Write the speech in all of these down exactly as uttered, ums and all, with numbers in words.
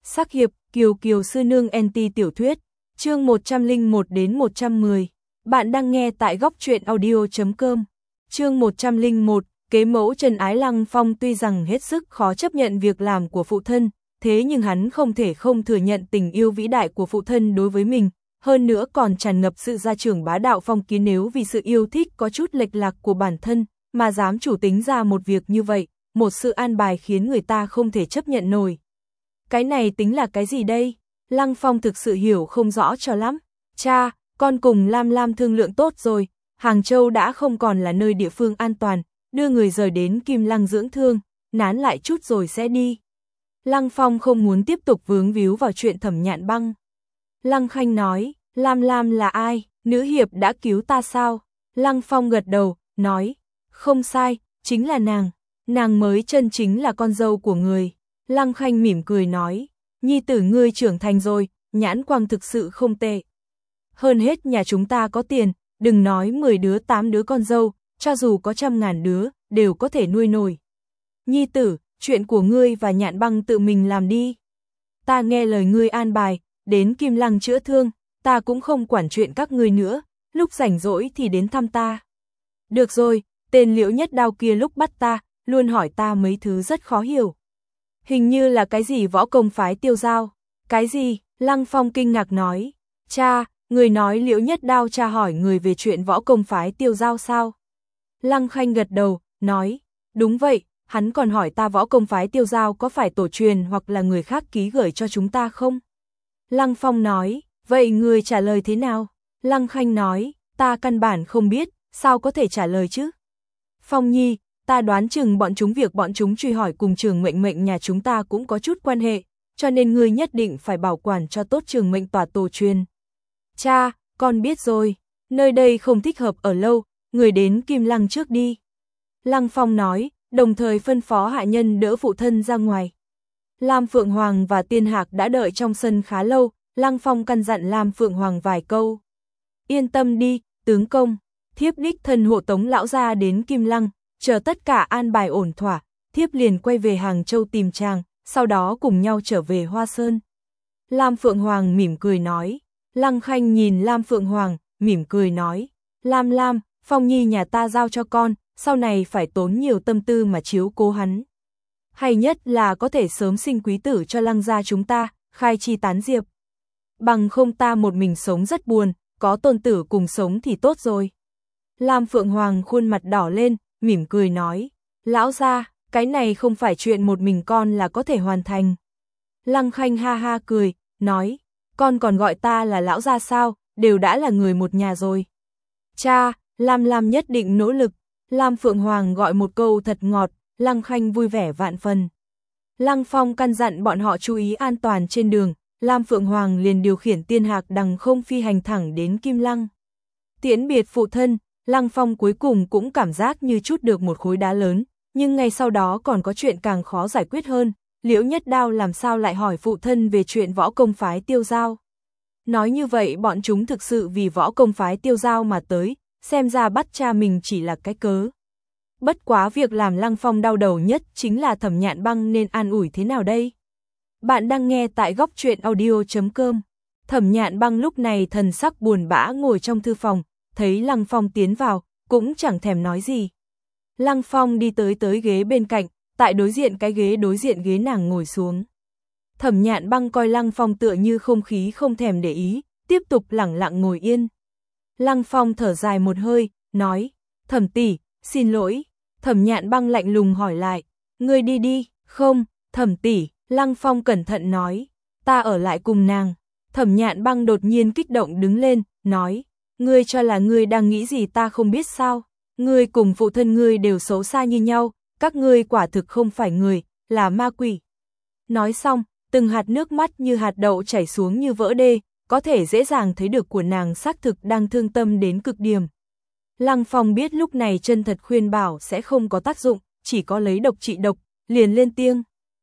Sắc hiệp, Kiều Kiều sư nương en tê tiểu thuyết, chương một trăm lẻ một đến một trăm mười. Bạn đang nghe tại góc truyện audio chấm com. Chương một trăm lẻ một, kế mẫu Trần Ái Lăng Phong tuy rằng hết sức khó chấp nhận việc làm của phụ thân, thế nhưng hắn không thể không thừa nhận tình yêu vĩ đại của phụ thân đối với mình, hơn nữa còn tràn ngập sự gia trưởng bá đạo phong kiến, nếu vì sự yêu thích có chút lệch lạc của bản thân mà dám chủ tính ra một việc như vậy, một sự an bài khiến người ta không thể chấp nhận nổi. Cái này tính là cái gì đây? Lăng Phong thực sự hiểu không rõ cho lắm. Cha, con cùng Lam Lam thương lượng tốt rồi, Hàng Châu đã không còn là nơi địa phương an toàn, đưa người rời đến Kim Lăng dưỡng thương, nán lại chút rồi sẽ đi. Lăng Phong không muốn tiếp tục vướng víu vào chuyện Thẩm Nhạn Băng. Lăng Khanh nói, Lam Lam là ai? Nữ hiệp đã cứu ta sao? Lăng Phong gật đầu, nói, không sai, chính là nàng, nàng mới chân chính là con dâu của người. Lăng Khanh mỉm cười nói, nhi tử ngươi trưởng thành rồi, nhãn quang thực sự không tệ. Hơn hết nhà chúng ta có tiền, đừng nói mười đứa tám đứa con dâu, cho dù có trăm ngàn đứa, đều có thể nuôi nổi. Nhi tử, chuyện của ngươi và Nhạn Băng tự mình làm đi. Ta nghe lời ngươi an bài, đến Kim Lăng chữa thương, ta cũng không quản chuyện các ngươi nữa, lúc rảnh rỗi thì đến thăm ta. Được rồi, tên Liễu Nhất Đao kia lúc bắt ta, luôn hỏi ta mấy thứ rất khó hiểu. Hình như là cái gì võ công phái Tiêu Giao. Cái gì? Lăng Phong kinh ngạc nói. Cha, người nói Liễu Nhất Đao cha hỏi người về chuyện võ công phái Tiêu Giao sao? Lăng Khanh gật đầu, nói, đúng vậy, hắn còn hỏi ta võ công phái Tiêu Giao có phải tổ truyền hoặc là người khác ký gửi cho chúng ta không? Lăng Phong nói, vậy người trả lời thế nào? Lăng Khanh nói, ta căn bản không biết, sao có thể trả lời chứ? Phong Nhi, ta đoán chừng bọn chúng việc bọn chúng truy hỏi cùng Trường Mệnh Mệnh nhà chúng ta cũng có chút quan hệ, cho nên ngươi nhất định phải bảo quản cho tốt Trường Mệnh tòa tổ truyền. Cha, con biết rồi, nơi đây không thích hợp ở lâu, người đến Kim Lăng trước đi. Lăng Phong nói, đồng thời phân phó hạ nhân đỡ phụ thân ra ngoài. Lam Phượng Hoàng và Tiên Hạc đã đợi trong sân khá lâu, Lăng Phong căn dặn Lam Phượng Hoàng vài câu. Yên tâm đi, tướng công, thiếp đích thân hộ tống lão gia đến Kim Lăng, chờ tất cả an bài ổn thỏa, thiếp liền quay về Hàng Châu tìm chàng, sau đó cùng nhau trở về Hoa Sơn. Lam Phượng Hoàng mỉm cười nói. Lăng Khanh nhìn Lam Phượng Hoàng, mỉm cười nói, Lam Lam, Phong Nhi nhà ta giao cho con, sau này phải tốn nhiều tâm tư mà chiếu cố hắn. Hay nhất là có thể sớm sinh quý tử cho Lăng gia chúng ta, khai chi tán diệp. Bằng không ta một mình sống rất buồn, có tôn tử cùng sống thì tốt rồi. Lam Phượng Hoàng khuôn mặt đỏ lên, mỉm cười nói, lão gia, cái này không phải chuyện một mình con là có thể hoàn thành. Lăng Khanh ha ha cười, nói, con còn gọi ta là lão gia sao, đều đã là người một nhà rồi. Cha, Lam Lam nhất định nỗ lực. Lam Phượng Hoàng gọi một câu thật ngọt, Lăng Khanh vui vẻ vạn phần. Lăng Phong căn dặn bọn họ chú ý an toàn trên đường, Lam Phượng Hoàng liền điều khiển Tiên Hạc đằng không phi hành thẳng đến Kim Lăng. Tiễn biệt phụ thân, Lăng Phong cuối cùng cũng cảm giác như trút được một khối đá lớn, nhưng ngay sau đó còn có chuyện càng khó giải quyết hơn, Liễu Nhất Đao làm sao lại hỏi phụ thân về chuyện võ công phái Tiêu Giao. Nói như vậy bọn chúng thực sự vì võ công phái Tiêu Giao mà tới, xem ra bắt cha mình chỉ là cái cớ. Bất quá việc làm Lăng Phong đau đầu nhất chính là Thẩm Nhạn Băng nên an ủi thế nào đây? Bạn đang nghe tại góc truyện audio chấm com. Thẩm Nhạn Băng lúc này thần sắc buồn bã ngồi trong thư phòng, thấy Lăng Phong tiến vào, cũng chẳng thèm nói gì. Lăng Phong đi tới tới ghế bên cạnh, tại đối diện cái ghế đối diện ghế nàng ngồi xuống. Thẩm Nhạn Băng coi Lăng Phong tựa như không khí không thèm để ý, tiếp tục lẳng lặng ngồi yên. Lăng Phong thở dài một hơi, nói, Thẩm tỷ, xin lỗi. Thẩm Nhạn Băng lạnh lùng hỏi lại, ngươi đi đi. Không, Thẩm tỷ, Lăng Phong cẩn thận nói, ta ở lại cùng nàng. Thẩm Nhạn Băng đột nhiên kích động đứng lên, nói, ngươi cho là ngươi đang nghĩ gì ta không biết sao? Ngươi cùng phụ thân ngươi đều xấu xa như nhau, các ngươi quả thực không phải người, là ma quỷ. Nói xong, từng hạt nước mắt như hạt đậu chảy xuống như vỡ đê, có thể dễ dàng thấy được của nàng xác thực đang thương tâm đến cực điểm. Lăng Phong biết lúc này chân thật khuyên bảo sẽ không có tác dụng, chỉ có lấy độc trị độc, liền lên tiếng.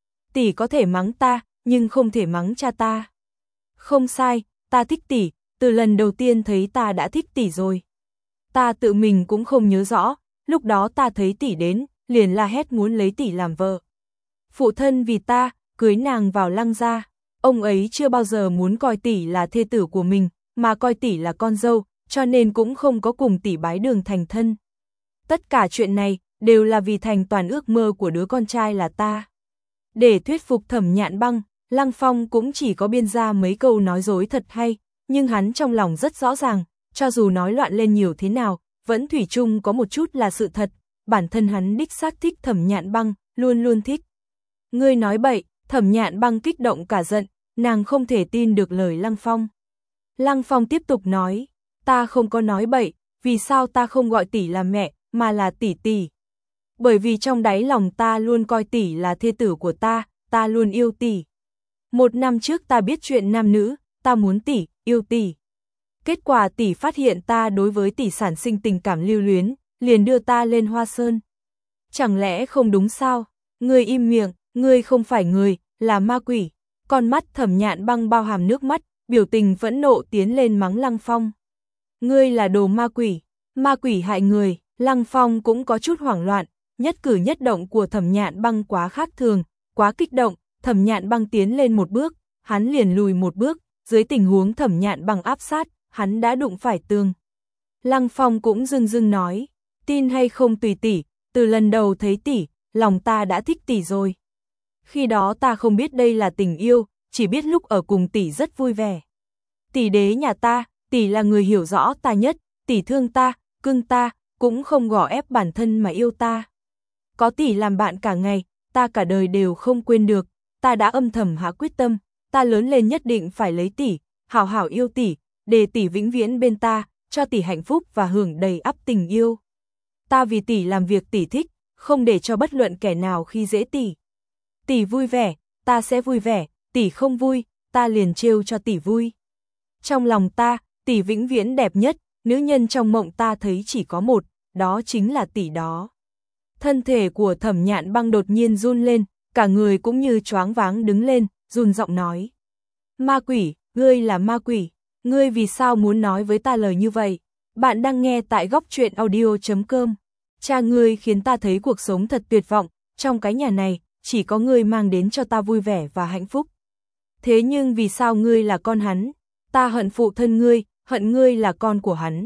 Tỷ có thể mắng ta, nhưng không thể mắng cha ta. Không sai, ta thích tỷ, từ lần đầu tiên thấy ta đã thích tỷ rồi. Ta tự mình cũng không nhớ rõ, lúc đó ta thấy tỷ đến, liền la hét muốn lấy tỷ làm vợ. Phụ thân vì ta, cưới nàng vào Lăng gia. ông ấy chưa bao giờ muốn coi tỷ là thê tử của mình, mà coi tỷ là con dâu, cho nên cũng không có cùng tỷ bái đường thành thân. Tất cả chuyện này đều là vì thành toàn ước mơ của đứa con trai là ta. Để thuyết phục Thẩm Nhạn Băng, Lăng Phong cũng chỉ có biên ra mấy câu nói dối thật hay, nhưng hắn trong lòng rất rõ ràng, cho dù nói loạn lên nhiều thế nào, vẫn thủy chung có một chút là sự thật, bản thân hắn đích xác thích Thẩm Nhạn Băng, luôn luôn thích. Ngươi nói bậy, Thẩm Nhạn Băng kích động cả giận, nàng không thể tin được lời Lăng Phong. Lăng Phong tiếp tục nói, ta không có nói bậy, vì sao ta không gọi tỷ là mẹ, mà là tỷ tỷ. Bởi vì trong đáy lòng ta luôn coi tỷ là thê tử của ta, ta luôn yêu tỷ. Một năm trước ta biết chuyện nam nữ, ta muốn tỷ, yêu tỷ. Kết quả tỷ phát hiện ta đối với tỷ sản sinh tình cảm lưu luyến, liền đưa ta lên Hoa Sơn. Chẳng lẽ không đúng sao? Ngươi im miệng, ngươi không phải người, là ma quỷ. Con mắt Thẩm Nhạn Băng bao hàm nước mắt, biểu tình phẫn nộ tiến lên mắng Lăng Phong. Ngươi là đồ ma quỷ, ma quỷ hại người. Lăng Phong cũng có chút hoảng loạn, nhất cử nhất động của Thẩm Nhạn Băng quá khác thường, quá kích động, Thẩm Nhạn Băng tiến lên một bước, hắn liền lùi một bước, dưới tình huống Thẩm Nhạn Băng áp sát, hắn đã đụng phải tường. Lăng Phong cũng dưng dưng nói, tin hay không tùy tỷ, từ lần đầu thấy tỷ, lòng ta đã thích tỷ rồi. Khi đó ta không biết đây là tình yêu, chỉ biết lúc ở cùng tỷ rất vui vẻ. Tỷ đế nhà ta, tỷ là người hiểu rõ ta nhất, tỷ thương ta, cưng ta, cũng không gò ép bản thân mà yêu ta. Có tỷ làm bạn cả ngày, ta cả đời đều không quên được, ta đã âm thầm hạ quyết tâm, ta lớn lên nhất định phải lấy tỷ, hảo hảo yêu tỷ, để tỷ vĩnh viễn bên ta, cho tỷ hạnh phúc và hưởng đầy ắp tình yêu. Ta vì tỷ làm việc tỷ thích, không để cho bất luận kẻ nào khi dễ tỷ. Tỷ vui vẻ, ta sẽ vui vẻ, tỷ không vui, ta liền trêu cho tỷ vui. Trong lòng ta, tỷ vĩnh viễn đẹp nhất, nữ nhân trong mộng ta thấy chỉ có một, đó chính là tỷ đó. Thân thể của Thẩm Nhạn Băng đột nhiên run lên, cả người cũng như choáng váng đứng lên, run giọng nói. Ma quỷ, ngươi là ma quỷ, ngươi vì sao muốn nói với ta lời như vậy? Bạn đang nghe tại góc truyện audio chấm com. Cha ngươi khiến ta thấy cuộc sống thật tuyệt vọng, trong cái nhà này, chỉ có ngươi mang đến cho ta vui vẻ và hạnh phúc. Thế nhưng vì sao ngươi là con hắn? Ta hận phụ thân ngươi, hận ngươi là con của hắn.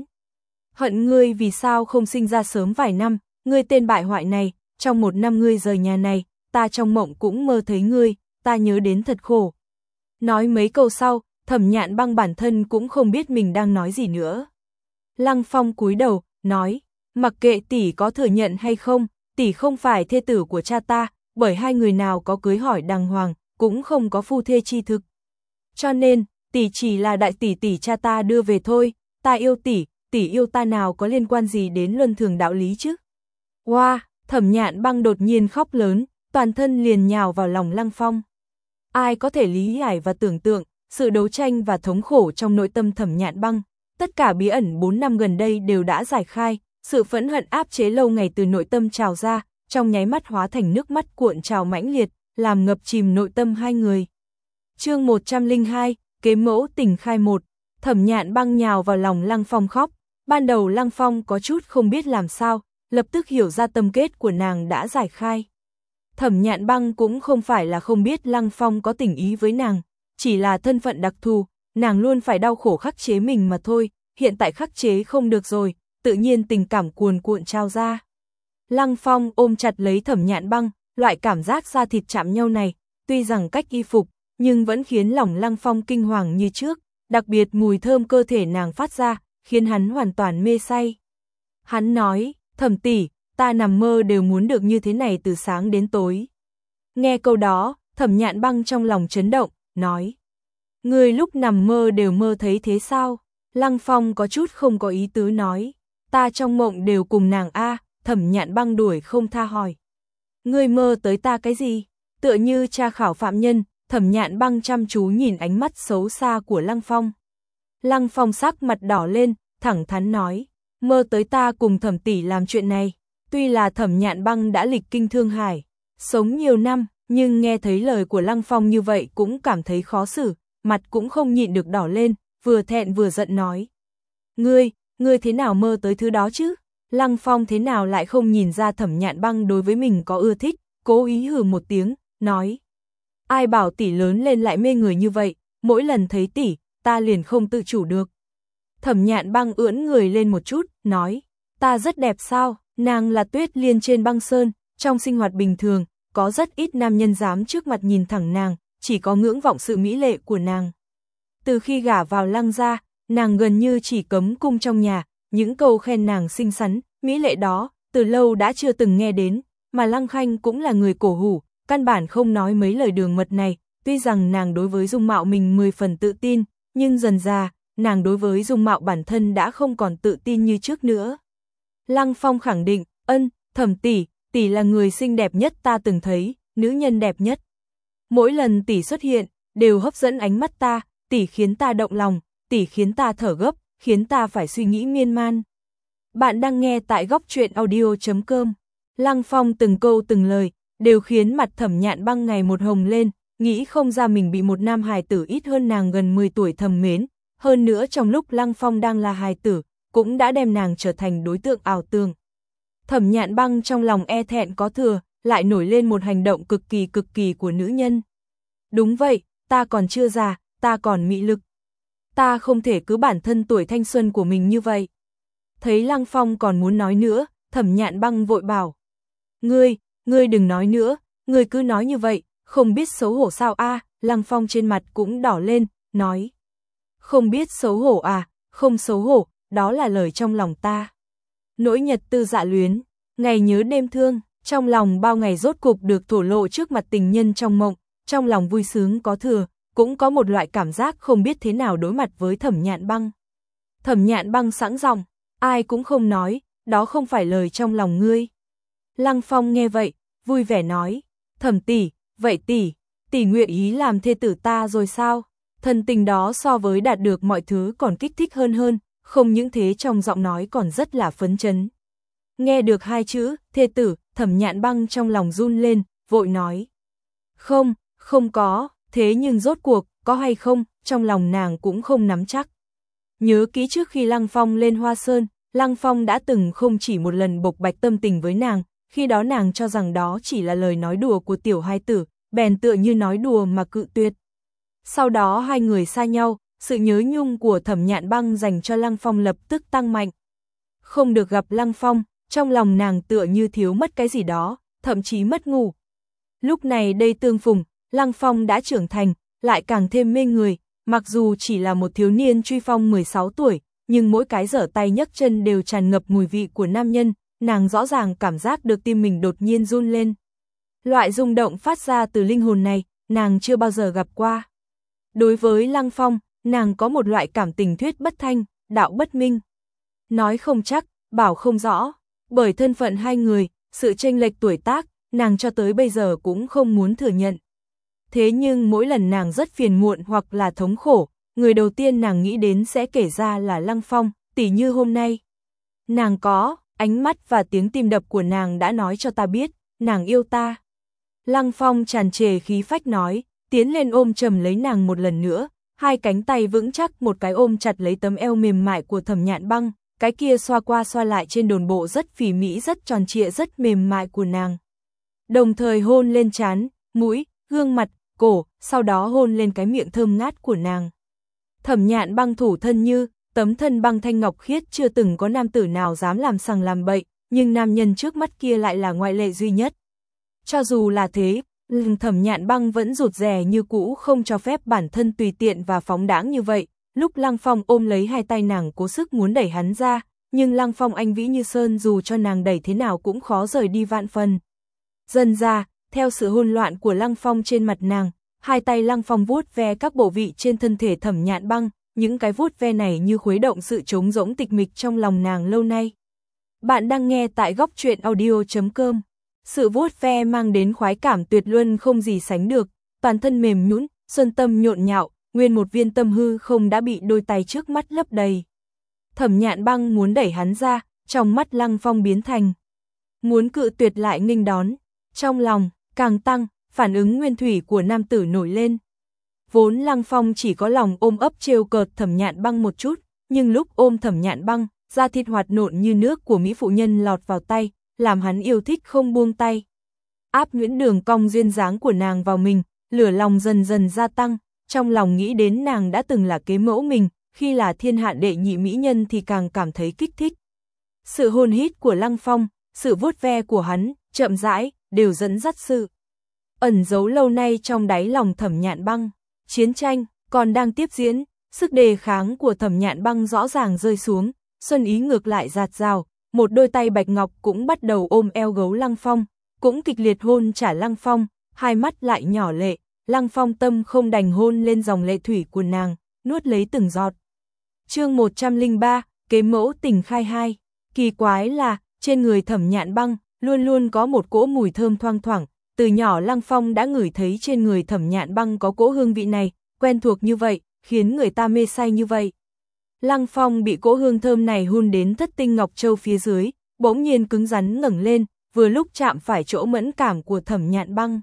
Hận ngươi vì sao không sinh ra sớm vài năm, ngươi tên bại hoại này, trong một năm ngươi rời nhà này, ta trong mộng cũng mơ thấy ngươi, ta nhớ đến thật khổ. Nói mấy câu sau, Thẩm Nhạn Băng bản thân cũng không biết mình đang nói gì nữa. Lăng Phong cúi đầu, nói, mặc kệ tỷ có thừa nhận hay không, tỷ không phải thê tử của cha ta, bởi hai người nào có cưới hỏi đàng hoàng, cũng không có phu thê chi thực. Cho nên, tỷ chỉ là đại tỷ tỷ cha ta đưa về thôi, ta yêu tỷ, tỷ yêu ta nào có liên quan gì đến luân thường đạo lý chứ? Wow, Thẩm Nhạn Băng đột nhiên khóc lớn, toàn thân liền nhào vào lòng Lăng Phong. Ai có thể lý giải và tưởng tượng, sự đấu tranh và thống khổ trong nội tâm Thẩm Nhạn Băng, tất cả bí ẩn bốn năm gần đây đều đã giải khai, sự phẫn hận áp chế lâu ngày từ nội tâm trào ra, trong nháy mắt hóa thành nước mắt cuộn trào mãnh liệt, làm ngập chìm nội tâm hai người. Chương một trăm lẻ hai, kế mẫu tình khai một. Thẩm Nhạn Băng nhào vào lòng Lăng Phong khóc, ban đầu Lăng Phong có chút không biết làm sao, lập tức hiểu ra tâm kết của nàng đã giải khai. Thẩm Nhạn Băng cũng không phải là không biết Lăng Phong có tình ý với nàng, chỉ là thân phận đặc thù, nàng luôn phải đau khổ khắc chế mình mà thôi, hiện tại khắc chế không được rồi, tự nhiên tình cảm cuồn cuộn trao ra. Lăng Phong ôm chặt lấy Thẩm Nhạn Băng, loại cảm giác da thịt chạm nhau này, tuy rằng cách y phục, nhưng vẫn khiến lòng Lăng Phong kinh hoàng như trước, đặc biệt mùi thơm cơ thể nàng phát ra, khiến hắn hoàn toàn mê say. Hắn nói, Thẩm tỷ, ta nằm mơ đều muốn được như thế này từ sáng đến tối. Nghe câu đó, Thẩm Nhạn Băng trong lòng chấn động, nói. Ngươi lúc nằm mơ đều mơ thấy thế sao? Lăng Phong có chút không có ý tứ nói. Ta trong mộng đều cùng nàng a. Thẩm Nhạn Băng đuổi không tha hỏi. Ngươi mơ tới ta cái gì? Tựa như tra khảo phạm nhân, Thẩm Nhạn Băng chăm chú nhìn ánh mắt xấu xa của Lăng Phong. Lăng Phong sắc mặt đỏ lên, thẳng thắn nói. Mơ tới ta cùng Thẩm tỷ làm chuyện này. Tuy là Thẩm Nhạn Băng đã lịch kinh Thương Hải, sống nhiều năm, nhưng nghe thấy lời của Lăng Phong như vậy cũng cảm thấy khó xử, mặt cũng không nhịn được đỏ lên, vừa thẹn vừa giận nói. Ngươi, ngươi thế nào mơ tới thứ đó chứ? Lăng Phong thế nào lại không nhìn ra Thẩm Nhạn Băng đối với mình có ưa thích, cố ý hừ một tiếng, nói. Ai bảo tỷ lớn lên lại mê người như vậy, mỗi lần thấy tỷ, ta liền không tự chủ được. Thẩm Nhạn Băng ưỡn người lên một chút, nói, ta rất đẹp sao? Nàng là Tuyết Liên trên băng sơn, trong sinh hoạt bình thường, có rất ít nam nhân dám trước mặt nhìn thẳng nàng, chỉ có ngưỡng vọng sự mỹ lệ của nàng. Từ khi gả vào Lăng gia, nàng gần như chỉ cấm cung trong nhà, những câu khen nàng xinh xắn, mỹ lệ đó, từ lâu đã chưa từng nghe đến, mà Lăng Khanh cũng là người cổ hủ, căn bản không nói mấy lời đường mật này, tuy rằng nàng đối với dung mạo mình mười phần tự tin, nhưng dần dà, nàng đối với dung mạo bản thân đã không còn tự tin như trước nữa. Lăng Phong khẳng định, ân, Thẩm tỷ, tỷ là người xinh đẹp nhất ta từng thấy, nữ nhân đẹp nhất. Mỗi lần tỷ xuất hiện, đều hấp dẫn ánh mắt ta, tỷ khiến ta động lòng, tỷ khiến ta thở gấp, khiến ta phải suy nghĩ miên man. Bạn đang nghe tại góc truyện audio chấm com. Lăng Phong từng câu từng lời, đều khiến mặt Thẩm Nhạn Băng ngày một hồng lên, nghĩ không ra mình bị một nam hài tử ít hơn nàng gần mười tuổi thầm mến, hơn nữa trong lúc Lăng Phong đang là hài tử, cũng đã đem nàng trở thành đối tượng ảo tưởng. Thẩm Nhạn Băng trong lòng e thẹn có thừa, lại nổi lên một hành động cực kỳ cực kỳ của nữ nhân. Đúng vậy, ta còn chưa già, ta còn mị lực. Ta không thể cứ bản thân tuổi thanh xuân của mình như vậy. Thấy Lăng Phong còn muốn nói nữa, Thẩm Nhạn Băng vội bảo. Ngươi, ngươi đừng nói nữa, ngươi cứ nói như vậy, không biết xấu hổ sao a? À? Lăng Phong trên mặt cũng đỏ lên, nói. Không biết xấu hổ à, không xấu hổ, đó là lời trong lòng ta. Nỗi nhật tư dạ luyến, ngày nhớ đêm thương, trong lòng bao ngày rốt cục được thổ lộ trước mặt tình nhân trong mộng, trong lòng vui sướng có thừa, cũng có một loại cảm giác không biết thế nào đối mặt với Thẩm Nhạn Băng. Thẩm Nhạn Băng sẵn giọng, ai cũng không nói, đó không phải lời trong lòng ngươi. Lăng Phong nghe vậy, vui vẻ nói, Thẩm tỷ, vậy tỷ, tỷ nguyện ý làm thê tử ta rồi sao? Thần tình đó so với đạt được mọi thứ còn kích thích hơn hơn, không những thế trong giọng nói còn rất là phấn chấn. Nghe được hai chữ, thê tử, Thẩm Nhạn Băng trong lòng run lên, vội nói. Không, không có, thế nhưng rốt cuộc, có hay không, trong lòng nàng cũng không nắm chắc. Nhớ kỹ trước khi Lăng Phong lên Hoa Sơn, Lăng Phong đã từng không chỉ một lần bộc bạch tâm tình với nàng, khi đó nàng cho rằng đó chỉ là lời nói đùa của tiểu hai tử, bèn tựa như nói đùa mà cự tuyệt. Sau đó hai người xa nhau, sự nhớ nhung của Thẩm Nhạn Băng dành cho Lăng Phong lập tức tăng mạnh. Không được gặp Lăng Phong, trong lòng nàng tựa như thiếu mất cái gì đó, thậm chí mất ngủ. Lúc này đây tương phùng, Lăng Phong đã trưởng thành, lại càng thêm mê người, mặc dù chỉ là một thiếu niên truy phong mười sáu tuổi, nhưng mỗi cái giở tay nhấc chân đều tràn ngập mùi vị của nam nhân, nàng rõ ràng cảm giác được tim mình đột nhiên run lên. Loại rung động phát ra từ linh hồn này, nàng chưa bao giờ gặp qua. Đối với Lăng Phong, nàng có một loại cảm tình thuyết bất thanh, đạo bất minh. Nói không chắc, bảo không rõ, bởi thân phận hai người, sự chênh lệch tuổi tác, nàng cho tới bây giờ cũng không muốn thừa nhận. Thế nhưng mỗi lần nàng rất phiền muộn hoặc là thống khổ, người đầu tiên nàng nghĩ đến sẽ kể ra là Lăng Phong, tỉ như hôm nay. Nàng có, ánh mắt và tiếng tim đập của nàng đã nói cho ta biết, nàng yêu ta. Lăng Phong tràn trề khí phách nói, tiến lên ôm chầm lấy nàng một lần nữa, hai cánh tay vững chắc một cái ôm chặt lấy tấm eo mềm mại của Thẩm Nhạn Băng, cái kia xoa qua xoa lại trên đồn bộ rất phỉ mỹ rất tròn trịa rất mềm mại của nàng. Đồng thời hôn lên trán, mũi, gương mặt, cổ, sau đó hôn lên cái miệng thơm ngát của nàng. Thẩm Nhạn Băng thủ thân như, tấm thân băng thanh ngọc khiết chưa từng có nam tử nào dám làm sằng làm bậy, nhưng nam nhân trước mắt kia lại là ngoại lệ duy nhất. Cho dù là thế, Thẩm Nhạn Băng vẫn rụt rè như cũ không cho phép bản thân tùy tiện và phóng đãng như vậy. Lúc Lăng Phong ôm lấy hai tay nàng cố sức muốn đẩy hắn ra, nhưng Lăng Phong anh vĩ như sơn dù cho nàng đẩy thế nào cũng khó rời đi vạn phần. Dần ra, theo sự hỗn loạn của Lăng Phong trên mặt nàng, hai tay Lăng Phong vuốt ve các bộ vị trên thân thể Thẩm Nhạn Băng, những cái vuốt ve này như khuấy động sự trống rỗng tịch mịch trong lòng nàng lâu nay. Bạn đang nghe tại góc truyện audio chấm com. Sự vuốt ve mang đến khoái cảm tuyệt luân không gì sánh được, toàn thân mềm nhũn, xuân tâm nhộn nhạo, nguyên một viên tâm hư không đã bị đôi tay trước mắt lấp đầy. Thẩm Nhạn Băng muốn đẩy hắn ra, trong mắt Lăng Phong biến thành muốn cự tuyệt lại nghênh đón, trong lòng càng tăng, phản ứng nguyên thủy của nam tử nổi lên. Vốn Lăng Phong chỉ có lòng ôm ấp trêu cợt Thẩm Nhạn Băng một chút, nhưng lúc ôm Thẩm Nhạn Băng, da thịt hoạt nộn như nước của mỹ phụ nhân lọt vào tay, làm hắn yêu thích không buông tay. Áp nhuyễn đường cong duyên dáng của nàng vào mình, lửa lòng dần dần gia tăng, trong lòng nghĩ đến nàng đã từng là kế mẫu mình, khi là thiên hạ đệ nhị mỹ nhân thì càng cảm thấy kích thích. Sự hôn hít của Lăng Phong, sự vuốt ve của hắn, chậm rãi, đều dẫn dắt sự ẩn giấu lâu nay trong đáy lòng Thẩm Nhạn Băng. Chiến tranh còn đang tiếp diễn, sức đề kháng của Thẩm Nhạn Băng rõ ràng rơi xuống, xuân ý ngược lại dạt dào, một đôi tay bạch ngọc cũng bắt đầu ôm eo gấu Lăng Phong, cũng kịch liệt hôn trả Lăng Phong, hai mắt lại nhỏ lệ, Lăng Phong tâm không đành hôn lên dòng lệ thủy của nàng, nuốt lấy từng giọt. Chương một trăm lẻ ba, kế mẫu tình khai hai. Kỳ quái là, trên người Thẩm Nhạn Băng luôn luôn có một cỗ mùi thơm thoang thoảng, từ nhỏ Lăng Phong đã ngửi thấy trên người Thẩm Nhạn Băng có cỗ hương vị này, quen thuộc như vậy, khiến người ta mê say như vậy. Lăng Phong bị cỗ hương thơm này hun đến thất tinh ngọc châu phía dưới, bỗng nhiên cứng rắn ngẩng lên, vừa lúc chạm phải chỗ mẫn cảm của Thẩm Nhạn Băng.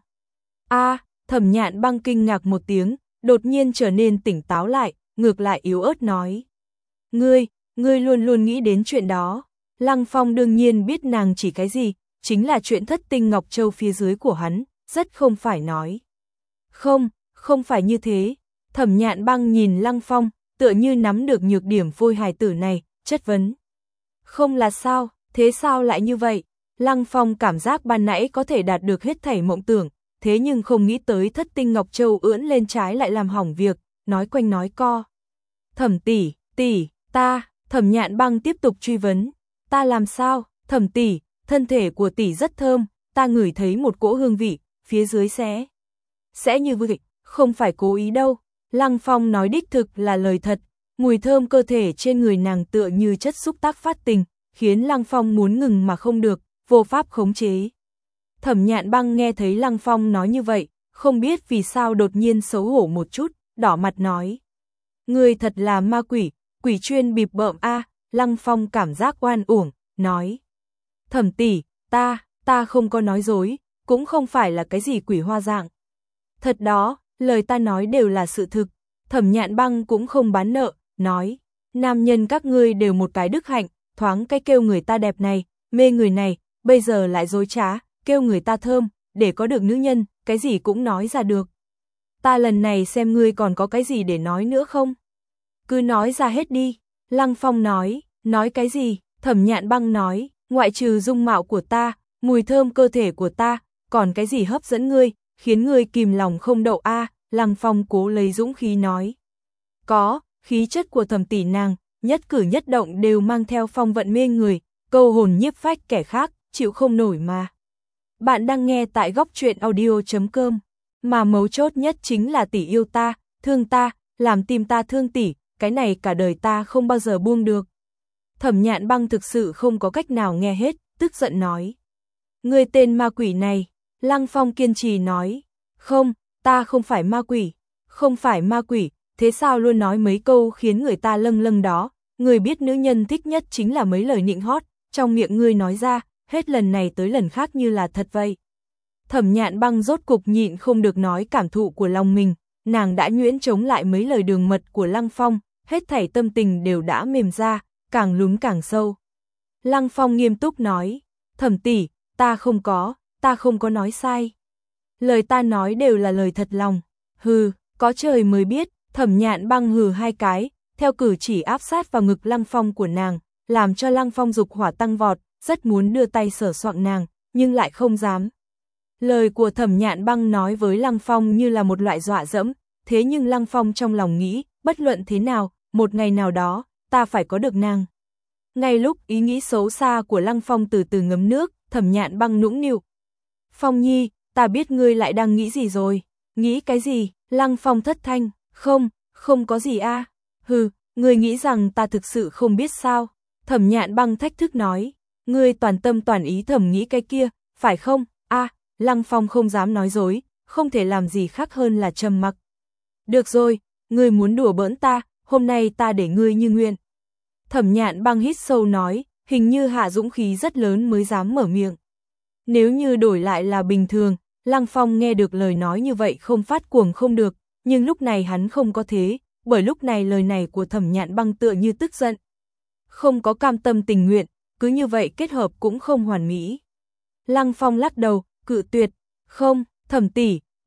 A, Thẩm Nhạn Băng kinh ngạc một tiếng, đột nhiên trở nên tỉnh táo lại, ngược lại yếu ớt nói: "Ngươi, ngươi luôn luôn nghĩ đến chuyện đó." Lăng Phong đương nhiên biết nàng chỉ cái gì, chính là chuyện thất tinh ngọc châu phía dưới của hắn, rất không phải nói. "Không, không phải như thế." Thẩm Nhạn Băng nhìn Lăng Phong, tựa như nắm được nhược điểm phôi hài tử này, chất vấn: "Không là sao, thế sao lại như vậy?" Lăng Phong cảm giác ban nãy có thể đạt được hết thảy mộng tưởng, thế nhưng không nghĩ tới thất tinh ngọc châu ưỡn lên trái lại làm hỏng việc, nói quanh nói co. "Thẩm tỷ, tỷ, ta." Thẩm Nhạn Băng tiếp tục truy vấn: "Ta làm sao?" "Thẩm tỷ, thân thể của tỷ rất thơm, ta ngửi thấy một cỗ hương vị, phía dưới sẽ sẽ như vậy, không phải cố ý đâu." Lăng Phong nói đích thực là lời thật, mùi thơm cơ thể trên người nàng tựa như chất xúc tác phát tình, khiến Lăng Phong muốn ngừng mà không được, vô pháp khống chế. Thẩm Nhạn Băng nghe thấy Lăng Phong nói như vậy, không biết vì sao đột nhiên xấu hổ một chút, đỏ mặt nói: "Ngươi thật là ma quỷ, quỷ chuyên bịp bợm a." Lăng Phong cảm giác oan uổng, nói: "Thẩm tỷ, ta, ta không có nói dối, cũng không phải là cái gì quỷ hoa dạng. Thật đó, lời ta nói đều là sự thực." Thẩm Nhạn Băng cũng không bán nợ, nói: "Nam nhân các ngươi đều một cái đức hạnh, thoáng cái kêu người ta đẹp này, mê người này, bây giờ lại dối trá, kêu người ta thơm, để có được nữ nhân, cái gì cũng nói ra được. Ta lần này xem ngươi còn có cái gì để nói nữa không? Cứ nói ra hết đi." Lăng Phong nói: "Nói cái gì?" Thẩm Nhạn Băng nói: "Ngoại trừ dung mạo của ta, mùi thơm cơ thể của ta, còn cái gì hấp dẫn ngươi, khiến ngươi kìm lòng không đậu a?" Lăng Phong cố lấy dũng khí nói: "Có, khí chất của Thẩm tỷ nàng, nhất cử nhất động đều mang theo phong vận mê người, câu hồn nhiếp phách kẻ khác, chịu không nổi mà." Bạn đang nghe tại góc truyện audio chấm com, mà mấu chốt nhất chính là tỷ yêu ta, thương ta, làm tim ta thương tỷ, cái này cả đời ta không bao giờ buông được. Thẩm Nhạn Băng thực sự không có cách nào nghe hết, tức giận nói: "Ngươi tên ma quỷ này." Lăng Phong kiên trì nói: "Không, ta không phải ma quỷ." "Không phải ma quỷ, thế sao luôn nói mấy câu khiến người ta lâng lâng đó, người biết nữ nhân thích nhất chính là mấy lời nịnh hót, trong miệng ngươi nói ra, hết lần này tới lần khác như là thật vậy." Thẩm Nhạn Băng rốt cục nhịn không được nói cảm thụ của lòng mình, nàng đã nhuyễn chống lại mấy lời đường mật của Lăng Phong, hết thảy tâm tình đều đã mềm ra, càng lún càng sâu. Lăng Phong nghiêm túc nói: "Thẩm tỷ, ta không có, ta không có nói sai. Lời ta nói đều là lời thật lòng." "Hừ, có trời mới biết." Thẩm Nhạn Băng hừ hai cái, theo cử chỉ áp sát vào ngực Lăng Phong của nàng, làm cho Lăng Phong dục hỏa tăng vọt, rất muốn đưa tay sờ soạng nàng, nhưng lại không dám. Lời của Thẩm Nhạn Băng nói với Lăng Phong như là một loại dọa dẫm, thế nhưng Lăng Phong trong lòng nghĩ, bất luận thế nào, một ngày nào đó, ta phải có được nàng. Ngay lúc ý nghĩ xấu xa của Lăng Phong từ từ ngấm nước, Thẩm Nhạn Băng nũng nịu: "Phong Nhi, ta biết ngươi lại đang nghĩ gì rồi." "Nghĩ cái gì?" Lăng Phong thất thanh: "Không, không có gì a." "Hừ, ngươi nghĩ rằng ta thực sự không biết sao?" Thẩm Nhạn Băng thách thức nói: "Ngươi toàn tâm toàn ý thầm nghĩ cái kia, phải không?" "A." Lăng Phong không dám nói dối, không thể làm gì khác hơn là trầm mặc. "Được rồi, ngươi muốn đùa bỡn ta, hôm nay ta để ngươi như nguyện." Thẩm Nhạn Băng hít sâu nói, hình như hạ dũng khí rất lớn mới dám mở miệng. Nếu như đổi lại là bình thường, Lăng Phong nghe được lời nói như vậy không phát cuồng không được, nhưng lúc này hắn không có thế, bởi lúc này lời này của Thẩm Nhạn Băng tựa như tức giận. Không có cam tâm tình nguyện, cứ như vậy kết hợp cũng không hoàn mỹ. Lăng Phong lắc đầu, cự tuyệt: "Không, Thẩm tỷ,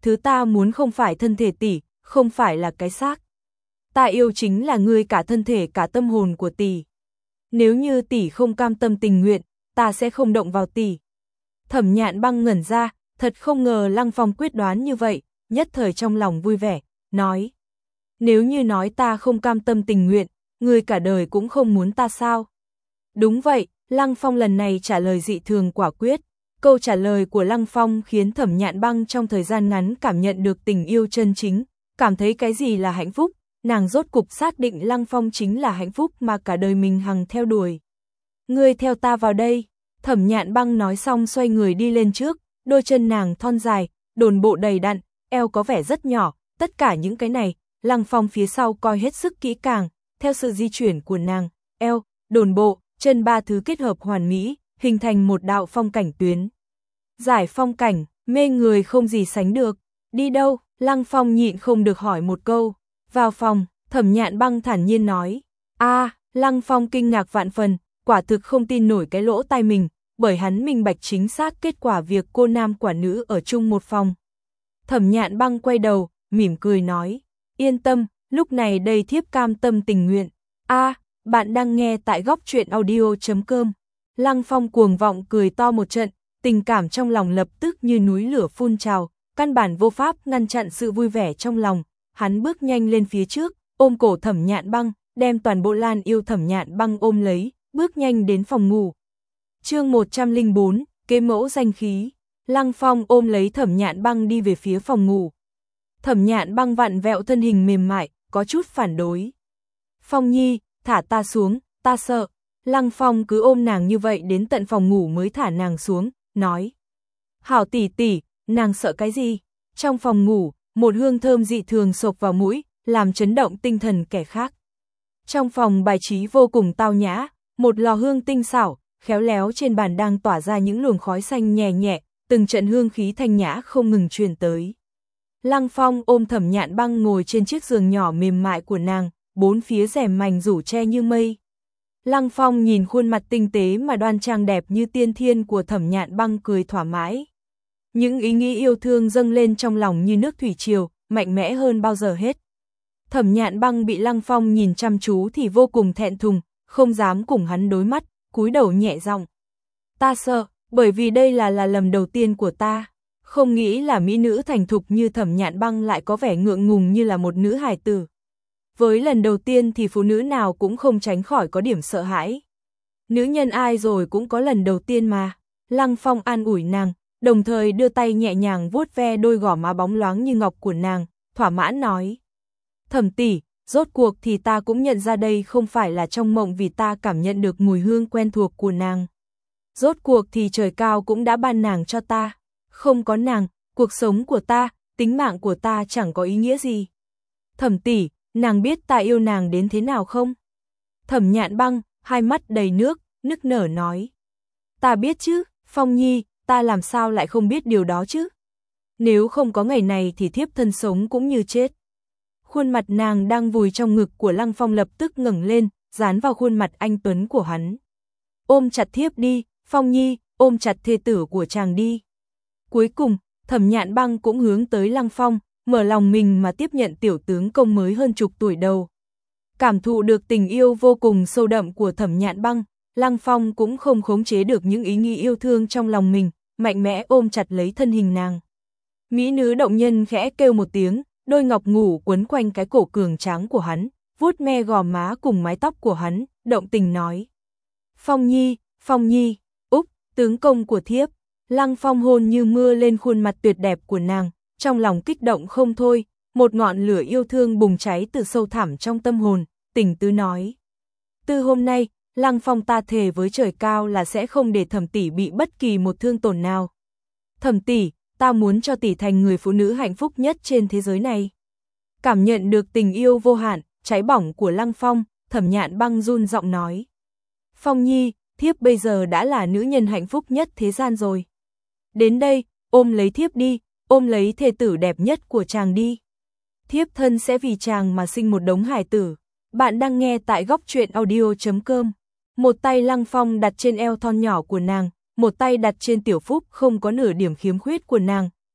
thứ ta muốn không phải thân thể tỷ, không phải là cái xác. Ta yêu chính là ngươi cả thân thể cả tâm hồn của tỷ. Nếu như tỷ không cam tâm tình nguyện, ta sẽ không động vào tỷ. Thẩm Nhạn Băng ngẩn ra, thật không ngờ Lăng Phong quyết đoán như vậy, nhất thời trong lòng vui vẻ, nói. Nếu như nói ta không cam tâm tình nguyện, ngươi cả đời cũng không muốn ta sao? Đúng vậy, Lăng Phong lần này trả lời dị thường quả quyết. Câu trả lời của Lăng Phong khiến Thẩm Nhạn Băng trong thời gian ngắn cảm nhận được tình yêu chân chính, cảm thấy cái gì là hạnh phúc, nàng rốt cục xác định Lăng Phong chính là hạnh phúc mà cả đời mình hằng theo đuổi. Ngươi theo ta vào đây, Thẩm Nhạn Băng nói xong xoay người đi lên trước, đôi chân nàng thon dài, đồn bộ đầy đặn, eo có vẻ rất nhỏ, tất cả những cái này, Lăng Phong phía sau coi hết sức kỹ càng, theo sự di chuyển của nàng, eo, đồn bộ, chân ba thứ kết hợp hoàn mỹ, hình thành một đạo phong cảnh tuyến. Giải phong cảnh, mê người không gì sánh được. Đi đâu? Lăng Phong nhịn không được hỏi một câu. Vào phòng, Thẩm Nhạn Băng thản nhiên nói. A, à, Lăng Phong kinh ngạc vạn phần, quả thực không tin nổi cái lỗ tai mình, bởi hắn minh bạch chính xác kết quả việc cô nam quả nữ ở chung một phòng. Thẩm Nhạn Băng quay đầu, mỉm cười nói. Yên tâm, lúc này đây thiếp cam tâm tình nguyện. A, à, bạn đang nghe tại góc truyện audio chấm com. Lăng Phong cuồng vọng cười to một trận, tình cảm trong lòng lập tức như núi lửa phun trào, căn bản vô pháp ngăn chặn sự vui vẻ trong lòng. Hắn bước nhanh lên phía trước, ôm cổ Thẩm Nhạn Băng, đem toàn bộ Lan yêu Thẩm Nhạn Băng ôm lấy, bước nhanh đến phòng ngủ. Chương một trăm lẻ bốn, kế mẫu danh khí. Lăng Phong ôm lấy Thẩm Nhạn Băng đi về phía phòng ngủ. Thẩm Nhạn Băng vặn vẹo thân hình mềm mại, có chút phản đối. Phong Nhi, thả ta xuống, ta sợ. Lăng Phong cứ ôm nàng như vậy đến tận phòng ngủ mới thả nàng xuống, nói. Hảo tỷ tỷ, nàng sợ cái gì? Trong phòng ngủ, một hương thơm dị thường xộc vào mũi, làm chấn động tinh thần kẻ khác. Trong phòng bài trí vô cùng tao nhã, một lò hương tinh xảo, khéo léo trên bàn đang tỏa ra những luồng khói xanh nhẹ nhẹ, từng trận hương khí thanh nhã không ngừng truyền tới. Lăng Phong ôm Thẩm Nhạn Băng ngồi trên chiếc giường nhỏ mềm mại của nàng, bốn phía rèm mành rủ che như mây. Lăng Phong nhìn khuôn mặt tinh tế mà đoan trang đẹp như tiên thiên của Thẩm Nhạn Băng cười thỏa mãn. Những ý nghĩ yêu thương dâng lên trong lòng như nước thủy triều, mạnh mẽ hơn bao giờ hết. Thẩm Nhạn Băng bị Lăng Phong nhìn chăm chú thì vô cùng thẹn thùng, không dám cùng hắn đối mắt, cúi đầu nhẹ giọng. Ta sợ, bởi vì đây là là lần đầu tiên của ta. Không nghĩ là mỹ nữ thành thục như Thẩm Nhạn Băng lại có vẻ ngượng ngùng như là một nữ hài tử. Với lần đầu tiên thì phụ nữ nào cũng không tránh khỏi có điểm sợ hãi. Nữ nhân ai rồi cũng có lần đầu tiên mà. Lăng Phong an ủi nàng, đồng thời đưa tay nhẹ nhàng vuốt ve đôi gò má bóng loáng như ngọc của nàng, thỏa mãn nói. Thẩm tỷ, rốt cuộc thì ta cũng nhận ra đây không phải là trong mộng vì ta cảm nhận được mùi hương quen thuộc của nàng. Rốt cuộc thì trời cao cũng đã ban nàng cho ta. Không có nàng, cuộc sống của ta, tính mạng của ta chẳng có ý nghĩa gì. Thẩm tỷ, nàng biết ta yêu nàng đến thế nào không? Thẩm Nhạn Băng, hai mắt đầy nước, nức nở nói. Ta biết chứ, Phong Nhi, ta làm sao lại không biết điều đó chứ? Nếu không có ngày này thì thiếp thân sống cũng như chết. Khuôn mặt nàng đang vùi trong ngực của Lăng Phong lập tức ngẩng lên, dán vào khuôn mặt anh tuấn của hắn. Ôm chặt thiếp đi, Phong Nhi, ôm chặt thê tử của chàng đi. Cuối cùng, Thẩm Nhạn Băng cũng hướng tới Lăng Phong, mở lòng mình mà tiếp nhận tiểu tướng công mới hơn chục tuổi đầu. Cảm thụ được tình yêu vô cùng sâu đậm của Thẩm Nhạn Băng, Lăng Phong cũng không khống chế được những ý nghĩ yêu thương trong lòng mình, mạnh mẽ ôm chặt lấy thân hình nàng. Mỹ nữ động nhân khẽ kêu một tiếng, đôi ngọc ngủ quấn quanh cái cổ cường tráng của hắn, vuốt me gò má cùng mái tóc của hắn, động tình nói. Phong Nhi, Phong Nhi, úp, tướng công của thiếp. Lăng Phong hôn như mưa lên khuôn mặt tuyệt đẹp của nàng, trong lòng kích động không thôi, một ngọn lửa yêu thương bùng cháy từ sâu thẳm trong tâm hồn, tình tứ nói. Từ hôm nay, Lăng Phong ta thề với trời cao là sẽ không để Thẩm tỷ bị bất kỳ một thương tổn nào. Thẩm tỷ, ta muốn cho tỷ thành người phụ nữ hạnh phúc nhất trên thế giới này. Cảm nhận được tình yêu vô hạn, cháy bỏng của Lăng Phong, Thẩm Nhạn Băng run giọng nói. Phong Nhi, thiếp bây giờ đã là nữ nhân hạnh phúc nhất thế gian rồi. Đến đây, ôm lấy thiếp đi, ôm lấy thê tử đẹp nhất của chàng đi. Thiếp thân sẽ vì chàng mà sinh một đống hài tử. Bạn đang nghe tại góc truyện audio chấm com. Một tay Lăng Phong đặt trên eo thon nhỏ của nàng, một tay đặt trên tiểu phúc không có nửa điểm khiếm khuyết của nàng,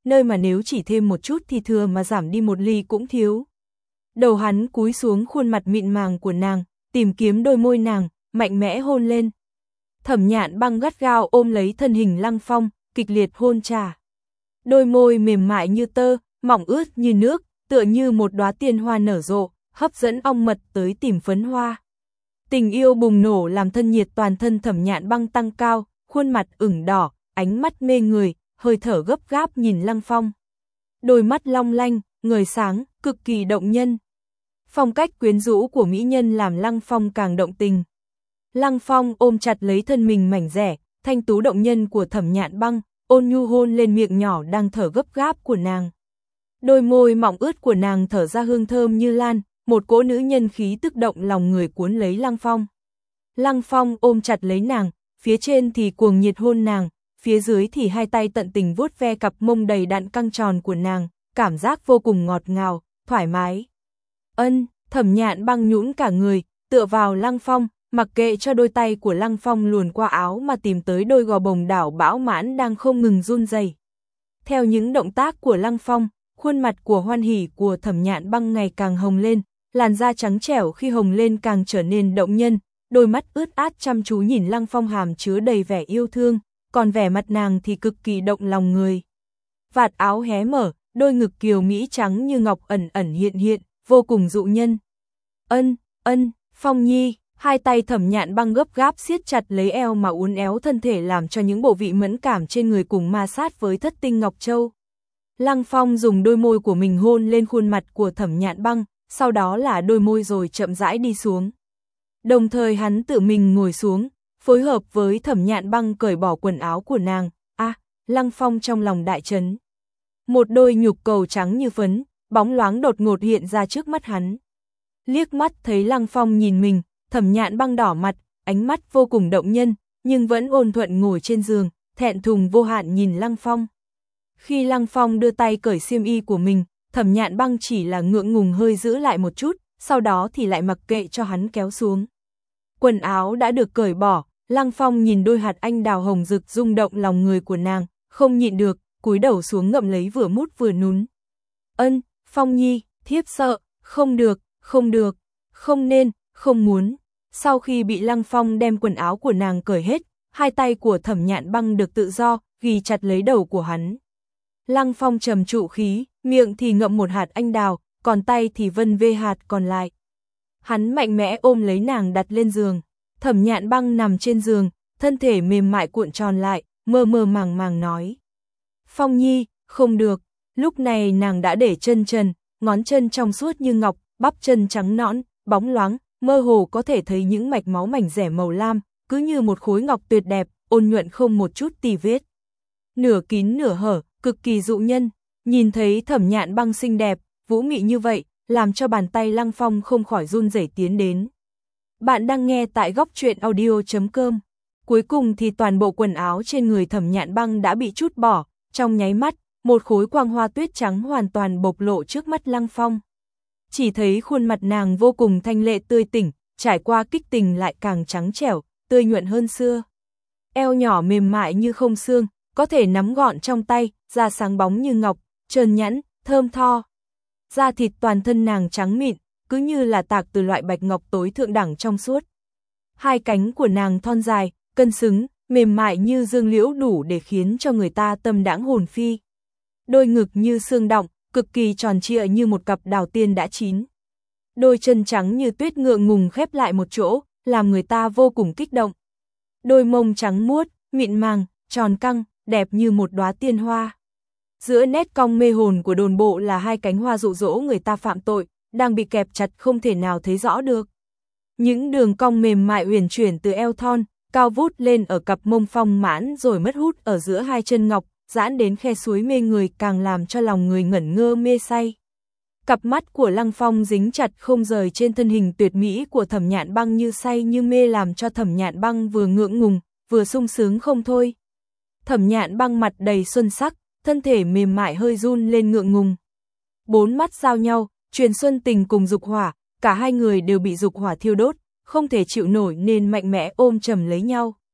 nơi mà nếu chỉ thêm một chút thì thừa mà giảm đi một ly cũng thiếu. Đầu hắn cúi xuống khuôn mặt mịn màng của nàng, tìm kiếm đôi môi nàng, mạnh mẽ hôn lên. Thẩm Nhạn Băng gắt gao ôm lấy thân hình Lăng Phong, kịch liệt hôn trà. Đôi môi mềm mại như tơ, mỏng ướt như nước, tựa như một đóa tiên hoa nở rộ, hấp dẫn ong mật tới tìm phấn hoa. Tình yêu bùng nổ làm thân nhiệt toàn thân Thẩm Nhạn Băng tăng cao, khuôn mặt ửng đỏ, ánh mắt mê người, hơi thở gấp gáp nhìn Lăng Phong. Đôi mắt long lanh, người sáng, cực kỳ động nhân. Phong cách quyến rũ của mỹ nhân làm Lăng Phong càng động tình. Lăng Phong ôm chặt lấy thân mình mảnh dẻ, thanh tú động nhân của Thẩm Nhạn Băng, ôn nhu hôn lên miệng nhỏ đang thở gấp gáp của nàng. Đôi môi mỏng ướt của nàng thở ra hương thơm như lan, một cỗ nữ nhân khí tức động lòng người cuốn lấy Lăng Phong. Lăng Phong ôm chặt lấy nàng, phía trên thì cuồng nhiệt hôn nàng, phía dưới thì hai tay tận tình vuốt ve cặp mông đầy đặn căng tròn của nàng, cảm giác vô cùng ngọt ngào, thoải mái. Ân, Thẩm Nhạn Băng nhũn cả người, tựa vào Lăng Phong, mặc kệ cho đôi tay của Lăng Phong luồn qua áo mà tìm tới đôi gò bồng đảo bão mãn đang không ngừng run rẩy. Theo những động tác của Lăng Phong, khuôn mặt của hoan hỉ của Thẩm Nhạn Băng ngày càng hồng lên, làn da trắng trẻo khi hồng lên càng trở nên động nhân, đôi mắt ướt át chăm chú nhìn Lăng Phong hàm chứa đầy vẻ yêu thương, còn vẻ mặt nàng thì cực kỳ động lòng người. Vạt áo hé mở, đôi ngực kiều mỹ trắng như ngọc ẩn ẩn hiện hiện, vô cùng dụ nhân. Ân, ân, Phong Nhi, hai tay Thẩm Nhạn Băng gấp gáp siết chặt lấy eo mà uốn éo thân thể làm cho những bộ vị mẫn cảm trên người cùng ma sát với thất tinh Ngọc Châu. Lăng Phong dùng đôi môi của mình hôn lên khuôn mặt của Thẩm Nhạn Băng, sau đó là đôi môi rồi chậm rãi đi xuống. Đồng thời hắn tự mình ngồi xuống, phối hợp với Thẩm Nhạn Băng cởi bỏ quần áo của nàng. A, à, Lăng Phong trong lòng đại chấn. Một đôi nhục cầu trắng như phấn, bóng loáng đột ngột hiện ra trước mắt hắn. Liếc mắt thấy Lăng Phong nhìn mình, Thẩm Nhạn Băng đỏ mặt, ánh mắt vô cùng động nhân, nhưng vẫn ôn thuận ngồi trên giường, thẹn thùng vô hạn nhìn Lăng Phong. Khi Lăng Phong đưa tay cởi xiêm y của mình, Thẩm Nhạn Băng chỉ là ngượng ngùng hơi giữ lại một chút, sau đó thì lại mặc kệ cho hắn kéo xuống. Quần áo đã được cởi bỏ, Lăng Phong nhìn đôi hạt anh đào hồng rực rung động lòng người của nàng, không nhịn được, cúi đầu xuống ngậm lấy vừa mút vừa nhún. Ân, Phong Nhi, thiếp sợ, không được, không được, không nên, không muốn. Sau khi bị Lăng Phong đem quần áo của nàng cởi hết, hai tay của Thẩm Nhạn Băng được tự do, ghi chặt lấy đầu của hắn. Lăng Phong trầm trụ khí, miệng thì ngậm một hạt anh đào, còn tay thì vân vê hạt còn lại. Hắn mạnh mẽ ôm lấy nàng đặt lên giường. Thẩm Nhạn Băng nằm trên giường, thân thể mềm mại cuộn tròn lại, mơ mơ màng màng nói. Phong Nhi, không được. Lúc này nàng đã để chân trần, ngón chân trong suốt như ngọc, bắp chân trắng nõn, bóng loáng, mơ hồ có thể thấy những mạch máu mảnh rẻ màu lam, cứ như một khối ngọc tuyệt đẹp, ôn nhuận không một chút tì vết. Nửa kín nửa hở, cực kỳ dụ nhân. Nhìn thấy Thẩm Nhạn Băng xinh đẹp, vũ mị như vậy, làm cho bàn tay Lăng Phong không khỏi run rẩy tiến đến. Bạn đang nghe tại góc truyện audio chấm com. Cuối cùng thì toàn bộ quần áo trên người Thẩm Nhạn Băng đã bị trút bỏ, trong nháy mắt, một khối quang hoa tuyết trắng hoàn toàn bộc lộ trước mắt Lăng Phong. Chỉ thấy khuôn mặt nàng vô cùng thanh lệ tươi tỉnh, trải qua kích tình lại càng trắng trẻo, tươi nhuận hơn xưa. Eo nhỏ mềm mại như không xương, có thể nắm gọn trong tay, da sáng bóng như ngọc, trơn nhẵn, thơm tho. Da thịt toàn thân nàng trắng mịn, cứ như là tạc từ loại bạch ngọc tối thượng đẳng trong suốt. Hai cánh của nàng thon dài, cân xứng, mềm mại như dương liễu đủ để khiến cho người ta tâm đãng hồn phi. Đôi ngực như xương động, cực kỳ tròn trịa như một cặp đào tiên đã chín. Đôi chân trắng như tuyết ngượng ngùng khép lại một chỗ, làm người ta vô cùng kích động. Đôi mông trắng muốt, mịn màng, tròn căng, đẹp như một đóa tiên hoa. Giữa nét cong mê hồn của đồn bộ là hai cánh hoa dụ dỗ người ta phạm tội, đang bị kẹp chặt không thể nào thấy rõ được. Những đường cong mềm mại uyển chuyển từ eo thon, cao vút lên ở cặp mông phong mãn rồi mất hút ở giữa hai chân ngọc, giãn đến khe suối mê người càng làm cho lòng người ngẩn ngơ mê say. Cặp mắt của Lăng Phong dính chặt không rời trên thân hình tuyệt mỹ của Thẩm Nhạn Băng như say như mê làm cho Thẩm Nhạn Băng vừa ngượng ngùng, vừa sung sướng không thôi. Thẩm Nhạn Băng mặt đầy xuân sắc, thân thể mềm mại hơi run lên ngượng ngùng. Bốn mắt giao nhau, truyền xuân tình cùng dục hỏa, cả hai người đều bị dục hỏa thiêu đốt, không thể chịu nổi nên mạnh mẽ ôm chầm lấy nhau.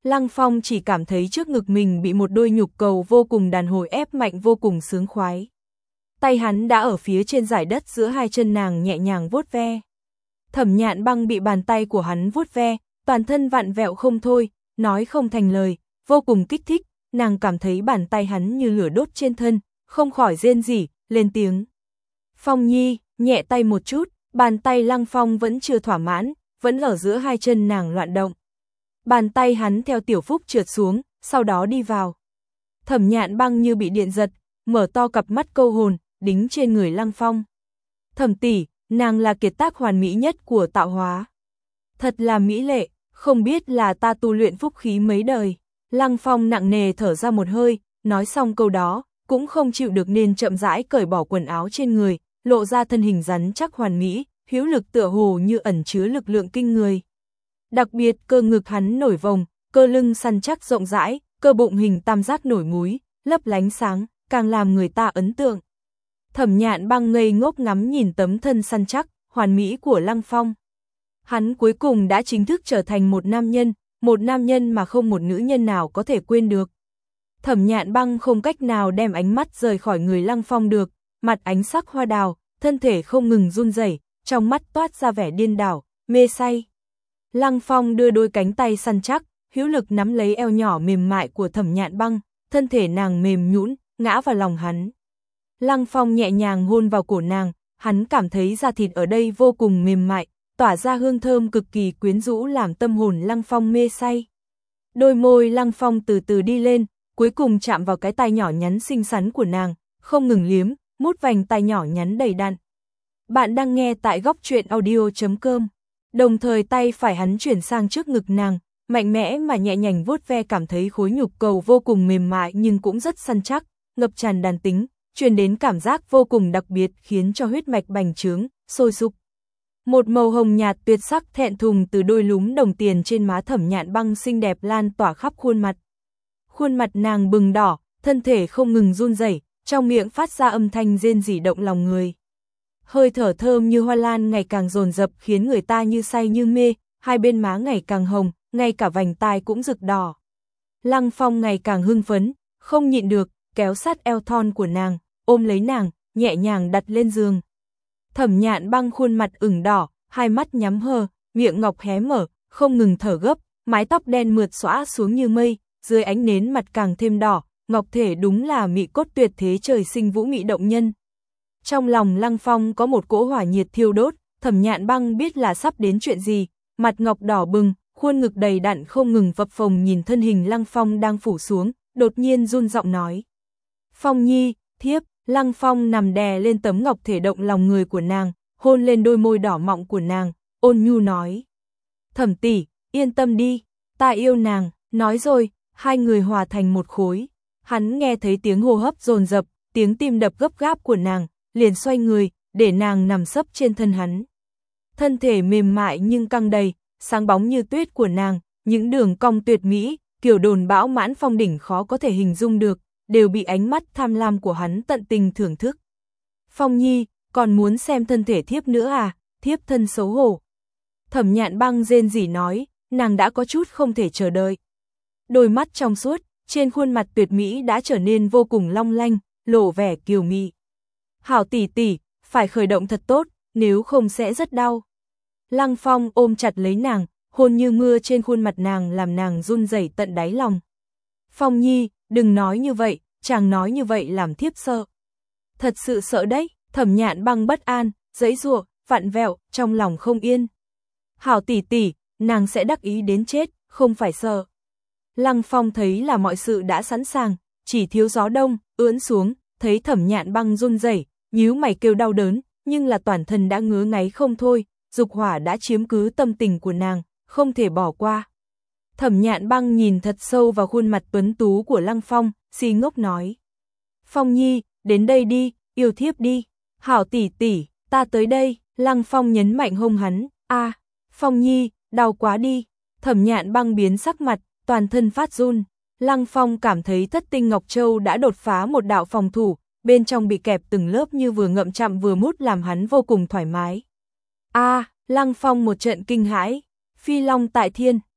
Lăng Phong chỉ cảm thấy trước ngực mình bị một đôi nhục cầu vô cùng đàn hồi ép mạnh vô cùng sướng khoái. Tay hắn đã ở phía trên dải đất giữa hai chân nàng nhẹ nhàng vuốt ve. Thẩm Nhạn Băng bị bàn tay của hắn vuốt ve, toàn thân vặn vẹo không thôi, nói không thành lời, vô cùng kích thích, nàng cảm thấy bàn tay hắn như lửa đốt trên thân, không khỏi rên rỉ, lên tiếng. Phong Nhi, nhẹ tay một chút, bàn tay Lăng Phong vẫn chưa thỏa mãn, vẫn ở giữa hai chân nàng loạn động. Bàn tay hắn theo tiểu phúc trượt xuống, sau đó đi vào. Thẩm Nhạn Băng như bị điện giật, mở to cặp mắt câu hồn, đính trên người Lăng Phong. Thẩm tỷ, nàng là kiệt tác hoàn mỹ nhất của tạo hóa. Thật là mỹ lệ, không biết là ta tu luyện phúc khí mấy đời. Lăng Phong nặng nề thở ra một hơi, nói xong câu đó, cũng không chịu được nên chậm rãi cởi bỏ quần áo trên người, lộ ra thân hình rắn chắc hoàn mỹ, hữu lực tựa hồ như ẩn chứa lực lượng kinh người. Đặc biệt cơ ngực hắn nổi vòng, cơ lưng săn chắc rộng rãi, cơ bụng hình tam giác nổi múi, lấp lánh sáng, càng làm người ta ấn tượng. Thẩm Nhạn Băng ngây ngốc ngắm nhìn tấm thân săn chắc, hoàn mỹ của Lăng Phong. Hắn cuối cùng đã chính thức trở thành một nam nhân, một nam nhân mà không một nữ nhân nào có thể quên được. Thẩm Nhạn Băng không cách nào đem ánh mắt rời khỏi người Lăng Phong được, mặt ánh sắc hoa đào, thân thể không ngừng run rẩy, trong mắt toát ra vẻ điên đảo, mê say. Lăng Phong đưa đôi cánh tay săn chắc, hữu lực nắm lấy eo nhỏ mềm mại của Thẩm Nhạn Băng, thân thể nàng mềm nhũn, ngã vào lòng hắn. Lăng Phong nhẹ nhàng hôn vào cổ nàng, hắn cảm thấy da thịt ở đây vô cùng mềm mại, tỏa ra hương thơm cực kỳ quyến rũ làm tâm hồn Lăng Phong mê say. Đôi môi Lăng Phong từ từ đi lên, cuối cùng chạm vào cái tay nhỏ nhắn xinh xắn của nàng, không ngừng liếm, mút vành tay nhỏ nhắn đầy đặn. Bạn đang nghe tại góc truyện audio chấm com. Đồng thời tay phải hắn chuyển sang trước ngực nàng, mạnh mẽ mà nhẹ nhàng vuốt ve, cảm thấy khối nhục cầu vô cùng mềm mại nhưng cũng rất săn chắc, ngập tràn đàn tính, truyền đến cảm giác vô cùng đặc biệt khiến cho huyết mạch bành trướng, sôi sục. Một màu hồng nhạt tuyệt sắc thẹn thùng từ đôi lúm đồng tiền trên má Thẩm Nhạn Băng xinh đẹp lan tỏa khắp khuôn mặt. Khuôn mặt nàng bừng đỏ, thân thể không ngừng run rẩy, trong miệng phát ra âm thanh rên rỉ động lòng người. Hơi thở thơm như hoa lan ngày càng dồn dập khiến người ta như say như mê, hai bên má ngày càng hồng, ngay cả vành tai cũng rực đỏ. Lăng Phong ngày càng hưng phấn, không nhịn được, kéo sát eo thon của nàng, ôm lấy nàng, nhẹ nhàng đặt lên giường. Thẩm Nhạn Băng khuôn mặt ửng đỏ, hai mắt nhắm hờ, miệng ngọc hé mở, không ngừng thở gấp, mái tóc đen mượt xõa xuống như mây, dưới ánh nến mặt càng thêm đỏ, ngọc thể đúng là mị cốt tuyệt thế trời sinh vũ mị động nhân. Trong lòng Lăng Phong có một cỗ hỏa nhiệt thiêu đốt, Thẩm Nhạn Băng biết là sắp đến chuyện gì, mặt ngọc đỏ bừng, khuôn ngực đầy đặn không ngừng phập phồng nhìn thân hình Lăng Phong đang phủ xuống, đột nhiên run giọng nói. Phong Nhi, thiếp. Lăng Phong nằm đè lên tấm ngọc thể động lòng người của nàng, hôn lên đôi môi đỏ mọng của nàng, ôn nhu nói. Thẩm tỷ, yên tâm đi, ta yêu nàng, nói rồi, hai người hòa thành một khối. Hắn nghe thấy tiếng hô hấp dồn dập, tiếng tim đập gấp gáp của nàng, liền xoay người, để nàng nằm sấp trên thân hắn. Thân thể mềm mại nhưng căng đầy, sáng bóng như tuyết của nàng, những đường cong tuyệt mỹ, kiểu đồn bão mãn phong đỉnh khó có thể hình dung được, đều bị ánh mắt tham lam của hắn tận tình thưởng thức. Phong Nhi, còn muốn xem thân thể thiếp nữa à, thiếp thân xấu hổ. Thẩm Nhạn Băng rên rỉ nói, nàng đã có chút không thể chờ đợi. Đôi mắt trong suốt, trên khuôn mặt tuyệt mỹ đã trở nên vô cùng long lanh, lộ vẻ kiều mị. Hảo tỷ tỷ, phải khởi động thật tốt, nếu không sẽ rất đau. Lăng Phong ôm chặt lấy nàng, hôn như mưa trên khuôn mặt nàng làm nàng run rẩy tận đáy lòng. Phong Nhi, đừng nói như vậy, chàng nói như vậy làm thiếp sợ. Thật sự sợ đấy, Thẩm Nhạn Băng bất an, giãy giụa, vặn vẹo, trong lòng không yên. Hảo tỷ tỷ, nàng sẽ đắc ý đến chết, không phải sợ. Lăng Phong thấy là mọi sự đã sẵn sàng, chỉ thiếu gió đông, ưỡn xuống, thấy Thẩm Nhạn Băng run rẩy, nhíu mày kêu đau đớn, nhưng là toàn thân đã ngứa ngáy không thôi, dục hỏa đã chiếm cứ tâm tình của nàng, không thể bỏ qua. Thẩm Nhạn Băng nhìn thật sâu vào khuôn mặt tuấn tú của Lăng Phong, si ngốc nói. Phong Nhi, đến đây đi, yêu thiếp đi. Hảo tỷ tỷ, ta tới đây. Lăng Phong nhấn mạnh hông hắn. A, à, Phong Nhi, đau quá đi. Thẩm Nhạn Băng biến sắc mặt, toàn thân phát run. Lăng Phong cảm thấy Thất Tinh Ngọc Châu đã đột phá một đạo phòng thủ, bên trong bị kẹp từng lớp như vừa ngậm chậm vừa mút làm hắn vô cùng thoải mái. A, à, Lăng Phong một trận kinh hãi. Phi Long tại thiên,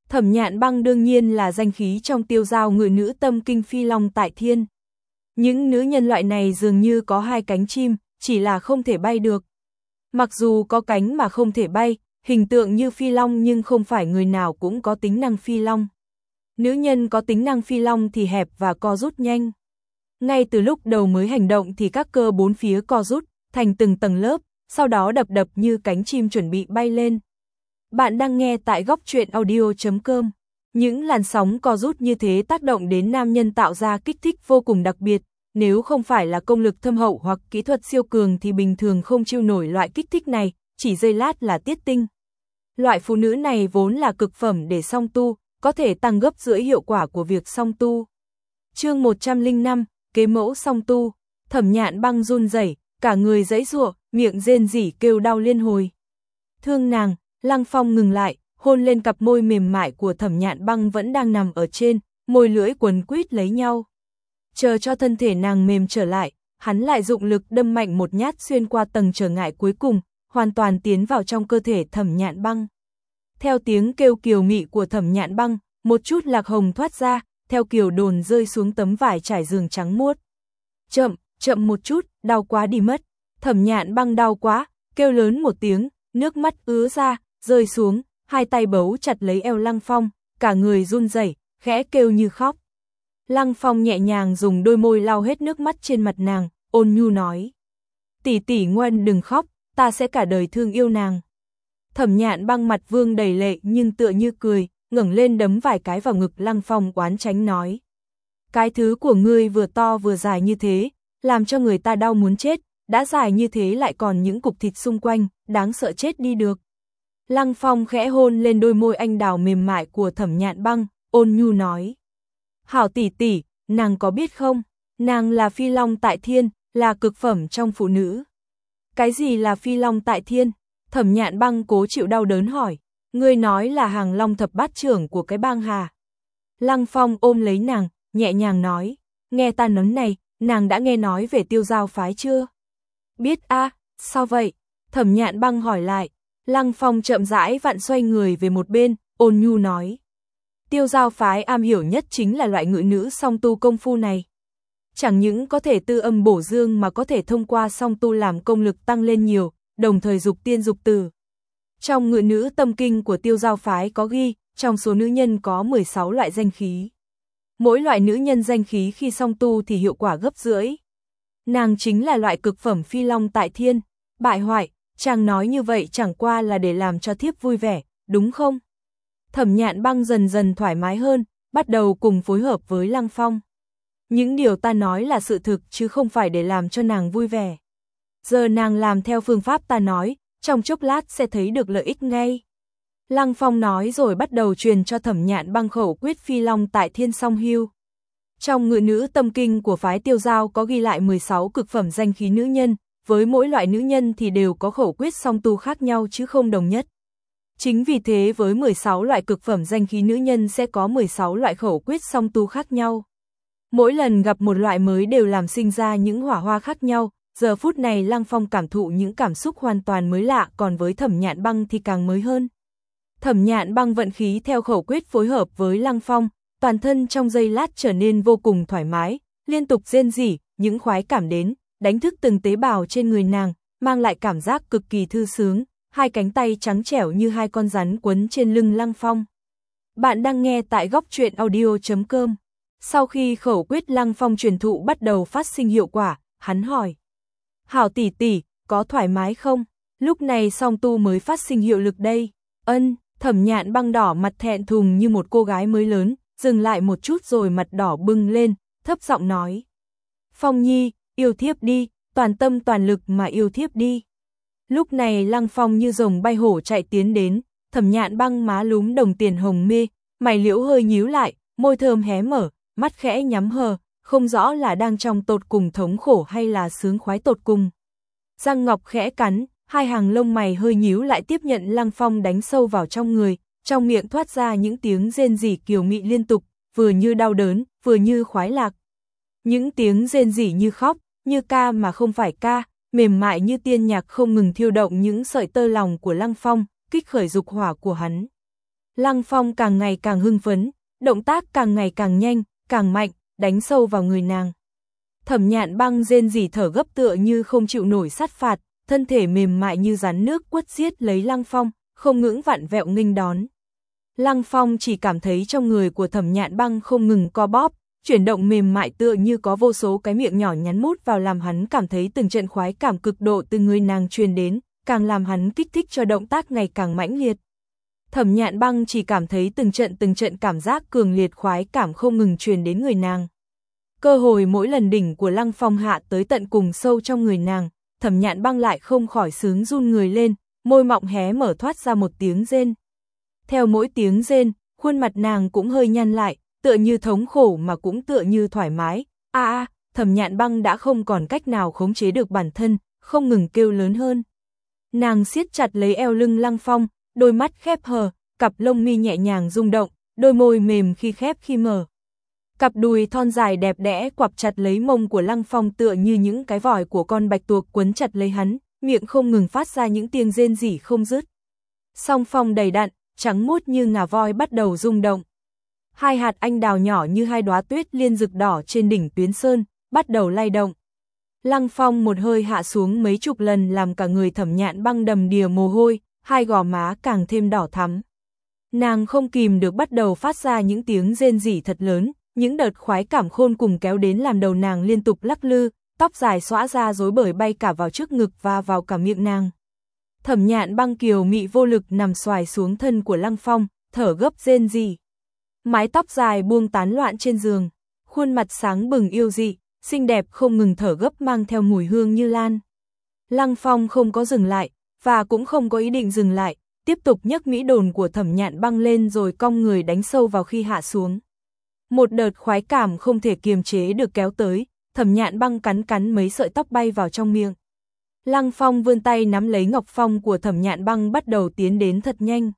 Thẩm Nhạn Băng đương nhiên là danh khí trong tiêu giao ngự nữ tâm kinh phi long tại thiên. Những nữ nhân loại này dường như có hai cánh chim, chỉ là không thể bay được. Mặc dù có cánh mà không thể bay, hình tượng như phi long nhưng không phải người nào cũng có tính năng phi long. Nữ nhân có tính năng phi long thì hẹp và co rút nhanh. Ngay từ lúc đầu mới hành động thì các cơ bốn phía co rút, thành từng tầng lớp, sau đó đập đập như cánh chim chuẩn bị bay lên. Bạn đang nghe tại góc truyện audio chấm com. Những làn sóng co rút như thế tác động đến nam nhân tạo ra kích thích vô cùng đặc biệt, nếu không phải là công lực thâm hậu hoặc kỹ thuật siêu cường thì bình thường không chịu nổi loại kích thích này, chỉ giây lát là tiết tinh. Loại phụ nữ này vốn là cực phẩm để song tu, có thể tăng gấp rưỡi hiệu quả của việc song tu. Chương một trăm lẻ năm, kế mẫu song tu. Thẩm Nhạn Băng run rẩy, cả người giãy giụa, miệng rên rỉ kêu đau liên hồi. Thương nàng, Lăng Phong ngừng lại, hôn lên cặp môi mềm mại của Thẩm Nhạn Băng vẫn đang nằm ở trên, môi lưỡi quấn quýt lấy nhau. Chờ cho thân thể nàng mềm trở lại, hắn lại dụng lực đâm mạnh một nhát xuyên qua tầng trở ngại cuối cùng, hoàn toàn tiến vào trong cơ thể Thẩm Nhạn Băng. Theo tiếng kêu kiều mị của Thẩm Nhạn Băng, một chút lạc hồng thoát ra, theo kiều đồn rơi xuống tấm vải trải giường trắng muốt. Chậm, chậm một chút, đau quá đi mất. Thẩm Nhạn Băng đau quá, kêu lớn một tiếng, nước mắt ứa ra, rơi xuống, hai tay bấu chặt lấy eo Lăng Phong, cả người run rẩy, khẽ kêu như khóc. Lăng Phong nhẹ nhàng dùng đôi môi lau hết nước mắt trên mặt nàng, ôn nhu nói: "Tỷ tỷ ngoan đừng khóc, ta sẽ cả đời thương yêu nàng." Thẩm Nhạn Băng mặt vương đầy lệ nhưng tựa như cười, ngẩng lên đấm vài cái vào ngực Lăng Phong oán tránh nói: "Cái thứ của ngươi vừa to vừa dài như thế, làm cho người ta đau muốn chết, đã dài như thế lại còn những cục thịt xung quanh, đáng sợ chết đi được." Lăng Phong khẽ hôn lên đôi môi anh đào mềm mại của Thẩm Nhạn Băng, ôn nhu nói: "Hảo tỷ tỷ, nàng có biết không, nàng là phi long tại thiên, là cực phẩm trong phụ nữ." "Cái gì là phi long tại thiên?" Thẩm Nhạn Băng cố chịu đau đớn hỏi. "Ngươi nói là hàng long thập bát trưởng của cái bang hà." Lăng Phong ôm lấy nàng, nhẹ nhàng nói: "Nghe ta nói này, nàng đã nghe nói về tiêu giao phái chưa?" "Biết a." À, "sao vậy?" Thẩm Nhạn Băng hỏi lại. Lăng Phong chậm rãi vặn xoay người về một bên, ôn nhu nói: "Tiêu giao phái am hiểu nhất chính là loại ngự nữ song tu công phu này. Chẳng những có thể tư âm bổ dương mà có thể thông qua song tu làm công lực tăng lên nhiều, đồng thời dục tiên dục tử. Trong ngự nữ tâm kinh của tiêu giao phái có ghi, trong số nữ nhân có mười sáu loại danh khí. Mỗi loại nữ nhân danh khí khi song tu thì hiệu quả gấp rưỡi. Nàng chính là loại cực phẩm phi long tại thiên." "Bại hoại, chàng nói như vậy chẳng qua là để làm cho thiếp vui vẻ, đúng không?" Thẩm Nhạn Băng dần dần thoải mái hơn, bắt đầu cùng phối hợp với Lăng Phong. "Những điều ta nói là sự thực chứ không phải để làm cho nàng vui vẻ. Giờ nàng làm theo phương pháp ta nói, trong chốc lát sẽ thấy được lợi ích ngay." Lăng Phong nói rồi bắt đầu truyền cho Thẩm Nhạn Băng khẩu quyết phi long tại thiên song hưu. Trong ngự nữ tâm kinh của phái tiêu giao có ghi lại mười sáu cực phẩm danh khí nữ nhân, với mỗi loại nữ nhân thì đều có khẩu quyết song tu khác nhau chứ không đồng nhất. Chính vì thế với mười sáu loại cực phẩm danh khí nữ nhân sẽ có mười sáu loại khẩu quyết song tu khác nhau. Mỗi lần gặp một loại mới đều làm sinh ra những hỏa hoa khác nhau, giờ phút này Lăng Phong cảm thụ những cảm xúc hoàn toàn mới lạ, còn với Thẩm Nhạn Băng thì càng mới hơn. Thẩm Nhạn Băng vận khí theo khẩu quyết phối hợp với Lăng Phong, toàn thân trong giây lát trở nên vô cùng thoải mái, liên tục rên rỉ, những khoái cảm đến, đánh thức từng tế bào trên người nàng, mang lại cảm giác cực kỳ thư sướng, hai cánh tay trắng trẻo như hai con rắn quấn trên lưng Lăng Phong. Bạn đang nghe tại góc truyện audio chấm com. Sau khi khẩu quyết Lăng Phong truyền thụ bắt đầu phát sinh hiệu quả, hắn hỏi: "Hảo tỷ tỷ, có thoải mái không? Lúc này song tu mới phát sinh hiệu lực đây." "Ân." Thẩm Nhạn Băng đỏ mặt thẹn thùng như một cô gái mới lớn, dừng lại một chút rồi mặt đỏ bừng lên, thấp giọng nói: "Phong Nhi, yêu thiếp đi, toàn tâm toàn lực mà yêu thiếp đi." Lúc này Lăng Phong như rồng bay hổ chạy tiến đến, Thẩm Nhạn Băng má lúm đồng tiền hồng mê, mày liễu hơi nhíu lại, môi thơm hé mở, mắt khẽ nhắm hờ, không rõ là đang trong tột cùng thống khổ hay là sướng khoái tột cùng. Răng ngọc khẽ cắn, hai hàng lông mày hơi nhíu lại tiếp nhận Lăng Phong đánh sâu vào trong người, trong miệng thoát ra những tiếng rên rỉ kiều mị liên tục, vừa như đau đớn, vừa như khoái lạc. Những tiếng rên rỉ như khóc, như ca mà không phải ca, mềm mại như tiên nhạc không ngừng thiêu động những sợi tơ lòng của Lăng Phong, kích khởi dục hỏa của hắn. Lăng Phong càng ngày càng hưng phấn, động tác càng ngày càng nhanh, càng mạnh, đánh sâu vào người nàng. Thẩm Nhạn Băng rên rỉ thở gấp tựa như không chịu nổi sát phạt, thân thể mềm mại như rắn nước quất giết lấy Lăng Phong, không ngững vặn vẹo nghênh đón. Lăng Phong chỉ cảm thấy trong người của Thẩm Nhạn Băng không ngừng co bóp, chuyển động mềm mại tựa như có vô số cái miệng nhỏ nhắn mút vào làm hắn cảm thấy từng trận khoái cảm cực độ từ người nàng truyền đến, càng làm hắn kích thích cho động tác ngày càng mãnh liệt. Thẩm Nhạn Băng chỉ cảm thấy từng trận từng trận cảm giác cường liệt khoái cảm không ngừng truyền đến người nàng. Cơ hội mỗi lần đỉnh của Lăng Phong hạ tới tận cùng sâu trong người nàng, Thẩm Nhạn Băng lại không khỏi sướng run người lên, môi mọng hé mở thoát ra một tiếng rên. Theo mỗi tiếng rên, khuôn mặt nàng cũng hơi nhăn lại, tựa như thống khổ mà cũng tựa như thoải mái. A a, Thẩm Nhạn Băng đã không còn cách nào khống chế được bản thân, không ngừng kêu lớn hơn. Nàng siết chặt lấy eo lưng Lăng Phong, đôi mắt khép hờ, cặp lông mi nhẹ nhàng rung động, đôi môi mềm khi khép khi mở. Cặp đùi thon dài đẹp đẽ quặp chặt lấy mông của Lăng Phong tựa như những cái vòi của con bạch tuộc quấn chặt lấy hắn, miệng không ngừng phát ra những tiếng rên rỉ không dứt. Song phong đầy đặn, trắng muốt như ngà voi bắt đầu rung động. Hai hạt anh đào nhỏ như hai đóa tuyết liên rực đỏ trên đỉnh tuyến sơn, bắt đầu lay động. Lăng Phong một hơi hạ xuống mấy chục lần làm cả người Thẩm Nhạn Băng đầm đìa mồ hôi, hai gò má càng thêm đỏ thắm. Nàng không kìm được bắt đầu phát ra những tiếng rên rỉ thật lớn, những đợt khoái cảm khôn cùng kéo đến làm đầu nàng liên tục lắc lư, tóc dài xõa ra rối bời bay cả vào trước ngực và vào cả miệng nàng. Thẩm Nhạn Băng kiều mị vô lực nằm xoài xuống thân của Lăng Phong, thở gấp rên rỉ. Mái tóc dài buông tán loạn trên giường, khuôn mặt sáng bừng yêu dị, xinh đẹp không ngừng thở gấp mang theo mùi hương như lan. Lăng Phong không có dừng lại, và cũng không có ý định dừng lại, tiếp tục nhấc mỹ đồn của Thẩm Nhạn Băng lên rồi cong người đánh sâu vào khi hạ xuống. Một đợt khoái cảm không thể kiềm chế được kéo tới, Thẩm Nhạn Băng cắn cắn mấy sợi tóc bay vào trong miệng. Lăng Phong vươn tay nắm lấy ngọc phong của Thẩm Nhạn Băng bắt đầu tiến đến thật nhanh.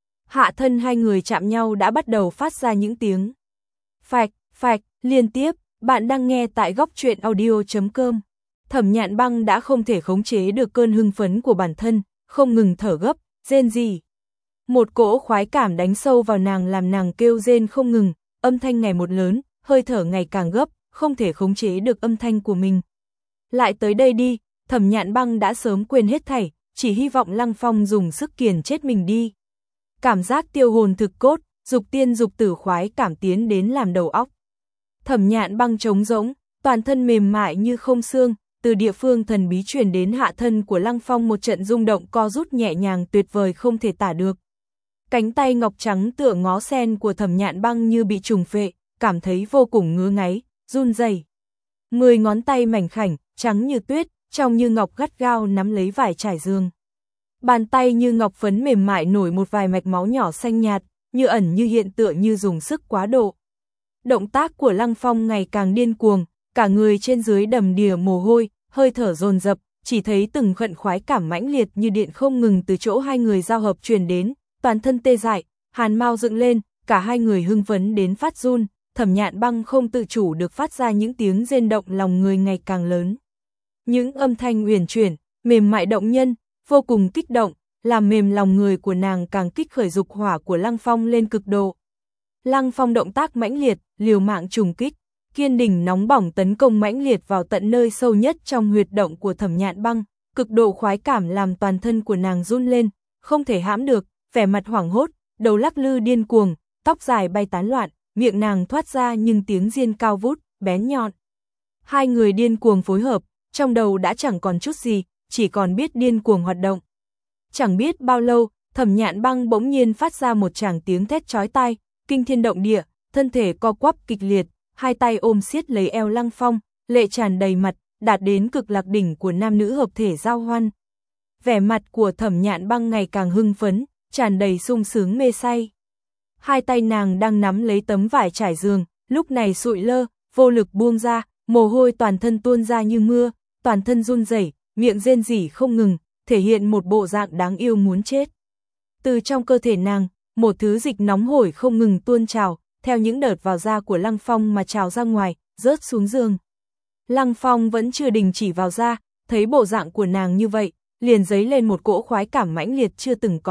Hạ thân hai người chạm nhau đã bắt đầu phát ra những tiếng phạch, phạch, liên tiếp. Bạn đang nghe tại góc truyện audio chấm com. Thẩm Nhạn Băng đã không thể khống chế được cơn hưng phấn của bản thân, không ngừng thở gấp, rên rỉ. Một cỗ khoái cảm đánh sâu vào nàng làm nàng kêu rên không ngừng, âm thanh ngày một lớn, hơi thở ngày càng gấp, không thể khống chế được âm thanh của mình. Lại tới đây đi, Thẩm Nhạn Băng đã sớm quên hết thảy, chỉ hy vọng Lăng Phong dùng sức kiềm chết mình đi. Cảm giác tiêu hồn thực cốt, dục tiên dục tử khoái cảm tiến đến làm đầu óc. Thẩm Nhạn Băng trống rỗng, toàn thân mềm mại như không xương, từ địa phương thần bí truyền đến hạ thân của Lăng Phong một trận rung động co rút nhẹ nhàng tuyệt vời không thể tả được. Cánh tay ngọc trắng tựa ngó sen của Thẩm Nhạn Băng như bị trùng phệ, cảm thấy vô cùng ngứa ngáy, run rẩy. Mười ngón tay mảnh khảnh, trắng như tuyết, trong như ngọc gắt gao nắm lấy vải trải giường. Bàn tay như ngọc phấn mềm mại nổi một vài mạch máu nhỏ xanh nhạt, như ẩn như hiện tựa như dùng sức quá độ. Động tác của Lăng Phong ngày càng điên cuồng, cả người trên dưới đầm đìa mồ hôi, hơi thở dồn dập, chỉ thấy từng khận khoái cảm mãnh liệt như điện không ngừng từ chỗ hai người giao hợp truyền đến, toàn thân tê dại, hàn mau dựng lên, cả hai người hưng phấn đến phát run, Thẩm Nhạn Băng không tự chủ được phát ra những tiếng rên động lòng người ngày càng lớn. Những âm thanh uyển chuyển, mềm mại động nhân, vô cùng kích động, làm mềm lòng người của nàng càng kích khởi dục hỏa của Lăng Phong lên cực độ. Lăng Phong động tác mãnh liệt, liều mạng trùng kích, kiên đỉnh nóng bỏng tấn công mãnh liệt vào tận nơi sâu nhất trong huyệt động của Thẩm Nhạn Băng, cực độ khoái cảm làm toàn thân của nàng run lên, không thể hãm được, vẻ mặt hoảng hốt, đầu lắc lư điên cuồng, tóc dài bay tán loạn, miệng nàng thoát ra nhưng tiếng riêng cao vút, bén nhọn. Hai người điên cuồng phối hợp, trong đầu đã chẳng còn chút gì, chỉ còn biết điên cuồng hoạt động. Chẳng biết bao lâu, Thẩm Nhạn Băng bỗng nhiên phát ra một tràng tiếng thét chói tai, kinh thiên động địa, thân thể co quắp kịch liệt, hai tay ôm siết lấy eo Lăng Phong, lệ tràn đầy mặt, đạt đến cực lạc đỉnh của nam nữ hợp thể giao hoan. Vẻ mặt của Thẩm Nhạn Băng ngày càng hưng phấn, tràn đầy sung sướng mê say. Hai tay nàng đang nắm lấy tấm vải trải giường, lúc này sụi lơ, vô lực buông ra, mồ hôi toàn thân tuôn ra như mưa, toàn thân run rẩy, miệng rên rỉ không ngừng, thể hiện một bộ dạng đáng yêu muốn chết. Từ trong cơ thể nàng, một thứ dịch nóng hổi không ngừng tuôn trào, theo những đợt vào da của Lăng Phong mà trào ra ngoài, rớt xuống giường. Lăng Phong vẫn chưa đình chỉ vào da, thấy bộ dạng của nàng như vậy, liền dấy lên một cỗ khoái cảm mãnh liệt chưa từng có,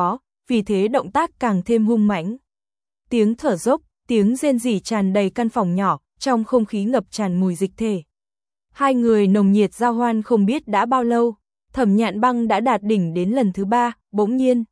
vì thế động tác càng thêm hung mãnh. Tiếng thở dốc, tiếng rên rỉ tràn đầy căn phòng nhỏ, trong không khí ngập tràn mùi dịch thể. Hai người nồng nhiệt giao hoan không biết đã bao lâu, Thẩm Nhạn Băng đã đạt đỉnh đến lần thứ ba, bỗng nhiên.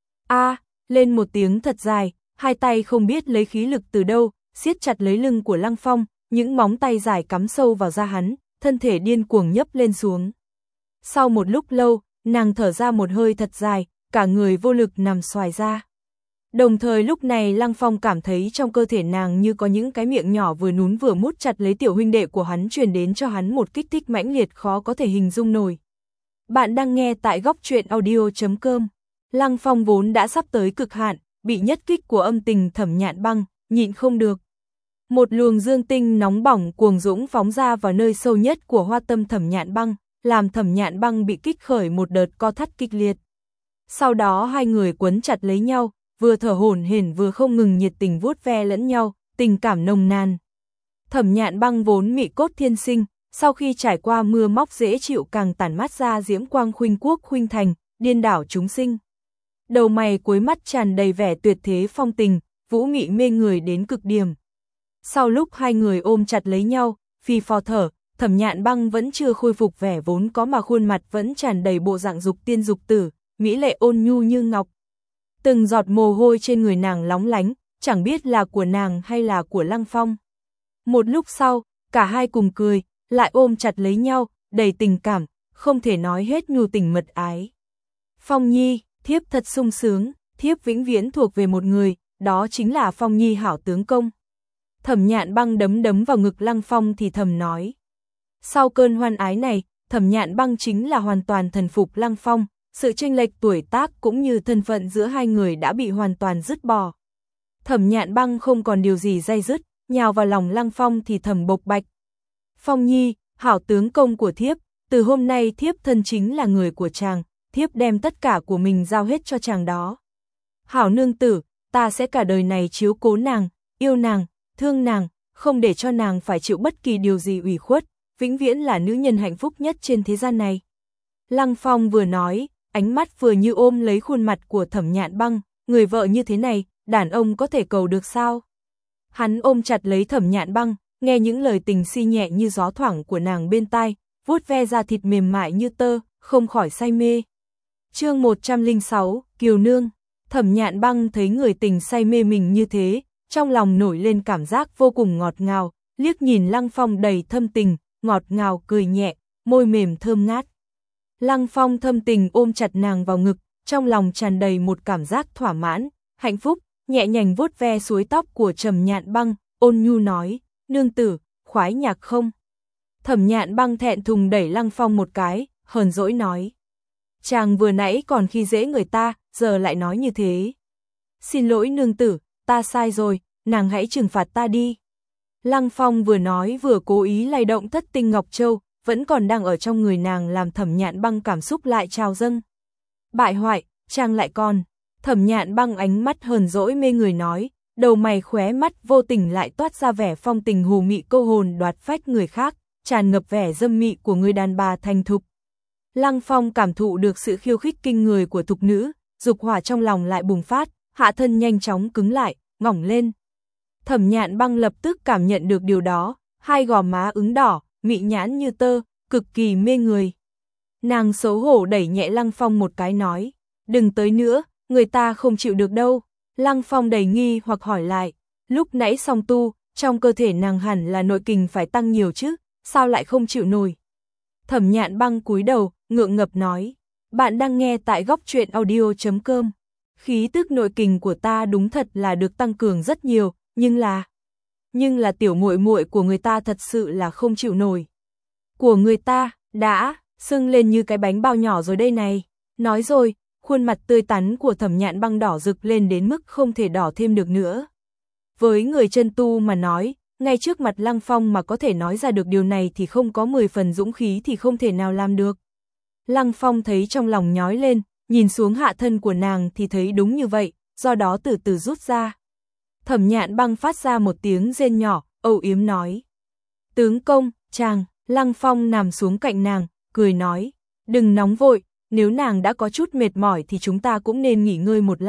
A, lên một tiếng thật dài, hai tay không biết lấy khí lực từ đâu, siết chặt lấy lưng của Lăng Phong, những móng tay dài cắm sâu vào da hắn, thân thể điên cuồng nhấp lên xuống. Sau một lúc lâu, nàng thở ra một hơi thật dài, cả người vô lực nằm xoài ra. Đồng thời lúc này Lăng Phong cảm thấy trong cơ thể nàng như có những cái miệng nhỏ vừa nún vừa mút chặt lấy tiểu huynh đệ của hắn, truyền đến cho hắn một kích thích mãnh liệt khó có thể hình dung nổi. Bạn đang nghe tại góc truyện audio chấm com. Lăng Phong vốn đã sắp tới cực hạn, bị nhất kích của âm tình Thẩm Nhạn Băng, nhịn không được. Một luồng dương tinh nóng bỏng cuồng dũng phóng ra vào nơi sâu nhất của hoa tâm Thẩm Nhạn Băng, làm Thẩm Nhạn Băng bị kích khởi một đợt co thắt kịch liệt. Sau đó hai người quấn chặt lấy nhau, vừa thở hổn hển vừa không ngừng nhiệt tình vuốt ve lẫn nhau, tình cảm nồng nàn. Thẩm Nhạn Băng vốn mị cốt thiên sinh, sau khi trải qua mưa móc dễ chịu càng tản mát ra diễm quang khuynh quốc khuynh thành, điên đảo chúng sinh. Đầu mày cuối mắt tràn đầy vẻ tuyệt thế phong tình, vũ mị mê người đến cực điểm. Sau lúc hai người ôm chặt lấy nhau, phì phò thở, Thẩm Nhạn Băng vẫn chưa khôi phục vẻ vốn có mà khuôn mặt vẫn tràn đầy bộ dạng dục tiên dục tử, mỹ lệ ôn nhu như ngọc. Từng giọt mồ hôi trên người nàng lóng lánh, chẳng biết là của nàng hay là của Lăng Phong. Một lúc sau, cả hai cùng cười, lại ôm chặt lấy nhau, đầy tình cảm, không thể nói hết nhu tình mật ái. Phong Nhi, thiếp thật sung sướng, thiếp vĩnh viễn thuộc về một người, đó chính là Phong Nhi hảo tướng công. Thẩm Nhạn Băng đấm đấm vào ngực Lăng Phong thì thầm nói. Sau cơn hoan ái này, Thẩm Nhạn Băng chính là hoàn toàn thần phục Lăng Phong, sự chênh lệch tuổi tác cũng như thân phận giữa hai người đã bị hoàn toàn dứt bỏ. Thẩm Nhạn Băng không còn điều gì day dứt, nhào vào lòng Lăng Phong thì thầm bộc bạch. Phong Nhi, hảo tướng công của thiếp, từ hôm nay thiếp thân chính là người của chàng, thiếp đem tất cả của mình giao hết cho chàng đó. Hảo nương tử, ta sẽ cả đời này chiếu cố nàng, yêu nàng, thương nàng, không để cho nàng phải chịu bất kỳ điều gì ủy khuất, vĩnh viễn là nữ nhân hạnh phúc nhất trên thế gian này. Lăng Phong vừa nói, ánh mắt vừa như ôm lấy khuôn mặt của Thẩm Nhạn Băng, người vợ như thế này, đàn ông có thể cầu được sao? Hắn ôm chặt lấy Thẩm Nhạn Băng, nghe những lời tình si nhẹ như gió thoảng của nàng bên tai, vuốt ve da thịt mềm mại như tơ, không khỏi say mê. Chương một trăm lẻ sáu, Kiều Nương. Thẩm Nhạn Băng thấy người tình say mê mình như thế, trong lòng nổi lên cảm giác vô cùng ngọt ngào, liếc nhìn Lăng Phong đầy thâm tình, ngọt ngào cười nhẹ, môi mềm thơm ngát. Lăng Phong thâm tình ôm chặt nàng vào ngực, trong lòng tràn đầy một cảm giác thỏa mãn, hạnh phúc, nhẹ nhàng vuốt ve suối tóc của Thẩm Nhạn Băng, ôn nhu nói, nương tử, khoái nhạc không? Thẩm Nhạn Băng thẹn thùng đẩy Lăng Phong một cái, hờn dỗi nói. Chàng vừa nãy còn khi dễ người ta, giờ lại nói như thế. Xin lỗi nương tử, ta sai rồi, nàng hãy trừng phạt ta đi. Lăng Phong vừa nói vừa cố ý lay động thất tinh Ngọc Châu, vẫn còn đang ở trong người nàng làm Thẩm Nhạn Băng cảm xúc lại trào dâng. Bại hoại, chàng lại còn. Thẩm Nhạn Băng ánh mắt hờn dỗi mê người nói, đầu mày khóe mắt vô tình lại toát ra vẻ phong tình hồ mị câu hồn đoạt phách người khác, tràn ngập vẻ dâm mị của người đàn bà thành thục. Lăng Phong cảm thụ được sự khiêu khích kinh người của thục nữ, dục hỏa trong lòng lại bùng phát, hạ thân nhanh chóng cứng lại, ngỏng lên. Thẩm Nhạn Băng lập tức cảm nhận được điều đó, hai gò má ửng đỏ, mị nhãn như tơ, cực kỳ mê người. Nàng xấu hổ đẩy nhẹ Lăng Phong một cái nói, đừng tới nữa, người ta không chịu được đâu. Lăng Phong đầy nghi hoặc hỏi lại, lúc nãy song tu, trong cơ thể nàng hẳn là nội kình phải tăng nhiều chứ, sao lại không chịu nổi? Thẩm Nhạn Băng cúi đầu, ngượng ngập nói, bạn đang nghe tại góc truyện audio chấm com. Khí tức nội kình của ta đúng thật là được tăng cường rất nhiều, nhưng là nhưng là tiểu muội muội của người ta thật sự là không chịu nổi. Của người ta đã sưng lên như cái bánh bao nhỏ rồi đây này. Nói rồi, khuôn mặt tươi tắn của Thẩm Nhạn Băng đỏ rực lên đến mức không thể đỏ thêm được nữa. Với người chân tu mà nói, ngay trước mặt Lăng Phong mà có thể nói ra được điều này thì không có mười phần dũng khí thì không thể nào làm được. Lăng Phong thấy trong lòng nhói lên, nhìn xuống hạ thân của nàng thì thấy đúng như vậy, do đó từ từ rút ra. Thẩm Nhạn Băng phát ra một tiếng rên nhỏ, âu yếm nói. Tướng công, chàng. Lăng Phong nằm xuống cạnh nàng, cười nói. Đừng nóng vội, nếu nàng đã có chút mệt mỏi thì chúng ta cũng nên nghỉ ngơi một lát,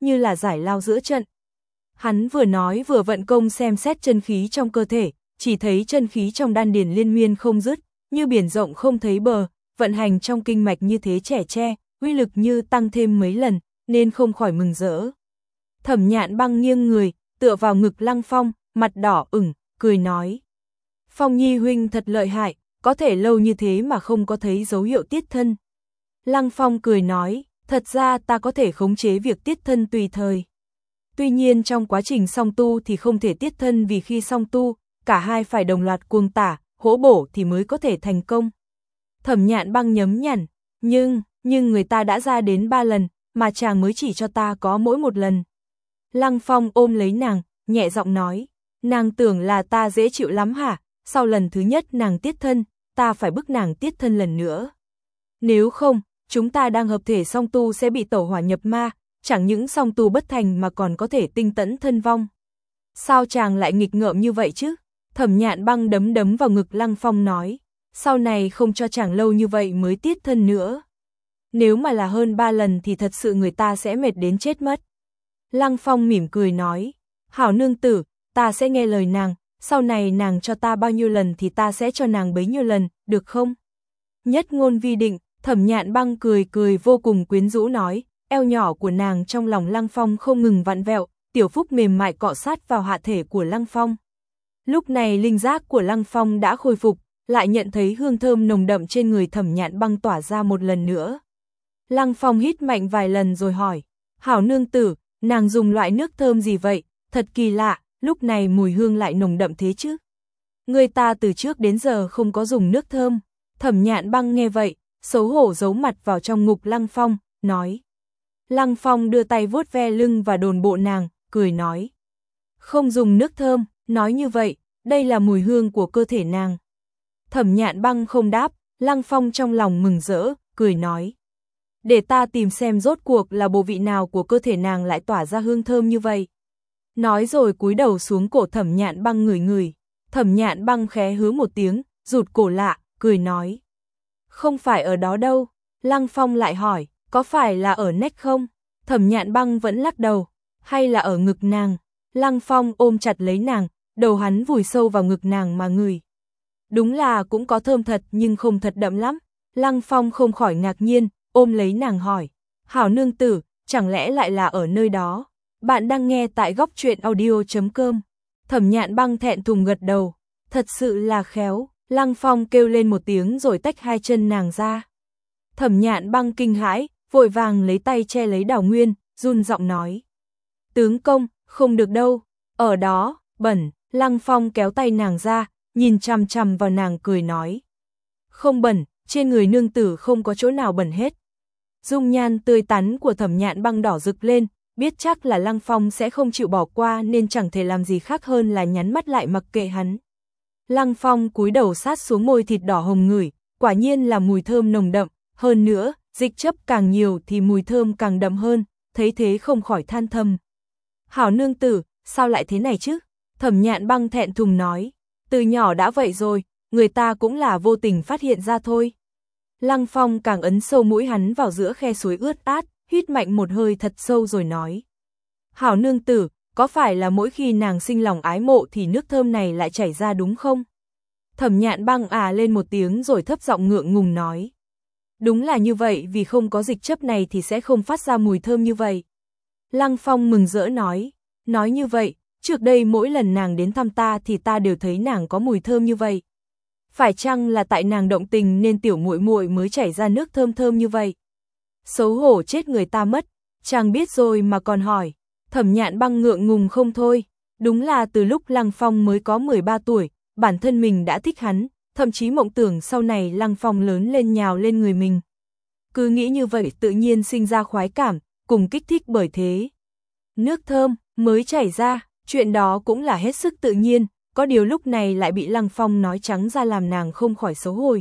như là giải lao giữa trận. Hắn vừa nói vừa vận công xem xét chân khí trong cơ thể, chỉ thấy chân khí trong đan điền liên miên không dứt, như biển rộng không thấy bờ, vận hành trong kinh mạch như thế trẻ tre, uy lực như tăng thêm mấy lần, nên không khỏi mừng rỡ. Thẩm Nhạn Băng nghiêng người, tựa vào ngực Lăng Phong, mặt đỏ ửng, cười nói: Phong Nhi huynh thật lợi hại, có thể lâu như thế mà không có thấy dấu hiệu tiết thân. Lăng Phong cười nói: thật ra ta có thể khống chế việc tiết thân tùy thời. Tuy nhiên trong quá trình song tu thì không thể tiết thân, vì khi song tu, cả hai phải đồng loạt cuồng tả, hỗ bổ thì mới có thể thành công. Thẩm Nhạn Băng nhấm nhằn: nhưng, nhưng người ta đã ra đến ba lần, mà chàng mới chỉ cho ta có mỗi một lần. Lăng Phong ôm lấy nàng, nhẹ giọng nói: nàng tưởng là ta dễ chịu lắm hả? Sau lần thứ nhất nàng tiết thân, ta phải bức nàng tiết thân lần nữa. Nếu không, chúng ta đang hợp thể song tu sẽ bị tẩu hỏa nhập ma, chẳng những song tu bất thành mà còn có thể tinh tẫn thân vong. Sao chàng lại nghịch ngợm như vậy chứ? Thẩm Nhạn Băng đấm đấm vào ngực Lăng Phong nói: sau này không cho chàng lâu như vậy mới tiết thân nữa. Nếu mà là hơn ba lần thì thật sự người ta sẽ mệt đến chết mất. Lăng Phong mỉm cười nói: hảo nương tử, ta sẽ nghe lời nàng, sau này nàng cho ta bao nhiêu lần thì ta sẽ cho nàng bấy nhiêu lần, được không? Nhất ngôn vi định. Thẩm Nhạn Băng cười cười vô cùng quyến rũ nói, eo nhỏ của nàng trong lòng Lăng Phong không ngừng vặn vẹo, tiểu phúc mềm mại cọ sát vào hạ thể của Lăng Phong. Lúc này linh giác của Lăng Phong đã khôi phục, lại nhận thấy hương thơm nồng đậm trên người Thẩm Nhạn Băng tỏa ra một lần nữa. Lăng Phong hít mạnh vài lần rồi hỏi: hảo nương tử, nàng dùng loại nước thơm gì vậy? Thật kỳ lạ, lúc này mùi hương lại nồng đậm thế chứ. Người ta từ trước đến giờ không có dùng nước thơm. Thẩm Nhạn Băng nghe vậy, xấu hổ giấu mặt vào trong ngục Lăng Phong, nói. Lăng Phong đưa tay vuốt ve lưng và đồn bộ nàng, cười nói: không dùng nước thơm, nói như vậy, đây là mùi hương của cơ thể nàng. Thẩm Nhạn Băng không đáp, Lăng Phong trong lòng mừng rỡ, cười nói: để ta tìm xem rốt cuộc là bộ vị nào của cơ thể nàng lại tỏa ra hương thơm như vậy. Nói rồi cúi đầu xuống cổ Thẩm Nhạn Băng ngửi ngửi. Thẩm Nhạn Băng khẽ hứ một tiếng, rụt cổ lạ, cười nói: không phải ở đó đâu. Lăng Phong lại hỏi: có phải là ở nách không? Thẩm Nhạn Băng vẫn lắc đầu: hay là ở ngực nàng? Lăng Phong ôm chặt lấy nàng, đầu hắn vùi sâu vào ngực nàng mà ngửi. Đúng là cũng có thơm thật nhưng không thật đậm lắm. Lăng Phong không khỏi ngạc nhiên, ôm lấy nàng hỏi: hảo nương tử, chẳng lẽ lại là ở nơi đó? Bạn đang nghe tại góc truyện audio chấm com. Thẩm Nhạn Băng thẹn thùng gật đầu: thật sự là khéo. Lăng Phong kêu lên một tiếng rồi tách hai chân nàng ra. Thẩm Nhạn Băng kinh hãi, vội vàng lấy tay che lấy Đào Nguyên, run giọng nói: tướng công, không được đâu, ở đó, bẩn. Lăng Phong kéo tay nàng ra, nhìn chằm chằm vào nàng cười nói: không bẩn, trên người nương tử không có chỗ nào bẩn hết. Dung nhan tươi tắn của Thẩm Nhạn Băng đỏ rực lên, biết chắc là Lăng Phong sẽ không chịu bỏ qua nên chẳng thể làm gì khác hơn là nhắm mắt lại mặc kệ hắn. Lăng Phong cúi đầu sát xuống môi thịt đỏ hồng ngửi, quả nhiên là mùi thơm nồng đậm, hơn nữa, dịch chấp càng nhiều thì mùi thơm càng đậm hơn, thấy thế không khỏi than thầm. Hảo nương tử, sao lại thế này chứ? Thẩm Nhạn Băng thẹn thùng nói: từ nhỏ đã vậy rồi, người ta cũng là vô tình phát hiện ra thôi. Lăng Phong càng ấn sâu mũi hắn vào giữa khe suối ướt át, hít mạnh một hơi thật sâu rồi nói: hảo nương tử, có phải là mỗi khi nàng sinh lòng ái mộ thì nước thơm này lại chảy ra đúng không? Thẩm Nhạn Băng à lên một tiếng rồi thấp giọng ngượng ngùng nói: đúng là như vậy, vì không có dịch chấp này thì sẽ không phát ra mùi thơm như vậy. Lăng Phong mừng rỡ nói: nói như vậy, trước đây mỗi lần nàng đến thăm ta thì ta đều thấy nàng có mùi thơm như vậy. Phải chăng là tại nàng động tình nên tiểu muội muội mới chảy ra nước thơm thơm như vậy? Xấu hổ chết người ta mất, chàng biết rồi mà còn hỏi. Thẩm Nhạn Băng ngượng ngùng không thôi, đúng là từ lúc Lăng Phong mới có mười ba tuổi, bản thân mình đã thích hắn, thậm chí mộng tưởng sau này Lăng Phong lớn lên nhào lên người mình. Cứ nghĩ như vậy tự nhiên sinh ra khoái cảm, cùng kích thích bởi thế. Nước thơm mới chảy ra, chuyện đó cũng là hết sức tự nhiên, có điều lúc này lại bị Lăng Phong nói trắng ra làm nàng không khỏi xấu hổ.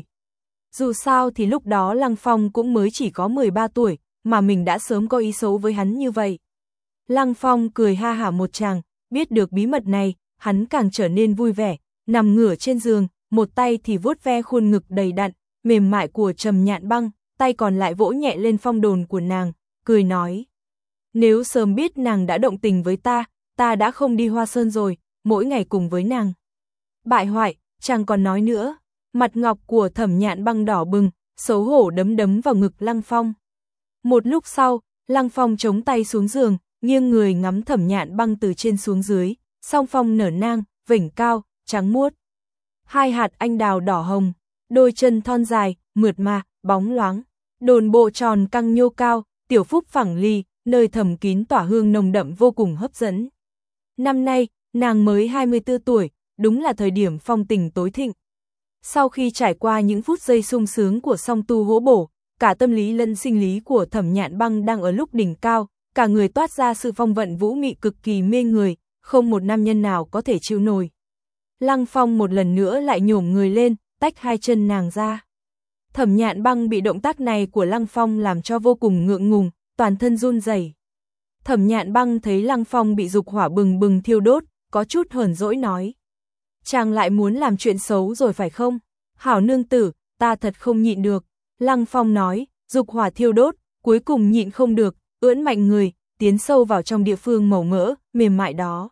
Dù sao thì lúc đó Lăng Phong cũng mới chỉ có mười ba tuổi, mà mình đã sớm có ý xấu với hắn như vậy. Lăng Phong cười ha hả một tràng, biết được bí mật này, hắn càng trở nên vui vẻ, nằm ngửa trên giường, một tay thì vuốt ve khuôn ngực đầy đặn, mềm mại của Thẩm Nhạn Băng, tay còn lại vỗ nhẹ lên phong đồn của nàng, cười nói: Nếu sớm biết nàng đã động tình với ta, ta đã không đi Hoa Sơn rồi, mỗi ngày cùng với nàng. Bại hoại, chàng còn nói nữa. Mặt ngọc của Thẩm Nhạn Băng đỏ bừng, xấu hổ đấm đấm vào ngực Lăng Phong. Một lúc sau, Lăng Phong chống tay xuống giường, nghiêng người ngắm Thẩm Nhạn Băng từ trên xuống dưới, song phong nở nang, vểnh cao, trắng muốt. Hai hạt anh đào đỏ hồng, đôi chân thon dài, mượt mà, bóng loáng, đồn bộ tròn căng nhô cao, tiểu phúc phẳng ly, nơi thầm kín tỏa hương nồng đậm vô cùng hấp dẫn. Năm nay, nàng mới hai mươi tư tuổi, đúng là thời điểm phong tình tối thịnh. Sau khi trải qua những phút giây sung sướng của song tu hỗ bổ, cả tâm lý lẫn sinh lý của Thẩm Nhạn Băng đang ở lúc đỉnh cao, cả người toát ra sự phong vận vũ mị cực kỳ mê người, không một nam nhân nào có thể chịu nổi. Lăng Phong một lần nữa lại nhổm người lên, tách hai chân nàng ra. Thẩm Nhạn Băng bị động tác này của Lăng Phong làm cho vô cùng ngượng ngùng, toàn thân run rẩy. Thẩm Nhạn Băng thấy Lăng Phong bị dục hỏa bừng bừng thiêu đốt, có chút hờn dỗi nói: "Chàng lại muốn làm chuyện xấu rồi phải không? Hảo nương tử, ta thật không nhịn được." Lăng Phong nói, dục hỏa thiêu đốt, cuối cùng nhịn không được, ưỡn mạnh người, tiến sâu vào trong địa phương màu mỡ, mềm mại đó.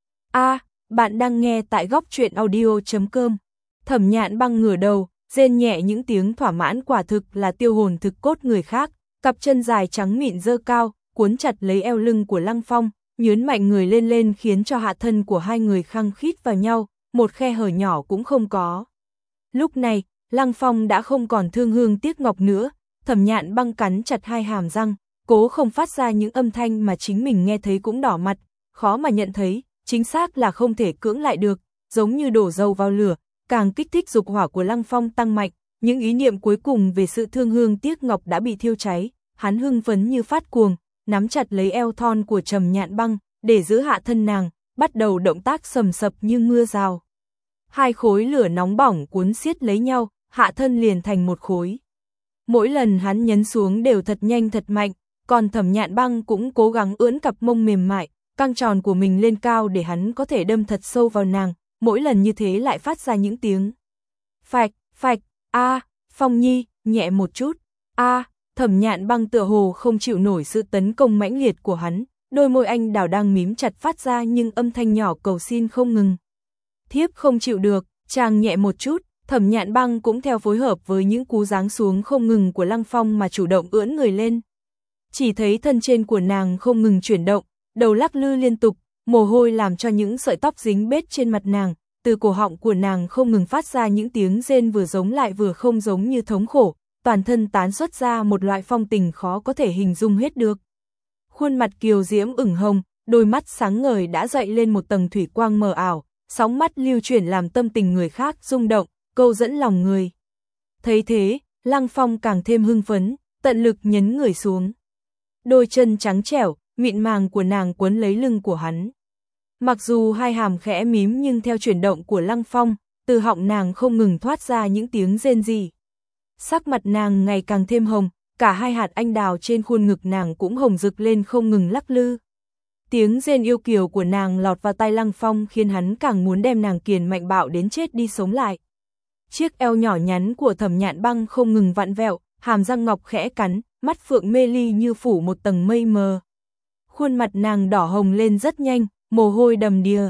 A, bạn đang nghe tại góc truyện audio chấm com. Thẩm Nhạn Băng ngửa đầu, rên nhẹ những tiếng thỏa mãn, quả thực là tiêu hồn thực cốt người khác, cặp chân dài trắng mịn giơ cao, cuốn chặt lấy eo lưng của Lăng Phong, nhướn mạnh người lên lên khiến cho hạ thân của hai người khăng khít vào nhau, một khe hở nhỏ cũng không có. Lúc này, Lăng Phong đã không còn thương hương tiếc ngọc nữa, Thẩm Nhạn Băng cắn chặt hai hàm răng, cố không phát ra những âm thanh mà chính mình nghe thấy cũng đỏ mặt, khó mà nhận thấy, chính xác là không thể cưỡng lại được, giống như đổ dầu vào lửa, càng kích thích dục hỏa của Lăng Phong tăng mạnh, những ý niệm cuối cùng về sự thương hương tiếc ngọc đã bị thiêu cháy, hắn hưng phấn như phát cuồng, nắm chặt lấy eo thon của Thẩm Nhạn Băng, để giữ hạ thân nàng, bắt đầu động tác sầm sập như mưa rào. Hai khối lửa nóng bỏng cuốn siết lấy nhau, hạ thân liền thành một khối. Mỗi lần hắn nhấn xuống đều thật nhanh thật mạnh, còn Thẩm Nhạn Băng cũng cố gắng ưỡn cặp mông mềm mại, căng tròn của mình lên cao để hắn có thể đâm thật sâu vào nàng, mỗi lần như thế lại phát ra những tiếng phạch, phạch, a, Phong Nhi, nhẹ một chút, a, Thẩm Nhạn Băng tựa hồ không chịu nổi sự tấn công mãnh liệt của hắn, đôi môi anh đào đang mím chặt phát ra nhưng âm thanh nhỏ cầu xin không ngừng. Thiếp không chịu được, chàng nhẹ một chút. Thẩm Nhạn Băng cũng theo phối hợp với những cú giáng xuống không ngừng của Lăng Phong mà chủ động ưỡn người lên. Chỉ thấy thân trên của nàng không ngừng chuyển động, đầu lắc lư liên tục, mồ hôi làm cho những sợi tóc dính bết trên mặt nàng, từ cổ họng của nàng không ngừng phát ra những tiếng rên vừa giống lại vừa không giống như thống khổ, toàn thân tán xuất ra một loại phong tình khó có thể hình dung hết được. Khuôn mặt kiều diễm ửng hồng, đôi mắt sáng ngời đã dậy lên một tầng thủy quang mờ ảo, sóng mắt lưu chuyển làm tâm tình người khác rung động, câu dẫn lòng người. Thấy thế, Lăng Phong càng thêm hưng phấn, tận lực nhấn người xuống. Đôi chân trắng trẻo, mịn màng của nàng quấn lấy lưng của hắn. Mặc dù hai hàm khẽ mím nhưng theo chuyển động của Lăng Phong, từ họng nàng không ngừng thoát ra những tiếng rên rỉ. Sắc mặt nàng ngày càng thêm hồng, cả hai hạt anh đào trên khuôn ngực nàng cũng hồng rực lên không ngừng lắc lư. Tiếng rên yêu kiều của nàng lọt vào tai Lăng Phong khiến hắn càng muốn đem nàng kiền mạnh bạo đến chết đi sống lại. Chiếc eo nhỏ nhắn của Thẩm Nhạn Băng không ngừng vặn vẹo, hàm răng ngọc khẽ cắn, mắt phượng mê ly như phủ một tầng mây mờ. Khuôn mặt nàng đỏ hồng lên rất nhanh, mồ hôi đầm đìa.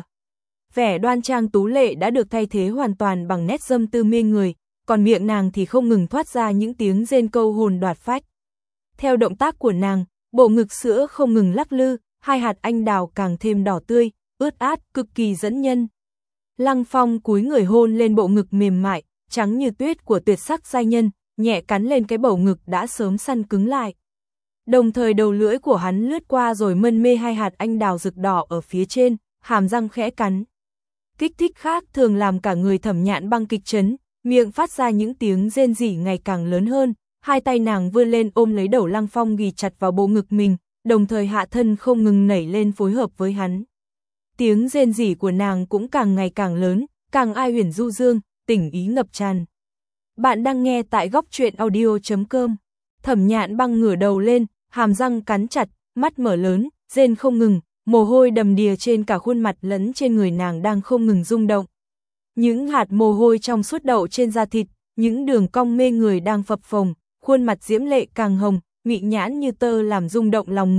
Vẻ đoan trang tú lệ đã được thay thế hoàn toàn bằng nét dâm tư mê người, còn miệng nàng thì không ngừng thoát ra những tiếng rên câu hồn đoạt phách. Theo động tác của nàng, bộ ngực sữa không ngừng lắc lư, hai hạt anh đào càng thêm đỏ tươi, ướt át, cực kỳ dẫn nhân. Lăng Phong cúi người hôn lên bộ ngực mềm mại, trắng như tuyết của tuyệt sắc giai nhân, nhẹ cắn lên cái bầu ngực đã sớm săn cứng lại. Đồng thời đầu lưỡi của hắn lướt qua rồi mân mê hai hạt anh đào rực đỏ ở phía trên, hàm răng khẽ cắn. Kích thích khác thường làm cả người Thẩm Nhạn Băng kịch chấn, miệng phát ra những tiếng rên rỉ ngày càng lớn hơn, hai tay nàng vươn lên ôm lấy đầu Lăng Phong ghì chặt vào bộ ngực mình, đồng thời hạ thân không ngừng nảy lên phối hợp với hắn. Tiếng rên rỉ của nàng cũng càng ngày càng lớn, càng ai huyền du dương, tình ý ngập tràn. Bạn đang nghe tại góc truyện audio chấm com. Thẩm Nhạn Băng ngửa đầu lên, hàm răng cắn chặt, mắt mở lớn, rên không ngừng, mồ hôi đầm đìa trên cả khuôn mặt lẫn trên người nàng đang không ngừng rung động. Những hạt mồ hôi trong suốt đậu trên da thịt, những đường cong mê người đang phập phồng, khuôn mặt diễm lệ càng hồng, mị nhãn như tơ làm rung động lòng người,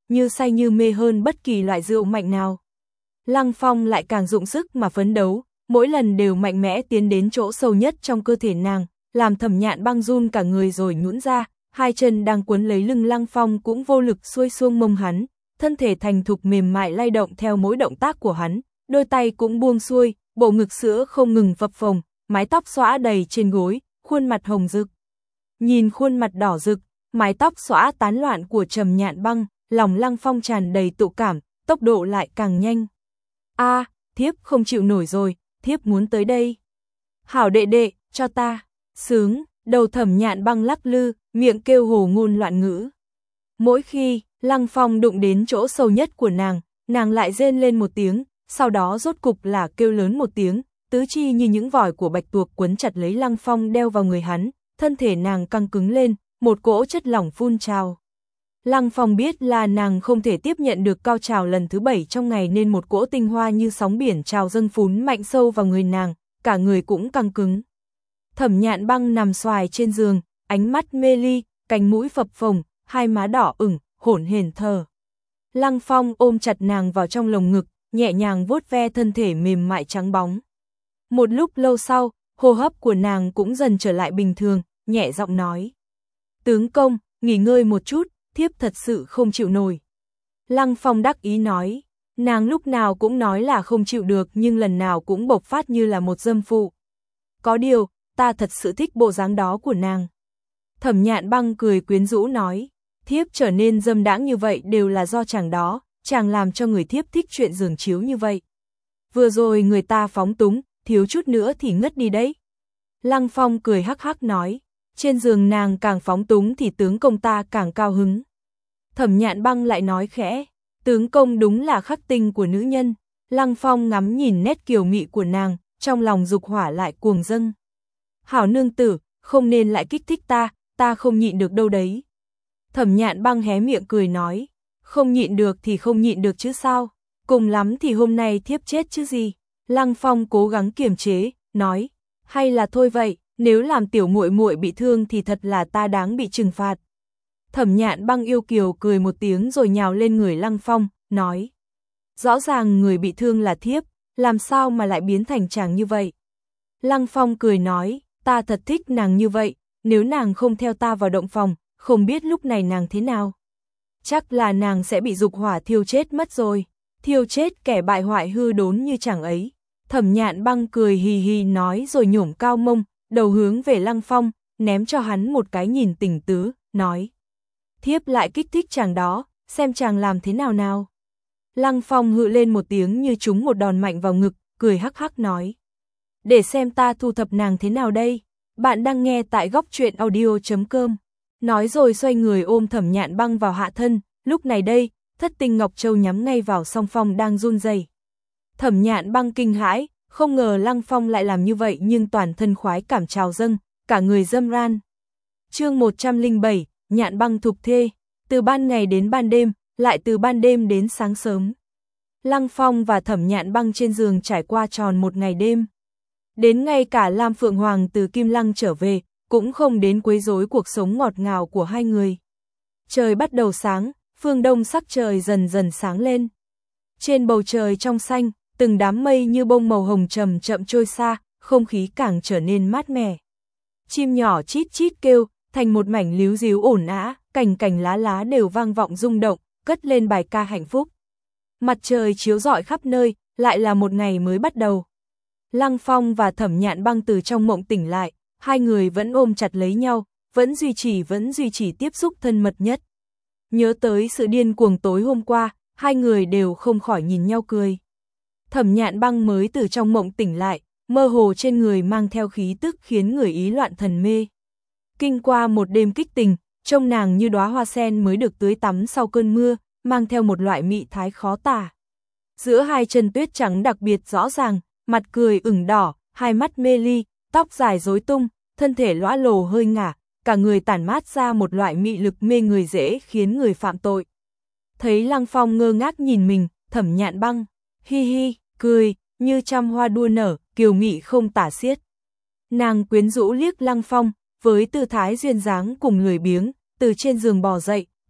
như say như mê hơn bất kỳ loại rượu mạnh nào. Lăng Phong lại càng dụng sức mà phấn đấu, mỗi lần đều mạnh mẽ tiến đến chỗ sâu nhất trong cơ thể nàng, làm Thẩm Nhạn Băng run cả người rồi nhũn ra, hai chân đang quấn lấy lưng Lăng Phong cũng vô lực xuôi xuông mông hắn, thân thể thành thục mềm mại lay động theo mỗi động tác của hắn, đôi tay cũng buông xuôi, bộ ngực sữa không ngừng phập phồng, mái tóc xõa đầy trên gối, khuôn mặt hồng rực. Nhìn khuôn mặt đỏ rực, mái tóc xõa tán loạn của Thẩm Nhạn Băng, lòng Lăng Phong tràn đầy tụ cảm, tốc độ lại càng nhanh. A, à, thiếp không chịu nổi rồi, thiếp muốn tới đây. Hảo đệ đệ, cho ta. Sướng, đầu Thẩm Nhạn Băng lắc lư, miệng kêu hồ ngôn loạn ngữ. Mỗi khi Lăng Phong đụng đến chỗ sâu nhất của nàng, nàng lại rên lên một tiếng, sau đó rốt cục là kêu lớn một tiếng, tứ chi như những vòi của bạch tuộc quấn chặt lấy Lăng Phong đeo vào người hắn, thân thể nàng căng cứng lên, một cỗ chất lỏng phun trào. Lăng Phong biết là nàng không thể tiếp nhận được cao trào lần thứ bảy trong ngày nên một cỗ tinh hoa như sóng biển trào dâng phún mạnh sâu vào người nàng, cả người cũng căng cứng. Thẩm Nhạn Băng nằm xoài trên giường, ánh mắt mê ly, cánh mũi phập phồng, hai má đỏ ửng, hổn hển thở. Lăng Phong ôm chặt nàng vào trong lồng ngực, nhẹ nhàng vuốt ve thân thể mềm mại trắng bóng. Một lúc lâu sau, hô hấp của nàng cũng dần trở lại bình thường, nhẹ giọng nói: "Tướng công, nghỉ ngơi một chút, thiếp thật sự không chịu nổi." Lăng Phong đắc ý nói, nàng lúc nào cũng nói là không chịu được nhưng lần nào cũng bộc phát như là một dâm phụ. Có điều, ta thật sự thích bộ dáng đó của nàng. Thẩm Nhạn Băng cười quyến rũ nói, thiếp trở nên dâm đãng như vậy đều là do chàng đó, chàng làm cho người thiếp thích chuyện giường chiếu như vậy. Vừa rồi người ta phóng túng, thiếu chút nữa thì ngất đi đấy. Lăng Phong cười hắc hắc nói, trên giường nàng càng phóng túng thì tướng công ta càng cao hứng. Thẩm Nhạn Băng lại nói khẽ, tướng công đúng là khắc tinh của nữ nhân. Lăng Phong ngắm nhìn nét kiều mị của nàng, trong lòng dục hỏa lại cuồng dâng. Hảo nương tử, không nên lại kích thích ta, ta không nhịn được đâu đấy. Thẩm Nhạn Băng hé miệng cười nói, không nhịn được thì không nhịn được chứ sao, cùng lắm thì hôm nay thiếp chết chứ gì. Lăng Phong cố gắng kiềm chế, nói, hay là thôi vậy, nếu làm tiểu muội muội bị thương thì thật là ta đáng bị trừng phạt. Thẩm Nhạn Băng yêu kiều cười một tiếng rồi nhào lên người Lăng Phong, nói, rõ ràng người bị thương là thiếp, làm sao mà lại biến thành chàng như vậy. Lăng Phong cười nói, ta thật thích nàng như vậy, nếu nàng không theo ta vào động phòng, không biết lúc này nàng thế nào. Chắc là nàng sẽ bị dục hỏa thiêu chết mất rồi, thiêu chết kẻ bại hoại hư đốn như chàng ấy. Thẩm Nhạn Băng cười hì hì nói rồi nhổm cao mông, đầu hướng về Lăng Phong, ném cho hắn một cái nhìn tình tứ, nói, thiếp lại kích thích chàng đó, xem chàng làm thế nào nào. Lăng Phong hự lên một tiếng như trúng một đòn mạnh vào ngực, cười hắc hắc nói, để xem ta thu thập nàng thế nào đây. Bạn đang nghe tại góc truyện audio chấm com. Nói rồi xoay người ôm Thẩm Nhạn Băng vào hạ thân, lúc này đây, thất tinh Ngọc Châu nhắm ngay vào Song Phong đang run rẩy. Thẩm Nhạn Băng kinh hãi, không ngờ Lăng Phong lại làm như vậy nhưng toàn thân khoái cảm trào dâng, cả người dâm ran. Chương một trăm lẻ bảy, Nhạn Băng thục thê, từ ban ngày đến ban đêm, lại từ ban đêm đến sáng sớm. Lăng Phong và Thẩm Nhạn Băng trên giường trải qua tròn một ngày đêm. Đến ngay cả Lam Phượng Hoàng từ Kim Lăng trở về, cũng không đến quấy rối cuộc sống ngọt ngào của hai người. Trời bắt đầu sáng, phương đông sắc trời dần dần sáng lên. Trên bầu trời trong xanh, từng đám mây như bông màu hồng chậm chậm trôi xa, không khí càng trở nên mát mẻ. Chim nhỏ chít chít kêu, thành một mảnh líu ríu ổn ã, cành cành lá lá đều vang vọng rung động, cất lên bài ca hạnh phúc. Mặt trời chiếu rọi khắp nơi, lại là một ngày mới bắt đầu. Lăng Phong và Thẩm Nhạn Băng từ trong mộng tỉnh lại, hai người vẫn ôm chặt lấy nhau, vẫn duy trì vẫn duy trì tiếp xúc thân mật nhất. Nhớ tới sự điên cuồng tối hôm qua, hai người đều không khỏi nhìn nhau cười. Thẩm Nhạn Băng mới từ trong mộng tỉnh lại, mơ hồ trên người mang theo khí tức khiến người ý loạn thần mê. Kinh qua một đêm kích tình, trông nàng như đóa hoa sen mới được tưới tắm sau cơn mưa, mang theo một loại mị thái khó tả. Giữa hai chân tuyết trắng đặc biệt rõ ràng, mặt cười ửng đỏ, hai mắt mê ly, tóc dài rối tung, thân thể lõa lồ hơi ngả, cả người tản mát ra một loại mị lực mê người dễ khiến người phạm tội. Thấy Lăng Phong ngơ ngác nhìn mình, Thẩm Nhạn Băng, hi hi, cười, như trăm hoa đua nở, kiều mị không tả xiết. Nàng quyến rũ liếc Lăng Phong, với tư thái duyên dáng cùng lười biếng, từ trên giường bò dậy,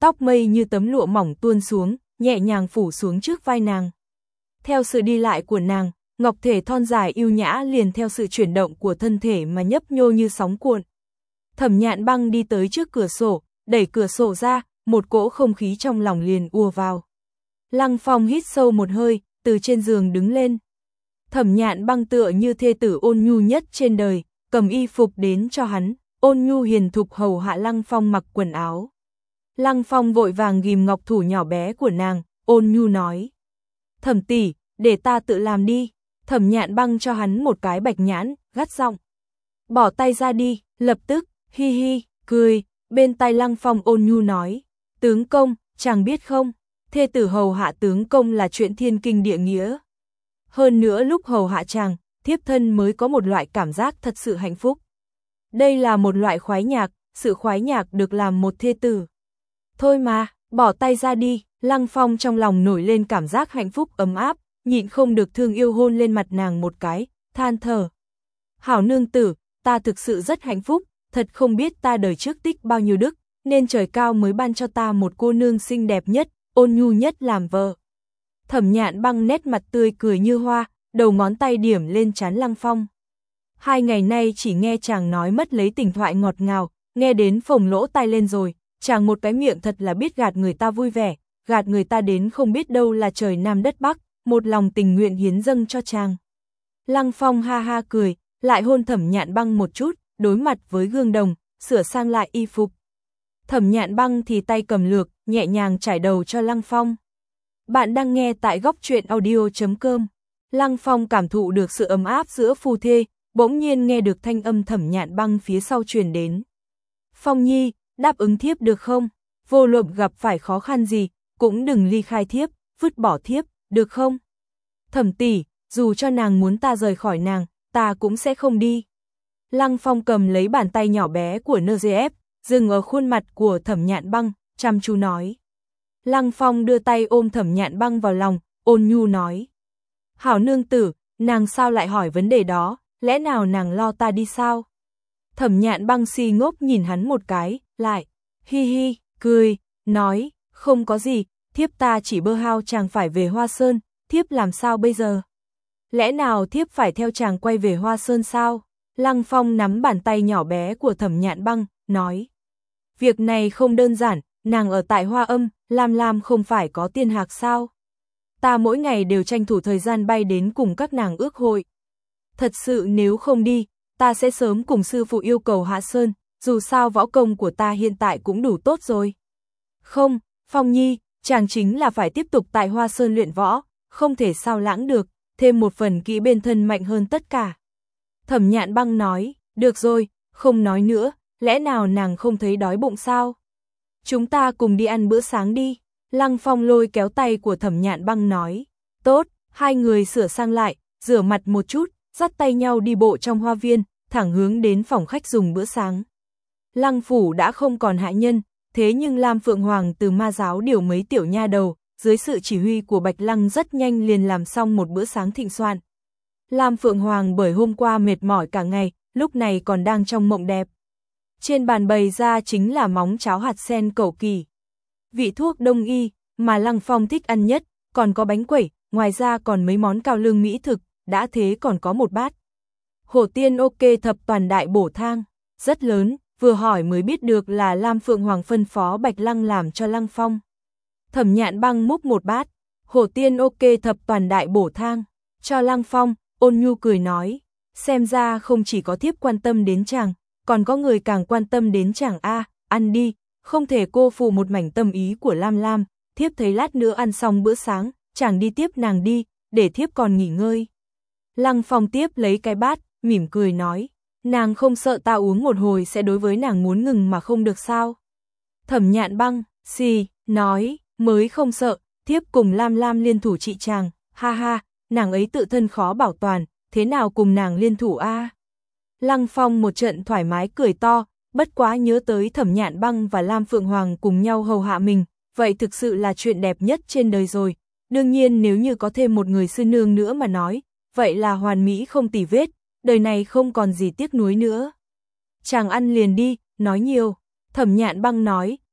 tóc mây như tấm lụa mỏng tuôn xuống, nhẹ nhàng phủ xuống trước vai nàng. Theo sự đi lại của nàng, ngọc thể thon dài yêu nhã liền theo sự chuyển động của thân thể mà nhấp nhô như sóng cuộn. Thẩm Nhạn Băng đi tới trước cửa sổ, đẩy cửa sổ ra, một cỗ không khí trong lòng liền ùa vào. Lăng Phong hít sâu một hơi, từ trên giường đứng lên. Thẩm Nhạn Băng tựa như thê tử ôn nhu nhất trên đời, cầm y phục đến cho hắn, ôn nhu hiền thục hầu hạ Lăng Phong mặc quần áo. Lăng Phong vội vàng ghim ngọc thủ nhỏ bé của nàng, ôn nhu nói. Thẩm tỷ, để ta tự làm đi. Thẩm Nhạn Băng cho hắn một cái bạch nhãn, gắt giọng. Bỏ tay ra đi, lập tức, hi hi, cười, bên tai Lăng Phong ôn nhu nói. Tướng công, chàng biết không, thê tử hầu hạ tướng công là chuyện thiên kinh địa nghĩa. Hơn nữa lúc hầu hạ chàng, thiếp thân mới có một loại cảm giác thật sự hạnh phúc. Đây là một loại khoái nhạc, sự khoái nhạc được làm một thê tử. Thôi mà, bỏ tay ra đi, Lăng Phong trong lòng nổi lên cảm giác hạnh phúc ấm áp, nhịn không được thương yêu hôn lên mặt nàng một cái, than thở. Hảo nương tử, ta thực sự rất hạnh phúc, thật không biết ta đời trước tích bao nhiêu đức, nên trời cao mới ban cho ta một cô nương xinh đẹp nhất, ôn nhu nhất làm vợ. Thẩm Nhạn Băng nét mặt tươi cười như hoa, đầu ngón tay điểm lên trán Lăng Phong. Hai ngày nay chỉ nghe chàng nói mất lấy tình thoại ngọt ngào, nghe đến phồng lỗ tai lên rồi, chàng một cái miệng thật là biết gạt người ta vui vẻ, gạt người ta đến không biết đâu là trời Nam đất Bắc, một lòng tình nguyện hiến dâng cho chàng. Lăng Phong ha ha cười, lại hôn Thẩm Nhạn Băng một chút, đối mặt với gương đồng, sửa sang lại y phục. Thẩm Nhạn Băng thì tay cầm lược, nhẹ nhàng trải đầu cho Lăng Phong. Bạn đang nghe tại góc truyện audio chấm com. Lăng Phong cảm thụ được sự ấm áp giữa phu thê, bỗng nhiên nghe được thanh âm Thẩm Nhạn Băng phía sau truyền đến. Phong nhi, đáp ứng thiếp được không? Vô luận gặp phải khó khăn gì, cũng đừng ly khai thiếp, vứt bỏ thiếp, được không? Thẩm tỷ, dù cho nàng muốn ta rời khỏi nàng, ta cũng sẽ không đi. Lăng Phong cầm lấy bàn tay nhỏ bé của en giê ép, dừng ở khuôn mặt của Thẩm Nhạn Băng, chăm chú nói. Lăng Phong đưa tay ôm Thẩm Nhạn Băng vào lòng, ôn nhu nói. Hảo nương tử, nàng sao lại hỏi vấn đề đó, lẽ nào nàng lo ta đi sao? Thẩm Nhạn Băng si ngốc nhìn hắn một cái, lại, hi hi, cười, nói, không có gì, thiếp ta chỉ bơ hao chàng phải về Hoa Sơn, thiếp làm sao bây giờ? Lẽ nào thiếp phải theo chàng quay về Hoa Sơn sao? Lăng Phong nắm bàn tay nhỏ bé của Thẩm Nhạn Băng, nói. Việc này không đơn giản, nàng ở tại Hoa Âm, Lam Lam không phải có tiên hạc sao? Ta mỗi ngày đều tranh thủ thời gian bay đến cùng các nàng ước hội. Thật sự nếu không đi, ta sẽ sớm cùng sư phụ yêu cầu hạ sơn, dù sao võ công của ta hiện tại cũng đủ tốt rồi. Không, Phong nhi, chàng chính là phải tiếp tục tại Hoa Sơn luyện võ, không thể sao lãng được, thêm một phần kỹ bên thân mạnh hơn tất cả. Thẩm Nhạn Băng nói, được rồi, không nói nữa, lẽ nào nàng không thấy đói bụng sao? Chúng ta cùng đi ăn bữa sáng đi. Lăng Phong lôi kéo tay của Thẩm Nhạn Băng nói, tốt, hai người sửa sang lại, rửa mặt một chút, dắt tay nhau đi bộ trong hoa viên, thẳng hướng đến phòng khách dùng bữa sáng. Lăng phủ đã không còn hạ nhân, thế nhưng Lam Phượng Hoàng từ ma giáo điều mấy tiểu nha đầu, dưới sự chỉ huy của Bạch Lăng rất nhanh liền làm xong một bữa sáng thịnh soạn. Lam Phượng Hoàng bởi hôm qua mệt mỏi cả ngày, lúc này còn đang trong mộng đẹp. Trên bàn bày ra chính là móng cháo hạt sen cầu kỳ, vị thuốc đông y mà Lăng Phong thích ăn nhất, còn có bánh quẩy, ngoài ra còn mấy món cao lương mỹ thực, đã thế còn có một bát hổ tiên ok thập toàn đại bổ thang, rất lớn, vừa hỏi mới biết được là Lam Phượng Hoàng phân phó Bạch Lăng làm cho Lăng Phong. Thẩm Nhạn Băng múc một bát hổ tiên ok thập toàn đại bổ thang cho Lăng Phong, ôn nhu cười nói, xem ra không chỉ có thiếp quan tâm đến chàng, còn có người càng quan tâm đến chàng a, ăn đi, không thể cô phụ một mảnh tâm ý của Lam Lam, thiếp thấy lát nữa ăn xong bữa sáng, chàng đi tiếp nàng đi, để thiếp còn nghỉ ngơi. Lăng Phong tiếp lấy cái bát, mỉm cười nói, nàng không sợ ta uống một hồi sẽ đối với nàng muốn ngừng mà không được sao? Thẩm Nhạn Băng, xì, nói, mới không sợ, thiếp cùng Lam Lam liên thủ trị chàng, ha ha, nàng ấy tự thân khó bảo toàn, thế nào cùng nàng liên thủ a? Lăng Phong một trận thoải mái cười to, bất quá nhớ tới Thẩm Nhạn Băng và Lam Phượng Hoàng cùng nhau hầu hạ mình, vậy thực sự là chuyện đẹp nhất trên đời rồi. Đương nhiên nếu như có thêm một người sư nương nữa mà nói, vậy là hoàn mỹ không tì vết, đời này không còn gì tiếc nuối nữa. Chàng ăn liền đi, nói nhiều. Thẩm Nhạn Băng nói,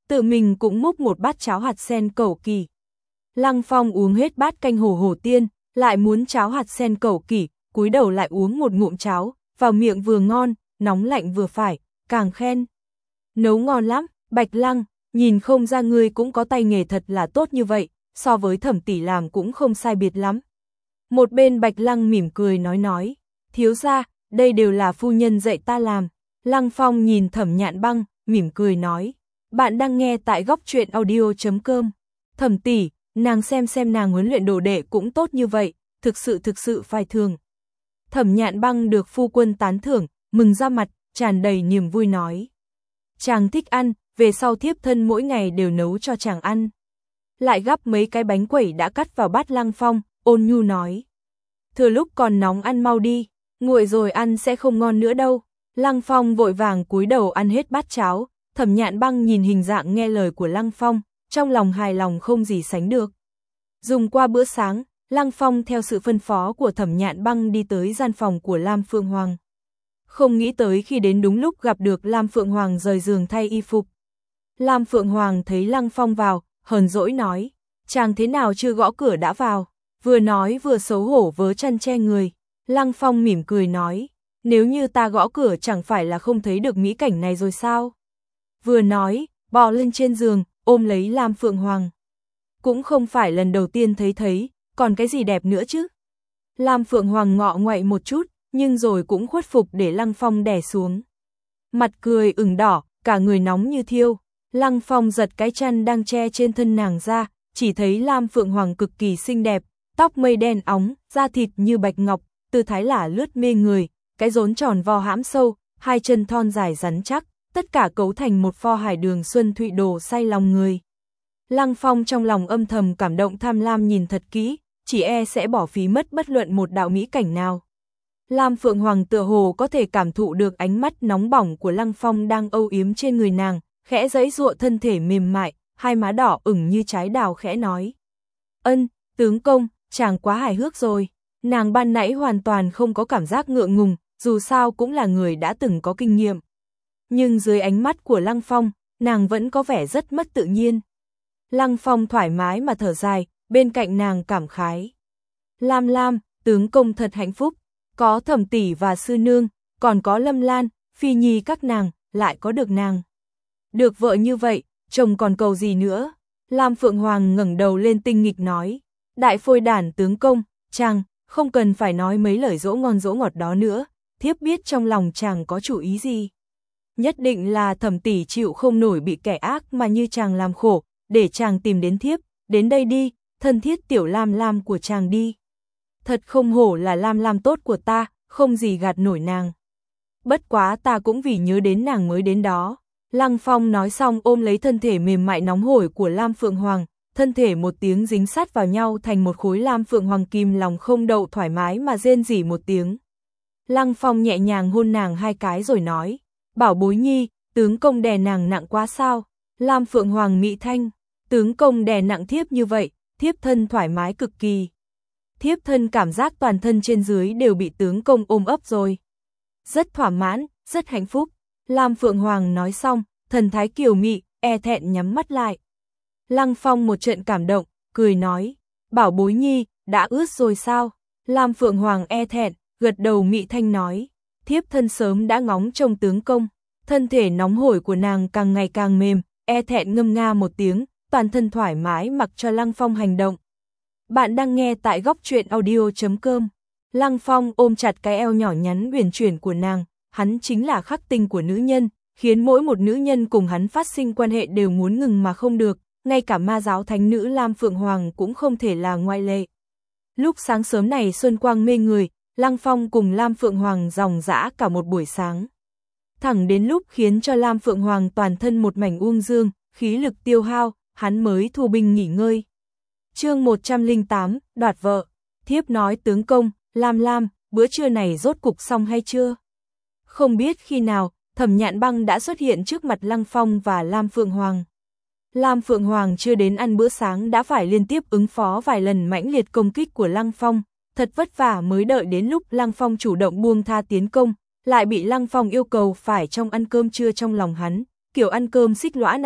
tự mình cũng múc một bát cháo hạt sen cẩu kỳ. Lăng Phong uống hết bát canh hổ hổ tiên, lại muốn cháo hạt sen cẩu kỳ, cúi đầu lại uống một ngụm cháo, vào miệng vừa ngon, nóng lạnh vừa phải, càng khen. Nấu ngon lắm, Bạch Lăng, nhìn không ra ngươi cũng có tay nghề thật là tốt như vậy, so với Thẩm tỷ làm cũng không sai biệt lắm. Một bên Bạch Lăng mỉm cười nói nói, thiếu gia, đây đều là phu nhân dạy ta làm. Lăng Phong nhìn Thẩm Nhạn Băng, mỉm cười nói, bạn đang nghe tại góc truyện audio chấm com. Thẩm tỷ, nàng xem xem nàng huấn luyện đồ đệ cũng tốt như vậy, thực sự thực sự phải thường. Thẩm Nhạn Băng được phu quân tán thưởng, mừng ra mặt, tràn đầy niềm vui nói. Chàng thích ăn, về sau thiếp thân mỗi ngày đều nấu cho chàng ăn. Lại gắp mấy cái bánh quẩy đã cắt vào bát Lăng Phong, ôn nhu nói. Thừa lúc còn nóng ăn mau đi, nguội rồi ăn sẽ không ngon nữa đâu. Lăng Phong vội vàng cúi đầu ăn hết bát cháo, Thẩm Nhạn Băng nhìn hình dạng nghe lời của Lăng Phong, trong lòng hài lòng không gì sánh được. Dùng qua bữa sáng, Lăng Phong theo sự phân phó của Thẩm Nhạn Băng đi tới gian phòng của Lam Phượng Hoàng. Không nghĩ tới khi đến đúng lúc gặp được Lam Phượng Hoàng rời giường thay y phục. Lam Phượng Hoàng thấy Lăng Phong vào, hờn dỗi nói, chàng thế nào chưa gõ cửa đã vào, vừa nói vừa xấu hổ vớ chăn che người. Lăng Phong mỉm cười nói, nếu như ta gõ cửa chẳng phải là không thấy được mỹ cảnh này rồi sao? Vừa nói, bò lên trên giường, ôm lấy Lam Phượng Hoàng. Cũng không phải lần đầu tiên thấy thấy, còn cái gì đẹp nữa chứ? Lam Phượng Hoàng ngọ ngoậy một chút, nhưng rồi cũng khuất phục để Lăng Phong đè xuống. Mặt cười ửng đỏ, cả người nóng như thiêu. Lăng Phong giật cái chăn đang che trên thân nàng ra, chỉ thấy Lam Phượng Hoàng cực kỳ xinh đẹp, tóc mây đen óng, da thịt như bạch ngọc, tư thái lả lướt mê người, cái rốn tròn vo hãm sâu, hai chân thon dài rắn chắc, tất cả cấu thành một pho hải đường xuân thụy đồ say lòng người. Lăng Phong trong lòng âm thầm cảm động tham lam nhìn thật kỹ, chỉ e sẽ bỏ phí mất bất luận một đạo mỹ cảnh nào. Lam Phượng Hoàng tựa hồ có thể cảm thụ được ánh mắt nóng bỏng của Lăng Phong đang âu yếm trên người nàng, khẽ giãy giụa thân thể mềm mại, hai má đỏ ửng như trái đào khẽ nói. Ân, tướng công, chàng quá hài hước rồi. Nàng ban nãy hoàn toàn không có cảm giác ngượng ngùng, dù sao cũng là người đã từng có kinh nghiệm. Nhưng dưới ánh mắt của Lăng Phong, nàng vẫn có vẻ rất mất tự nhiên. Lăng Phong thoải mái mà thở dài, bên cạnh nàng cảm khái. Lam Lam, tướng công thật hạnh phúc, có Thẩm tỷ và sư nương, còn có Lâm Lan, Phi Nhi các nàng, lại có được nàng. Được vợ như vậy, chồng còn cầu gì nữa? Lam Phượng Hoàng ngẩng đầu lên tinh nghịch nói. Đại phôi đản tướng công, chàng, không cần phải nói mấy lời dỗ ngon dỗ ngọt đó nữa, thiếp biết trong lòng chàng có chủ ý gì. Nhất định là Thẩm tỷ chịu không nổi bị kẻ ác mà như chàng làm khổ, để chàng tìm đến thiếp, đến đây đi, thân thiết tiểu Lam Lam của chàng đi. Thật không hổ là Lam Lam tốt của ta, không gì gạt nổi nàng. Bất quá ta cũng vì nhớ đến nàng mới đến đó. Lăng Phong nói xong ôm lấy thân thể mềm mại nóng hổi của Lam Phượng Hoàng, thân thể một tiếng dính sát vào nhau thành một khối. Lam Phượng Hoàng kìm lòng không đậu thoải mái mà rên rỉ một tiếng. Lăng Phong nhẹ nhàng hôn nàng hai cái rồi nói, bảo bối nhi, tướng công đè nàng nặng quá sao? Lam Phượng Hoàng mị thanh, tướng công đè nặng thiếp như vậy, thiếp thân thoải mái cực kỳ. Thiếp thân cảm giác toàn thân trên dưới đều bị tướng công ôm ấp rồi. Rất thỏa mãn, rất hạnh phúc. Lam Phượng Hoàng nói xong, thần thái kiều mị, e thẹn nhắm mắt lại. Lăng Phong một trận cảm động, cười nói, bảo bối nhi, đã ướt rồi sao? Lam Phượng Hoàng e thẹn, gật đầu mị thanh nói, thiếp thân sớm đã ngóng trông tướng công. Thân thể nóng hổi của nàng càng ngày càng mềm, e thẹn ngâm nga một tiếng, toàn thân thoải mái mặc cho Lăng Phong hành động. Bạn đang nghe tại góc truyện audio chấm com. Lăng Phong ôm chặt cái eo nhỏ nhắn uyển chuyển của nàng, hắn chính là khắc tinh của nữ nhân, khiến mỗi một nữ nhân cùng hắn phát sinh quan hệ đều muốn ngừng mà không được, ngay cả ma giáo thánh nữ Lam Phượng Hoàng cũng không thể là ngoại lệ. Lúc sáng sớm này xuân quang mê người, Lăng Phong cùng Lam Phượng Hoàng ròng rã cả một buổi sáng. Thẳng đến lúc khiến cho Lam Phượng Hoàng toàn thân một mảnh uông dương, khí lực tiêu hao, hắn mới thu binh nghỉ ngơi. Chương một trăm lẻ tám, đoạt vợ. Thiếp nói tướng công, Lam Lam, bữa trưa này rốt cục xong hay chưa? Không biết khi nào, Thẩm Nhạn Băng đã xuất hiện trước mặt Lăng Phong và Lam Phượng Hoàng. Lam Phượng Hoàng chưa đến ăn bữa sáng đã phải liên tiếp ứng phó vài lần mãnh liệt công kích của Lăng Phong, thật vất vả mới đợi đến lúc Lăng Phong chủ động buông tha tiến công, lại bị Lăng Phong yêu cầu phải trong ăn cơm trưa trong lòng hắn, kiểu ăn cơm xích lõa này,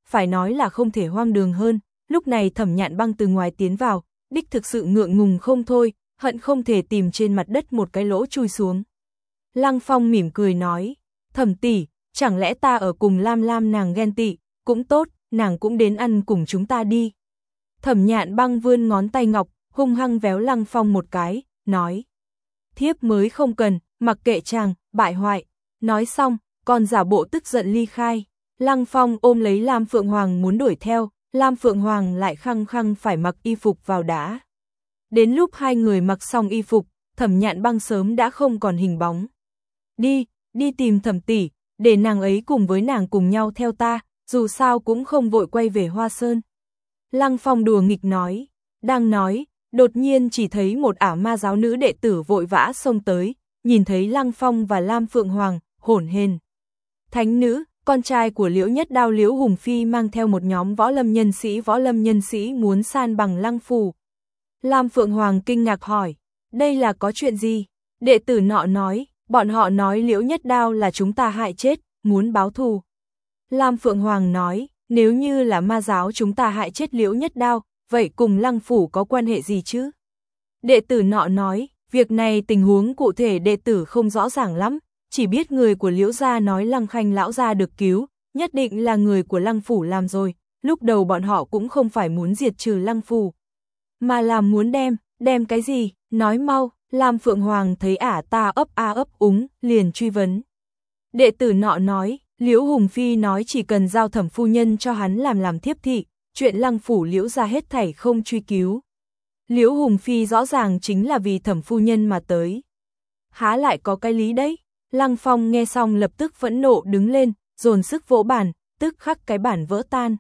phải nói là không thể hoang đường hơn. Lúc này Thẩm Nhạn Băng từ ngoài tiến vào, đích thực sự ngượng ngùng không thôi, hận không thể tìm trên mặt đất một cái lỗ chui xuống. Lăng Phong mỉm cười nói, Thẩm tỷ, chẳng lẽ ta ở cùng Lam Lam nàng ghen tị, cũng tốt, nàng cũng đến ăn cùng chúng ta đi. Thẩm Nhạn Băng vươn ngón tay ngọc, hung hăng véo Lăng Phong một cái, nói, thiếp mới không cần, mặc kệ chàng, bại hoại. Nói xong, còn giả bộ tức giận ly khai. Lăng Phong ôm lấy Lam Phượng Hoàng muốn đuổi theo, Lam Phượng Hoàng lại khăng khăng phải mặc y phục vào đã. Đến lúc hai người mặc xong y phục, Thẩm Nhạn Băng sớm đã không còn hình bóng. Đi, đi tìm Thẩm tỷ, để nàng ấy cùng với nàng cùng nhau theo ta, dù sao cũng không vội quay về Hoa Sơn. Lăng Phong đùa nghịch nói, đang nói, đột nhiên chỉ thấy một ả ma giáo nữ đệ tử vội vã xông tới, nhìn thấy Lăng Phong và Lam Phượng Hoàng, hỗn hển. Thánh nữ, con trai của Liễu Nhất Đao Liễu Hùng Phi mang theo một nhóm võ lâm nhân sĩ võ lâm nhân sĩ muốn san bằng Lăng phủ. Lam Phượng Hoàng kinh ngạc hỏi, đây là có chuyện gì? Đệ tử nọ nói, bọn họ nói Liễu Nhất Đao là chúng ta hại chết, muốn báo thù. Lam Phượng Hoàng nói, nếu như là ma giáo chúng ta hại chết Liễu Nhất Đao, vậy cùng Lăng phủ có quan hệ gì chứ? Đệ tử nọ nói, việc này tình huống cụ thể đệ tử không rõ ràng lắm, chỉ biết người của Liễu gia nói Lăng Khanh lão gia được cứu, nhất định là người của Lăng phủ làm rồi, lúc đầu bọn họ cũng không phải muốn diệt trừ Lăng phủ, mà là muốn đem, đem cái gì, nói mau. Lam Phượng Hoàng thấy ả ta ấp a ấp úng, liền truy vấn. Đệ tử nọ nói, Liễu Hùng Phi nói chỉ cần giao Thẩm phu nhân cho hắn làm làm thiếp thị, chuyện Lăng phủ Liễu gia hết thảy không truy cứu. Liễu Hùng Phi rõ ràng chính là vì Thẩm phu nhân mà tới. Há lại có cái lý đấy? Lăng Phong nghe xong lập tức phẫn nộ đứng lên, dồn sức vỗ bàn, tức khắc cái bản vỡ tan.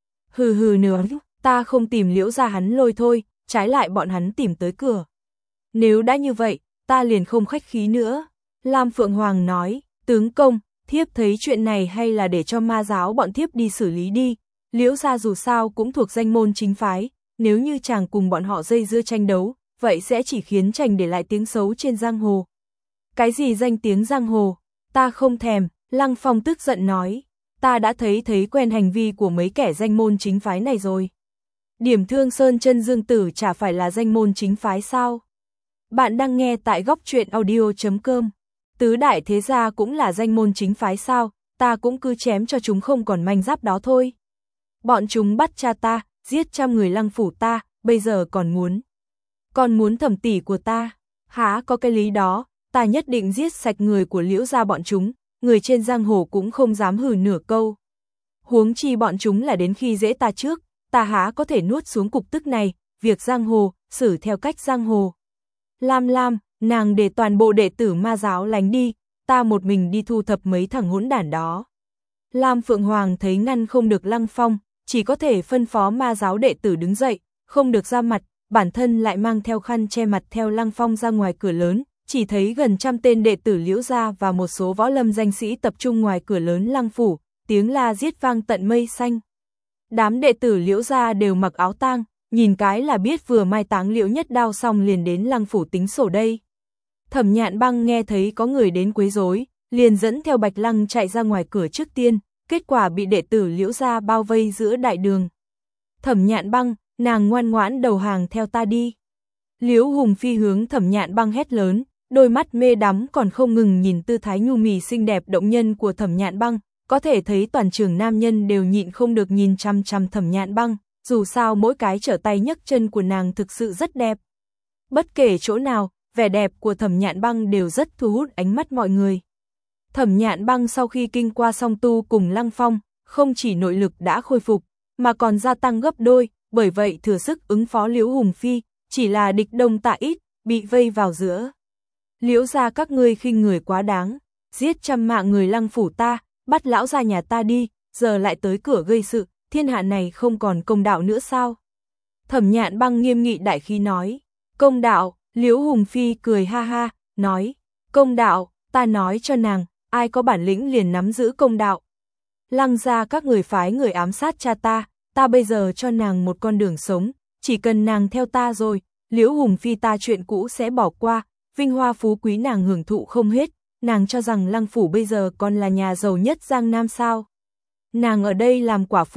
Hừ hừ nữa, ta không tìm Liễu gia hắn lôi thôi, trái lại bọn hắn tìm tới cửa. Nếu đã như vậy, ta liền không khách khí nữa. Lam Phượng Hoàng nói, tướng công, thiếp thấy chuyện này hay là để cho ma giáo bọn thiếp đi xử lý đi. Liễu gia dù sao cũng thuộc danh môn chính phái, nếu như chàng cùng bọn họ dây dưa tranh đấu, vậy sẽ chỉ khiến chàng để lại tiếng xấu trên giang hồ. Cái gì danh tiếng giang hồ, ta không thèm. Lăng Phong tức giận nói, ta đã thấy thấy quen hành vi của mấy kẻ danh môn chính phái này rồi. Điểm Thương Sơn Chân Dương Tử chả phải là danh môn chính phái sao? Bạn đang nghe tại góc truyện audio chấm com. Tứ đại thế gia cũng là danh môn chính phái sao, ta cũng cứ chém cho chúng không còn manh giáp đó thôi. Bọn chúng bắt cha ta, giết trăm người Lăng phủ ta, bây giờ còn muốn. Còn muốn Thẩm tỷ của ta, há có cái lý đó, ta nhất định giết sạch người của Liễu gia bọn chúng, người trên giang hồ cũng không dám hừ nửa câu. Huống chi bọn chúng là đến khi dễ ta trước, ta há có thể nuốt xuống cục tức này, việc giang hồ, xử theo cách giang hồ. Lam Lam, nàng để toàn bộ đệ tử ma giáo lánh đi, ta một mình đi thu thập mấy thằng hỗn đản đó. Lam Phượng Hoàng thấy ngăn không được Lăng Phong, chỉ có thể phân phó ma giáo đệ tử đứng dậy, không được ra mặt, bản thân lại mang theo khăn che mặt theo Lăng Phong ra ngoài cửa lớn, chỉ thấy gần trăm tên đệ tử Liễu gia và một số võ lâm danh sĩ tập trung ngoài cửa lớn Lăng phủ, tiếng la giết vang tận mây xanh. Đám đệ tử Liễu gia đều mặc áo tang, nhìn cái là biết vừa mai táng Liễu Nhất Đao xong liền đến Lăng phủ tính sổ đây. Thẩm Nhạn Băng nghe thấy có người đến quấy rối, liền dẫn theo Bạch Lăng chạy ra ngoài cửa trước tiên, kết quả bị đệ tử Liễu gia bao vây giữa đại đường. Thẩm Nhạn Băng, nàng ngoan ngoãn đầu hàng theo ta đi. Liễu Hùng Phi hướng Thẩm Nhạn Băng hét lớn, đôi mắt mê đắm còn không ngừng nhìn tư thái nhu mì xinh đẹp động nhân của Thẩm Nhạn Băng, có thể thấy toàn trường nam nhân đều nhịn không được nhìn chăm chăm Thẩm Nhạn Băng, dù sao mỗi cái trở tay nhấc chân của nàng thực sự rất đẹp. Bất kể chỗ nào, vẻ đẹp của Thẩm Nhạn Băng đều rất thu hút ánh mắt mọi người. Thẩm Nhạn Băng sau khi kinh qua song tu cùng Lăng Phong, không chỉ nội lực đã khôi phục, mà còn gia tăng gấp đôi, bởi vậy thừa sức ứng phó Liễu Hùng Phi, chỉ là địch đông tạ ít, bị vây vào giữa. Liễu gia các ngươi khinh người quá đáng, giết trăm mạng người Lăng phủ ta, bắt lão gia nhà ta đi, giờ lại tới cửa gây sự, thiên hạ này không còn công đạo nữa sao? Thẩm Nhạn Băng nghiêm nghị đại khí nói, công đạo. Liễu Hùng Phi cười ha ha, nói, công đạo, ta nói cho nàng, ai có bản lĩnh liền nắm giữ công đạo. Lăng gia các người phái người ám sát cha ta, ta bây giờ cho nàng một con đường sống, chỉ cần nàng theo ta rồi, Liễu Hùng Phi ta chuyện cũ sẽ bỏ qua, vinh hoa phú quý nàng hưởng thụ không hết, nàng cho rằng Lăng phủ bây giờ còn là nhà giàu nhất Giang Nam sao. Nàng ở đây làm quả phụ,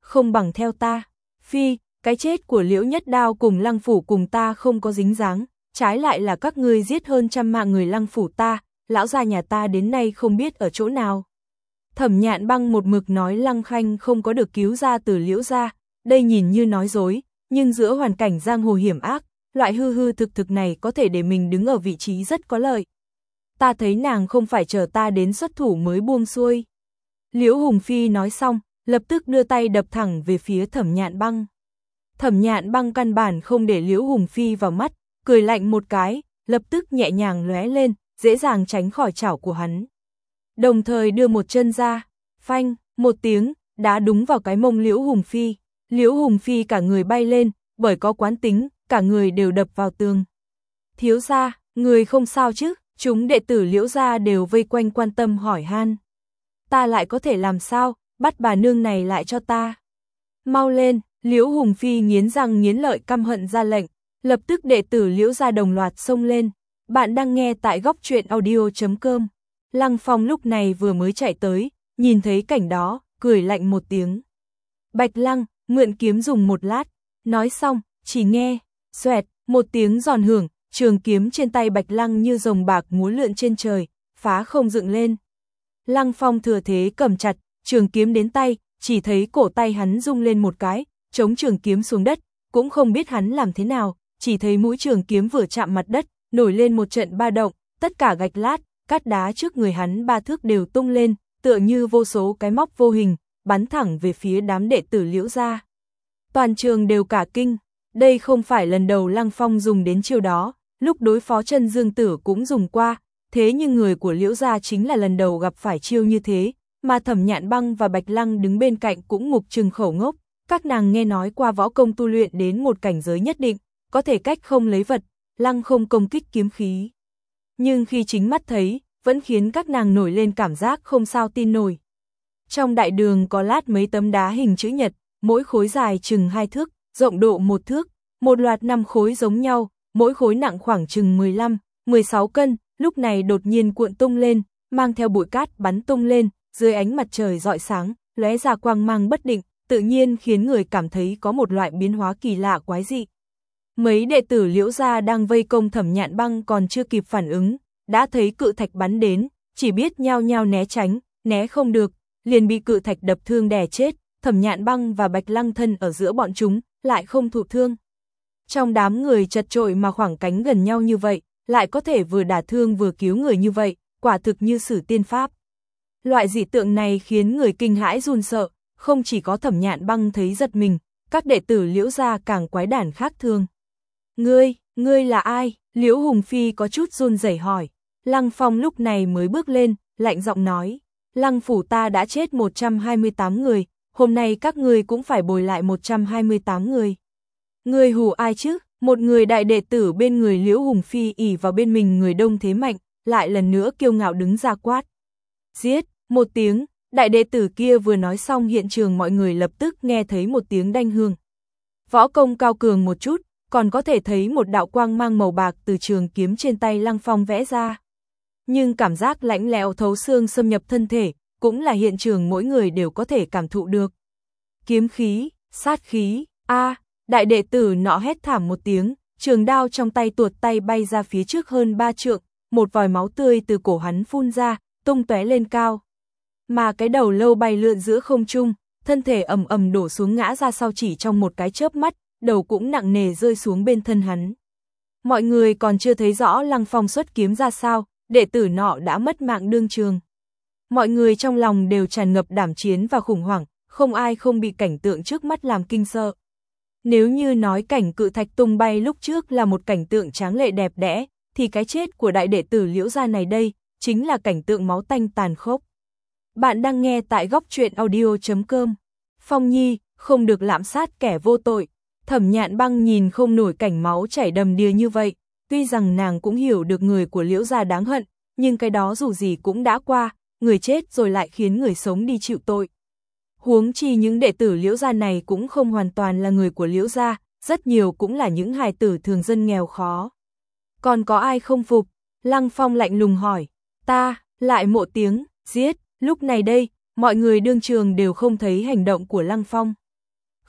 không bằng theo ta. Phi, cái chết của Liễu Nhất Đao cùng Lăng phủ cùng ta không có dính dáng, trái lại là các ngươi giết hơn trăm mạng người Lăng phủ ta, lão gia nhà ta đến nay không biết ở chỗ nào. Thẩm Nhạn Băng một mực nói Lăng Khanh không có được cứu ra từ Liễu gia, đây nhìn như nói dối, nhưng giữa hoàn cảnh giang hồ hiểm ác, loại hư hư thực thực này có thể để mình đứng ở vị trí rất có lợi. Ta thấy nàng không phải chờ ta đến xuất thủ mới buông xuôi. Liễu Hùng Phi nói xong, lập tức đưa tay đập thẳng về phía Thẩm Nhạn Băng. Thẩm Nhạn Băng căn bản không để Liễu Hùng Phi vào mắt, cười lạnh một cái, lập tức nhẹ nhàng lóe lên, dễ dàng tránh khỏi chảo của hắn. Đồng thời đưa một chân ra, phanh, một tiếng, đá đúng vào cái mông Liễu Hùng Phi. Liễu Hùng Phi cả người bay lên, bởi có quán tính, cả người đều đập vào tường. Thiếu gia, người không sao chứ? Chúng đệ tử Liễu gia đều vây quanh quan tâm hỏi han. Ta lại có thể làm sao, bắt bà nương này lại cho ta. Mau lên, Liễu Hùng Phi nghiến răng nghiến lợi căm hận ra lệnh, lập tức đệ tử Liễu gia đồng loạt xông lên. Bạn đang nghe tại góc truyện audio chấm com. Lăng Phong lúc này vừa mới chạy tới, nhìn thấy cảnh đó, cười lạnh một tiếng. Bạch Lăng, mượn kiếm dùng một lát, nói xong, chỉ nghe, xoẹt, một tiếng giòn hưởng, trường kiếm trên tay Bạch Lăng như rồng bạc múa lượn trên trời, phá không dựng lên. Lăng Phong thừa thế cầm chặt, trường kiếm đến tay, chỉ thấy cổ tay hắn rung lên một cái, chống trường kiếm xuống đất, cũng không biết hắn làm thế nào, chỉ thấy mũi trường kiếm vừa chạm mặt đất, nổi lên một trận ba động, tất cả gạch lát, cát đá trước người hắn ba thước đều tung lên, tựa như vô số cái móc vô hình, bắn thẳng về phía đám đệ tử Liễu gia. Toàn trường đều cả kinh, đây không phải lần đầu Lăng Phong dùng đến chiêu đó, lúc đối phó Chân Dương Tử cũng dùng qua, thế nhưng người của Liễu gia chính là lần đầu gặp phải chiêu như thế, mà Thẩm Nhạn Băng và Bạch Lăng đứng bên cạnh cũng mục trừng khẩu ngốc, các nàng nghe nói qua võ công tu luyện đến một cảnh giới nhất định, có thể cách không lấy vật, lăng không công kích kiếm khí. Nhưng khi chính mắt thấy, vẫn khiến các nàng nổi lên cảm giác không sao tin nổi. Trong đại đường có lát mấy tấm đá hình chữ nhật, mỗi khối dài chừng hai thước, rộng độ một thước, một loạt năm khối giống nhau, mỗi khối nặng khoảng chừng mười lăm, mười sáu cân, lúc này đột nhiên cuộn tung lên, mang theo bụi cát bắn tung lên, dưới ánh mặt trời rọi sáng, lóe ra quang mang bất định, tự nhiên khiến người cảm thấy có một loại biến hóa kỳ lạ quái dị. Mấy đệ tử Liễu gia đang vây công Thẩm Nhạn Băng còn chưa kịp phản ứng, đã thấy cự thạch bắn đến, chỉ biết nhao nhao né tránh, né không được, liền bị cự thạch đập thương đè chết, Thẩm Nhạn Băng và Bạch Lăng thân ở giữa bọn chúng, lại không thụ thương. Trong đám người chật chội mà khoảng cánh gần nhau như vậy, lại có thể vừa đả thương vừa cứu người như vậy, quả thực như sử tiên pháp. Loại dị tượng này khiến người kinh hãi run sợ, không chỉ có Thẩm Nhạn Băng thấy giật mình, các đệ tử Liễu gia càng quái đản khác thường. Ngươi, ngươi là ai? Liễu Hùng Phi có chút run rẩy hỏi. Lăng Phong lúc này mới bước lên, lạnh giọng nói, Lăng phủ ta đã chết một trăm hai mươi tám người, hôm nay các ngươi cũng phải bồi lại một trăm hai mươi tám người. Ngươi hù ai chứ? Một người đại đệ tử bên người Liễu Hùng Phi ỷ vào bên mình người đông thế mạnh, lại lần nữa kiêu ngạo đứng ra quát. Giết, một tiếng, đại đệ tử kia vừa nói xong hiện trường mọi người lập tức nghe thấy một tiếng đanh hương. Võ công cao cường một chút, còn có thể thấy một đạo quang mang màu bạc từ trường kiếm trên tay Lăng Phong vẽ ra. Nhưng cảm giác lạnh lẽo thấu xương xâm nhập thân thể, cũng là hiện trường mỗi người đều có thể cảm thụ được. Kiếm khí, sát khí, a, đại đệ tử nọ hét thảm một tiếng, trường đao trong tay tuột tay bay ra phía trước hơn ba trượng, một vòi máu tươi từ cổ hắn phun ra, tung tóe lên cao. Mà cái đầu lâu bay lượn giữa không trung, thân thể ầm ầm đổ xuống ngã ra sau chỉ trong một cái chớp mắt, đầu cũng nặng nề rơi xuống bên thân hắn. Mọi người còn chưa thấy rõ Lăng Phong xuất kiếm ra sao, đệ tử nọ đã mất mạng đương trường. Mọi người trong lòng đều tràn ngập đảm chiến và khủng hoảng, không ai không bị cảnh tượng trước mắt làm kinh sợ. Nếu như nói cảnh cự thạch tung bay lúc trước là một cảnh tượng tráng lệ đẹp đẽ, thì cái chết của đại đệ tử Liễu gia này đây, chính là cảnh tượng máu tanh tàn khốc. Bạn đang nghe tại góc truyện audio chấm com. Phong Nhi, không được lạm sát kẻ vô tội. Thẩm Nhạn Băng nhìn không nổi cảnh máu chảy đầm đìa như vậy, tuy rằng nàng cũng hiểu được người của Liễu gia đáng hận, nhưng cái đó dù gì cũng đã qua, người chết rồi lại khiến người sống đi chịu tội. Huống chi những đệ tử Liễu gia này cũng không hoàn toàn là người của Liễu gia, rất nhiều cũng là những hài tử thường dân nghèo khó. Còn có ai không phục? Lăng Phong lạnh lùng hỏi. Ta, lại một tiếng, giết, lúc này đây, mọi người đương trường đều không thấy hành động của Lăng Phong.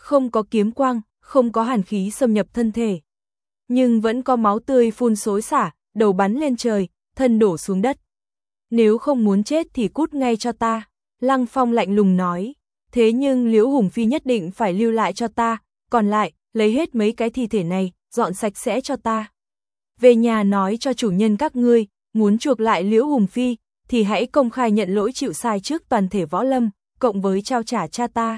không có kiếm quang, không có hàn khí xâm nhập thân thể. Nhưng vẫn có máu tươi phun xối xả, đầu bắn lên trời, thân đổ xuống đất. Nếu không muốn chết thì cút ngay cho ta, Lăng Phong lạnh lùng nói. Thế nhưng Liễu Hùng Phi nhất định phải lưu lại cho ta, còn lại, lấy hết mấy cái thi thể này, dọn sạch sẽ cho ta. Về nhà nói cho chủ nhân các ngươi, muốn chuộc lại Liễu Hùng Phi, thì hãy công khai nhận lỗi chịu sai trước toàn thể võ lâm, cộng với trao trả cha ta.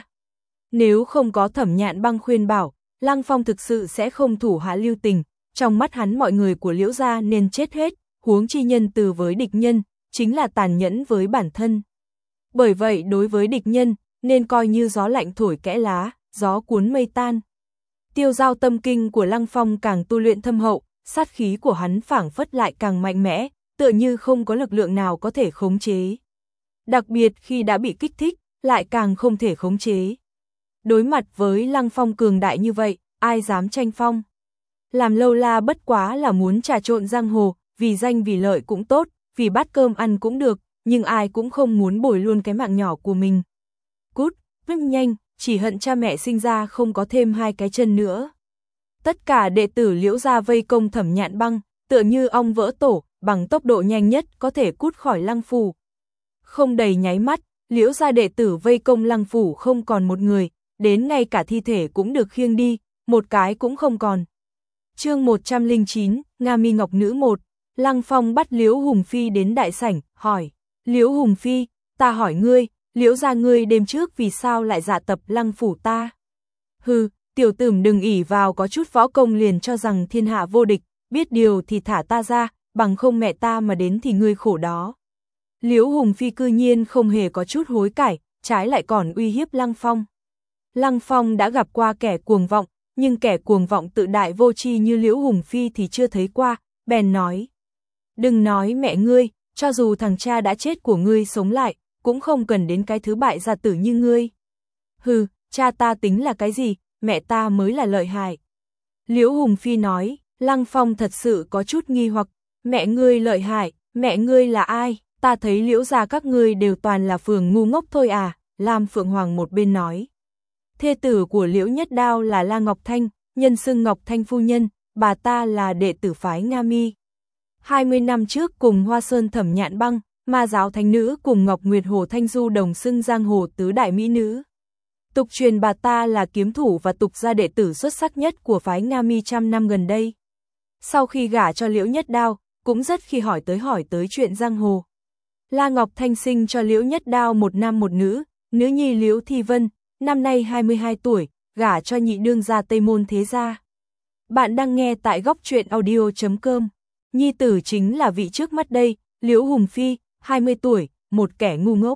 Nếu không có Thẩm Nhạn Băng khuyên bảo, Lăng Phong thực sự sẽ không thủ hạ lưu tình, trong mắt hắn mọi người của Liễu gia nên chết hết, huống chi nhân từ với địch nhân, chính là tàn nhẫn với bản thân. Bởi vậy đối với địch nhân, nên coi như gió lạnh thổi kẽ lá, gió cuốn mây tan. Tiêu giao tâm kinh của Lăng Phong càng tu luyện thâm hậu, sát khí của hắn phảng phất lại càng mạnh mẽ, tựa như không có lực lượng nào có thể khống chế. Đặc biệt khi đã bị kích thích, lại càng không thể khống chế. Đối mặt với Lăng Phong cường đại như vậy, ai dám tranh phong. Làm lâu la bất quá là muốn trà trộn giang hồ, vì danh vì lợi cũng tốt, vì bát cơm ăn cũng được, nhưng ai cũng không muốn bồi luôn cái mạng nhỏ của mình. Cút, vứt nhanh, chỉ hận cha mẹ sinh ra không có thêm hai cái chân nữa. Tất cả đệ tử Liễu gia vây công Thẩm Nhạn Băng, tựa như ong vỡ tổ, bằng tốc độ nhanh nhất có thể cút khỏi Lăng phủ. Không đầy nháy mắt, Liễu gia đệ tử vây công Lăng phủ không còn một người, đến ngay cả thi thể cũng được khiêng đi, một cái cũng không còn. Chương một trăm lẻ chín, Nga Mi Ngọc Nữ một. Lăng Phong bắt Liễu Hùng Phi đến đại sảnh, hỏi: "Liễu Hùng Phi, ta hỏi ngươi, Liễu gia ngươi đêm trước vì sao lại dạ tập Lăng phủ ta?" "Hừ, tiểu tử đừng ỷ vào có chút võ công liền cho rằng thiên hạ vô địch, biết điều thì thả ta ra, bằng không mẹ ta mà đến thì ngươi khổ đó." Liễu Hùng Phi cư nhiên không hề có chút hối cải, trái lại còn uy hiếp Lăng Phong. Lăng Phong đã gặp qua kẻ cuồng vọng, nhưng kẻ cuồng vọng tự đại vô tri như Liễu Hùng Phi thì chưa thấy qua, bèn nói: "Đừng nói mẹ ngươi, cho dù thằng cha đã chết của ngươi sống lại, cũng không cần đến cái thứ bại gia tử như ngươi." "Hừ, cha ta tính là cái gì, mẹ ta mới là lợi hại." Liễu Hùng Phi nói. Lăng Phong thật sự có chút nghi hoặc, mẹ ngươi lợi hại, mẹ ngươi là ai? Ta thấy Liễu gia các ngươi đều toàn là phường ngu ngốc thôi à, Lam Phượng Hoàng một bên nói. Thê tử của Liễu Nhất Đao là La Ngọc Thanh, nhân xưng Ngọc Thanh phu nhân, bà ta là đệ tử phái Nga Mi. hai mươi năm trước cùng Hoa Sơn Thẩm Nhạn Băng, Ma giáo thánh nữ cùng Ngọc Nguyệt Hồ Thanh Du đồng xưng giang hồ tứ đại mỹ nữ. Tục truyền bà ta là kiếm thủ và tục gia đệ tử xuất sắc nhất của phái Nga Mi trăm năm gần đây. Sau khi gả cho Liễu Nhất Đao, cũng rất khi hỏi tới hỏi tới chuyện giang hồ. La Ngọc Thanh sinh cho Liễu Nhất Đao một nam một nữ, nữ nhi Liễu Thi Vân, năm nay hai mươi hai tuổi, gả cho nhị đương gia Tây Môn Thế Gia. Bạn đang nghe tại góc truyện audio chấm com. Nhi tử chính là vị trước mắt đây, Liễu Hùng Phi, hai mươi tuổi, một kẻ ngu ngốc.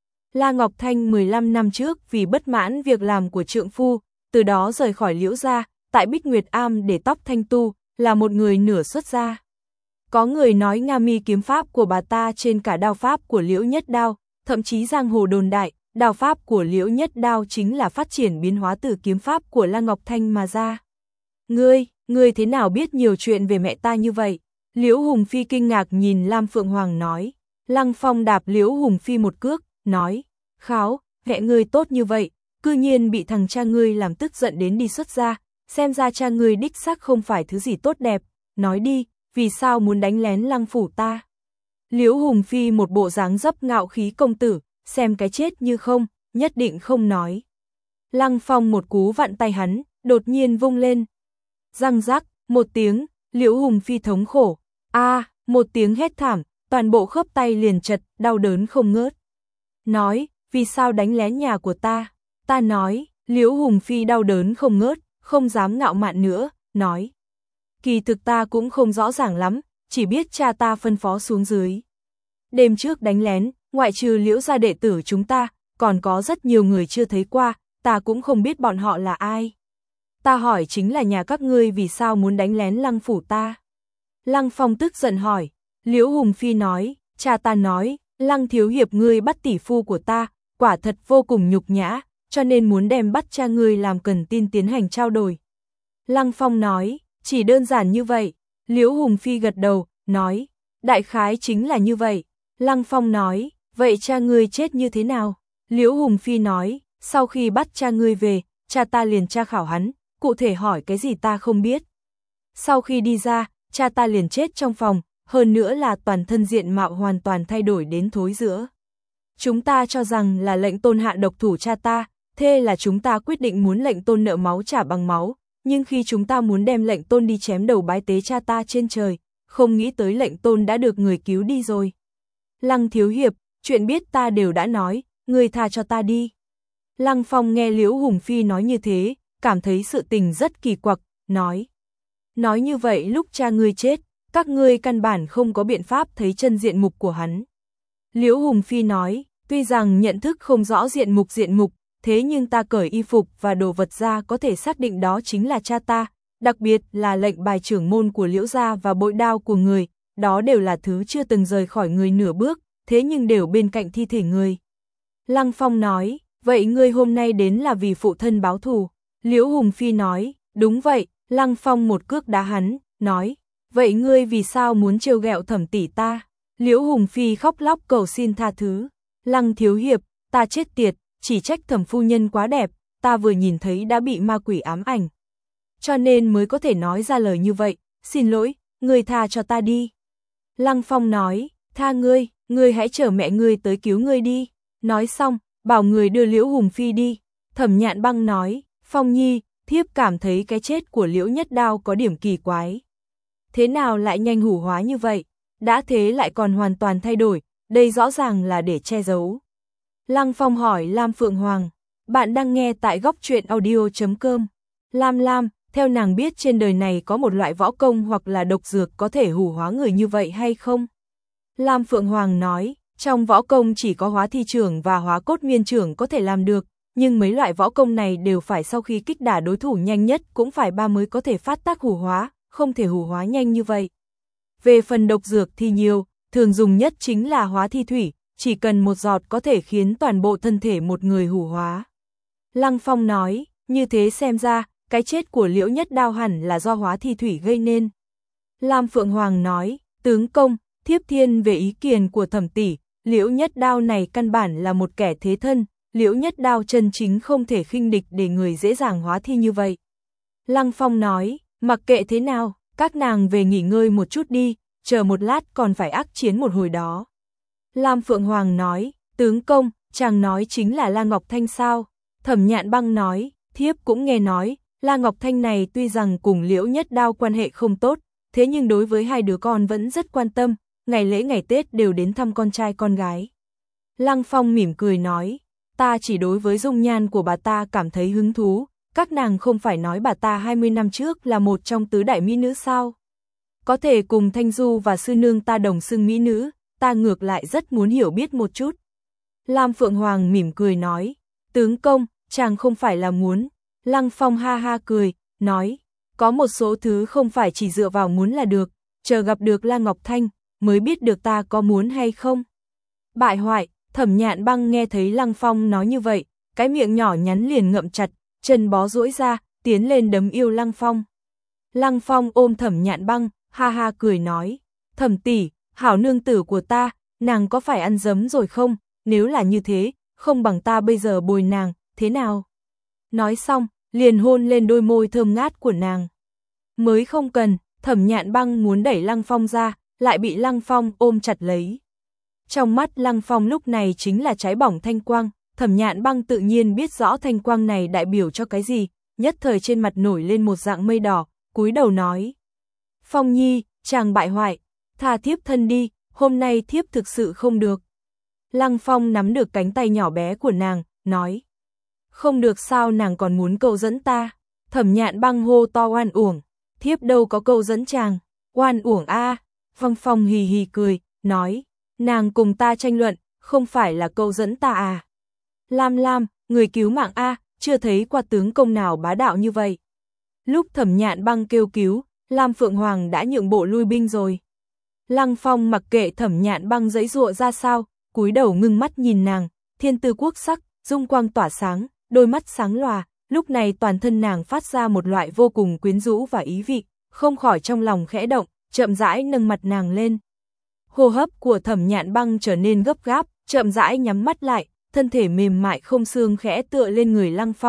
La Ngọc Thanh mười lăm năm trước vì bất mãn việc làm của trượng phu, từ đó rời khỏi Liễu gia, tại Bích Nguyệt Am để tóc thanh tu, là một người nửa xuất gia. Có người nói Nga Mi kiếm pháp của bà ta trên cả đao pháp của Liễu Nhất Đao, thậm chí giang hồ đồn đại, đao pháp của Liễu Nhất Đao chính là phát triển biến hóa từ kiếm pháp của La Ngọc Thanh mà ra. Ngươi, ngươi thế nào biết nhiều chuyện về mẹ ta như vậy? Liễu Hùng Phi kinh ngạc nhìn Lam Phượng Hoàng nói. Lăng Phong đạp Liễu Hùng Phi một cước, nói: "Kháo, mẹ ngươi tốt như vậy, cư nhiên bị thằng cha ngươi làm tức giận đến đi xuất gia, xem ra cha ngươi đích xác không phải thứ gì tốt đẹp, nói đi, vì sao muốn đánh lén Lăng phủ ta?" Liễu Hùng Phi một bộ dáng dấp ngạo khí công tử, xem cái chết như không, nhất định không nói. Lăng Phong một cú vặn tay hắn, đột nhiên vung lên. Răng rắc, một tiếng, Liễu Hùng Phi thống khổ. A, à, một tiếng hét thảm, toàn bộ khớp tay liền chật, đau đớn không ngớt. Nói, vì sao đánh lén nhà của ta? Ta nói, Liễu Hùng Phi đau đớn không ngớt, không dám ngạo mạn nữa, nói. Kỳ thực ta cũng không rõ ràng lắm, chỉ biết cha ta phân phó xuống dưới. Đêm trước đánh lén, ngoại trừ Liễu gia đệ tử chúng ta, còn có rất nhiều người chưa thấy qua, ta cũng không biết bọn họ là ai. Ta hỏi chính là nhà các ngươi vì sao muốn đánh lén Lăng phủ ta? Lăng Phong tức giận hỏi. Liễu Hùng Phi nói, cha ta nói, Lăng thiếu hiệp ngươi bắt tỷ phu của ta, quả thật vô cùng nhục nhã, cho nên muốn đem bắt cha ngươi làm cần tin tiến hành trao đổi. Lăng Phong nói, chỉ đơn giản như vậy. Liễu Hùng Phi gật đầu, nói, đại khái chính là như vậy. Lăng Phong nói, vậy cha ngươi chết như thế nào? Liễu Hùng Phi nói, sau khi bắt cha ngươi về, cha ta liền tra khảo hắn, cụ thể hỏi cái gì ta không biết. Sau khi đi ra, cha ta liền chết trong phòng, hơn nữa là toàn thân diện mạo hoàn toàn thay đổi đến thối rữa. Chúng ta cho rằng là lệnh tôn hạ độc thủ cha ta, thế là chúng ta quyết định muốn lệnh tôn nợ máu trả bằng máu, nhưng khi chúng ta muốn đem lệnh tôn đi chém đầu bái tế cha ta trên trời, không nghĩ tới lệnh tôn đã được người cứu đi rồi. Lăng thiếu hiệp, chuyện biết ta đều đã nói, người tha cho ta đi. Lăng Phong nghe Liễu Hùng Phi nói như thế, cảm thấy sự tình rất kỳ quặc, nói. Nói như vậy lúc cha ngươi chết, các ngươi căn bản không có biện pháp thấy chân diện mục của hắn. Liễu Hùng Phi nói, tuy rằng nhận thức không rõ diện mục diện mục, thế nhưng ta cởi y phục và đồ vật ra có thể xác định đó chính là cha ta, đặc biệt là lệnh bài trưởng môn của Liễu gia và bội đao của người, đó đều là thứ chưa từng rời khỏi người nửa bước, thế nhưng đều bên cạnh thi thể người. Lăng Phong nói, vậy ngươi hôm nay đến là vì phụ thân báo thù. Liễu Hùng Phi nói, đúng vậy. Lăng Phong một cước đá hắn, nói, vậy ngươi vì sao muốn trêu ghẹo Thẩm tỷ ta? Liễu Hùng Phi khóc lóc cầu xin tha thứ. Lăng thiếu hiệp, ta chết tiệt, chỉ trách Thẩm phu nhân quá đẹp, ta vừa nhìn thấy đã bị ma quỷ ám ảnh. Cho nên mới có thể nói ra lời như vậy, xin lỗi, ngươi tha cho ta đi. Lăng Phong nói, tha ngươi, ngươi hãy chở mẹ ngươi tới cứu ngươi đi. Nói xong, bảo người đưa Liễu Hùng Phi đi. Thẩm Nhạn Băng nói, Phong Nhi, thiếp cảm thấy cái chết của Liễu Nhất Đao có điểm kỳ quái. Thế nào lại nhanh hủ hóa như vậy? Đã thế lại còn hoàn toàn thay đổi, đây rõ ràng là để che giấu. Lăng Phong hỏi Lam Phượng Hoàng, bạn đang nghe tại góc truyện audio chấm com. Lam Lam, theo nàng biết trên đời này có một loại võ công hoặc là độc dược có thể hủ hóa người như vậy hay không? Lam Phượng Hoàng nói, trong võ công chỉ có hóa thi trưởng và hóa cốt nguyên trưởng có thể làm được, nhưng mấy loại võ công này đều phải sau khi kích đả đối thủ nhanh nhất cũng phải ba mới có thể phát tác hủ hóa, không thể hủ hóa nhanh như vậy. Về phần độc dược thì nhiều, thường dùng nhất chính là hóa thi thủy, chỉ cần một giọt có thể khiến toàn bộ thân thể một người hủ hóa. Lăng Phong nói, như thế xem ra, cái chết của Liễu Nhất Đao hẳn là do hóa thi thủy gây nên. Lam Phượng Hoàng nói, tướng công, thiếp thiên về ý kiến của Thẩm tỷ, Liễu Nhất Đao này căn bản là một kẻ thế thân, Liễu Nhất Đao chân chính không thể khinh địch để người dễ dàng hóa thi như vậy. Lăng Phong nói, mặc kệ thế nào, các nàng về nghỉ ngơi một chút đi, chờ một lát còn phải ác chiến một hồi đó. Lam Phượng Hoàng nói, tướng công, chàng nói chính là La Ngọc Thanh sao? Thẩm Nhạn Băng nói, thiếp cũng nghe nói, La Ngọc Thanh này tuy rằng cùng Liễu Nhất Đao quan hệ không tốt, thế nhưng đối với hai đứa con vẫn rất quan tâm, ngày lễ ngày Tết đều đến thăm con trai con gái. Lăng Phong mỉm cười nói, ta chỉ đối với dung nhan của bà ta cảm thấy hứng thú, các nàng không phải nói bà ta hai mươi năm trước là một trong tứ đại mỹ nữ sao? Có thể cùng Thanh Du và sư nương ta đồng xưng mỹ nữ, ta ngược lại rất muốn hiểu biết một chút. Lam Phượng Hoàng mỉm cười nói, tướng công, chàng không phải là muốn. Lăng Phong ha ha cười, nói, có một số thứ không phải chỉ dựa vào muốn là được, chờ gặp được La Ngọc Thanh, mới biết được ta có muốn hay không. Bại hoại, Thẩm Nhạn Băng nghe thấy Lăng Phong nói như vậy, cái miệng nhỏ nhắn liền ngậm chặt, chân bó duỗi ra, tiến lên đấm yêu Lăng Phong. Lăng Phong ôm Thẩm Nhạn Băng, ha ha cười nói, Thẩm tỷ, hảo nương tử của ta, nàng có phải ăn dấm rồi không? Nếu là như thế, không bằng ta bây giờ bồi nàng, thế nào? Nói xong, liền hôn lên đôi môi thơm ngát của nàng. Mới không cần, Thẩm Nhạn Băng muốn đẩy Lăng Phong ra, lại bị Lăng Phong ôm chặt lấy. Trong mắt Lăng Phong lúc này chính là cháy bỏng thanh quang, Thẩm Nhạn Băng tự nhiên biết rõ thanh quang này đại biểu cho cái gì, nhất thời trên mặt nổi lên một dạng mây đỏ, cúi đầu nói. Phong Nhi, chàng bại hoại, tha thiếp thân đi, hôm nay thiếp thực sự không được. Lăng Phong nắm được cánh tay nhỏ bé của nàng, nói. Không được sao nàng còn muốn câu dẫn ta. Thẩm Nhạn Băng hô to oan uổng, thiếp đâu có câu dẫn chàng, oan uổng a. Lăng Phong hì hì cười, nói, nàng cùng ta tranh luận, không phải là câu dẫn ta à. Lam Lam, người cứu mạng a, chưa thấy qua tướng công nào bá đạo như vậy. Lúc Thẩm Nhạn Băng kêu cứu, Lam Phượng Hoàng đã nhượng bộ lui binh rồi. Lăng Phong mặc kệ Thẩm Nhạn Băng giãy giụa ra sao, cúi đầu ngưng mắt nhìn nàng, thiên tư quốc sắc, dung quang tỏa sáng, đôi mắt sáng lòa, lúc này toàn thân nàng phát ra một loại vô cùng quyến rũ và ý vị, không khỏi trong lòng khẽ động, chậm rãi nâng mặt nàng lên. Hô hấp của Thẩm Nhạn Băng trở nên gấp gáp, chậm rãi nhắm mắt lại, thân thể mềm mại không xương khẽ tựa lên người Lăng Phong,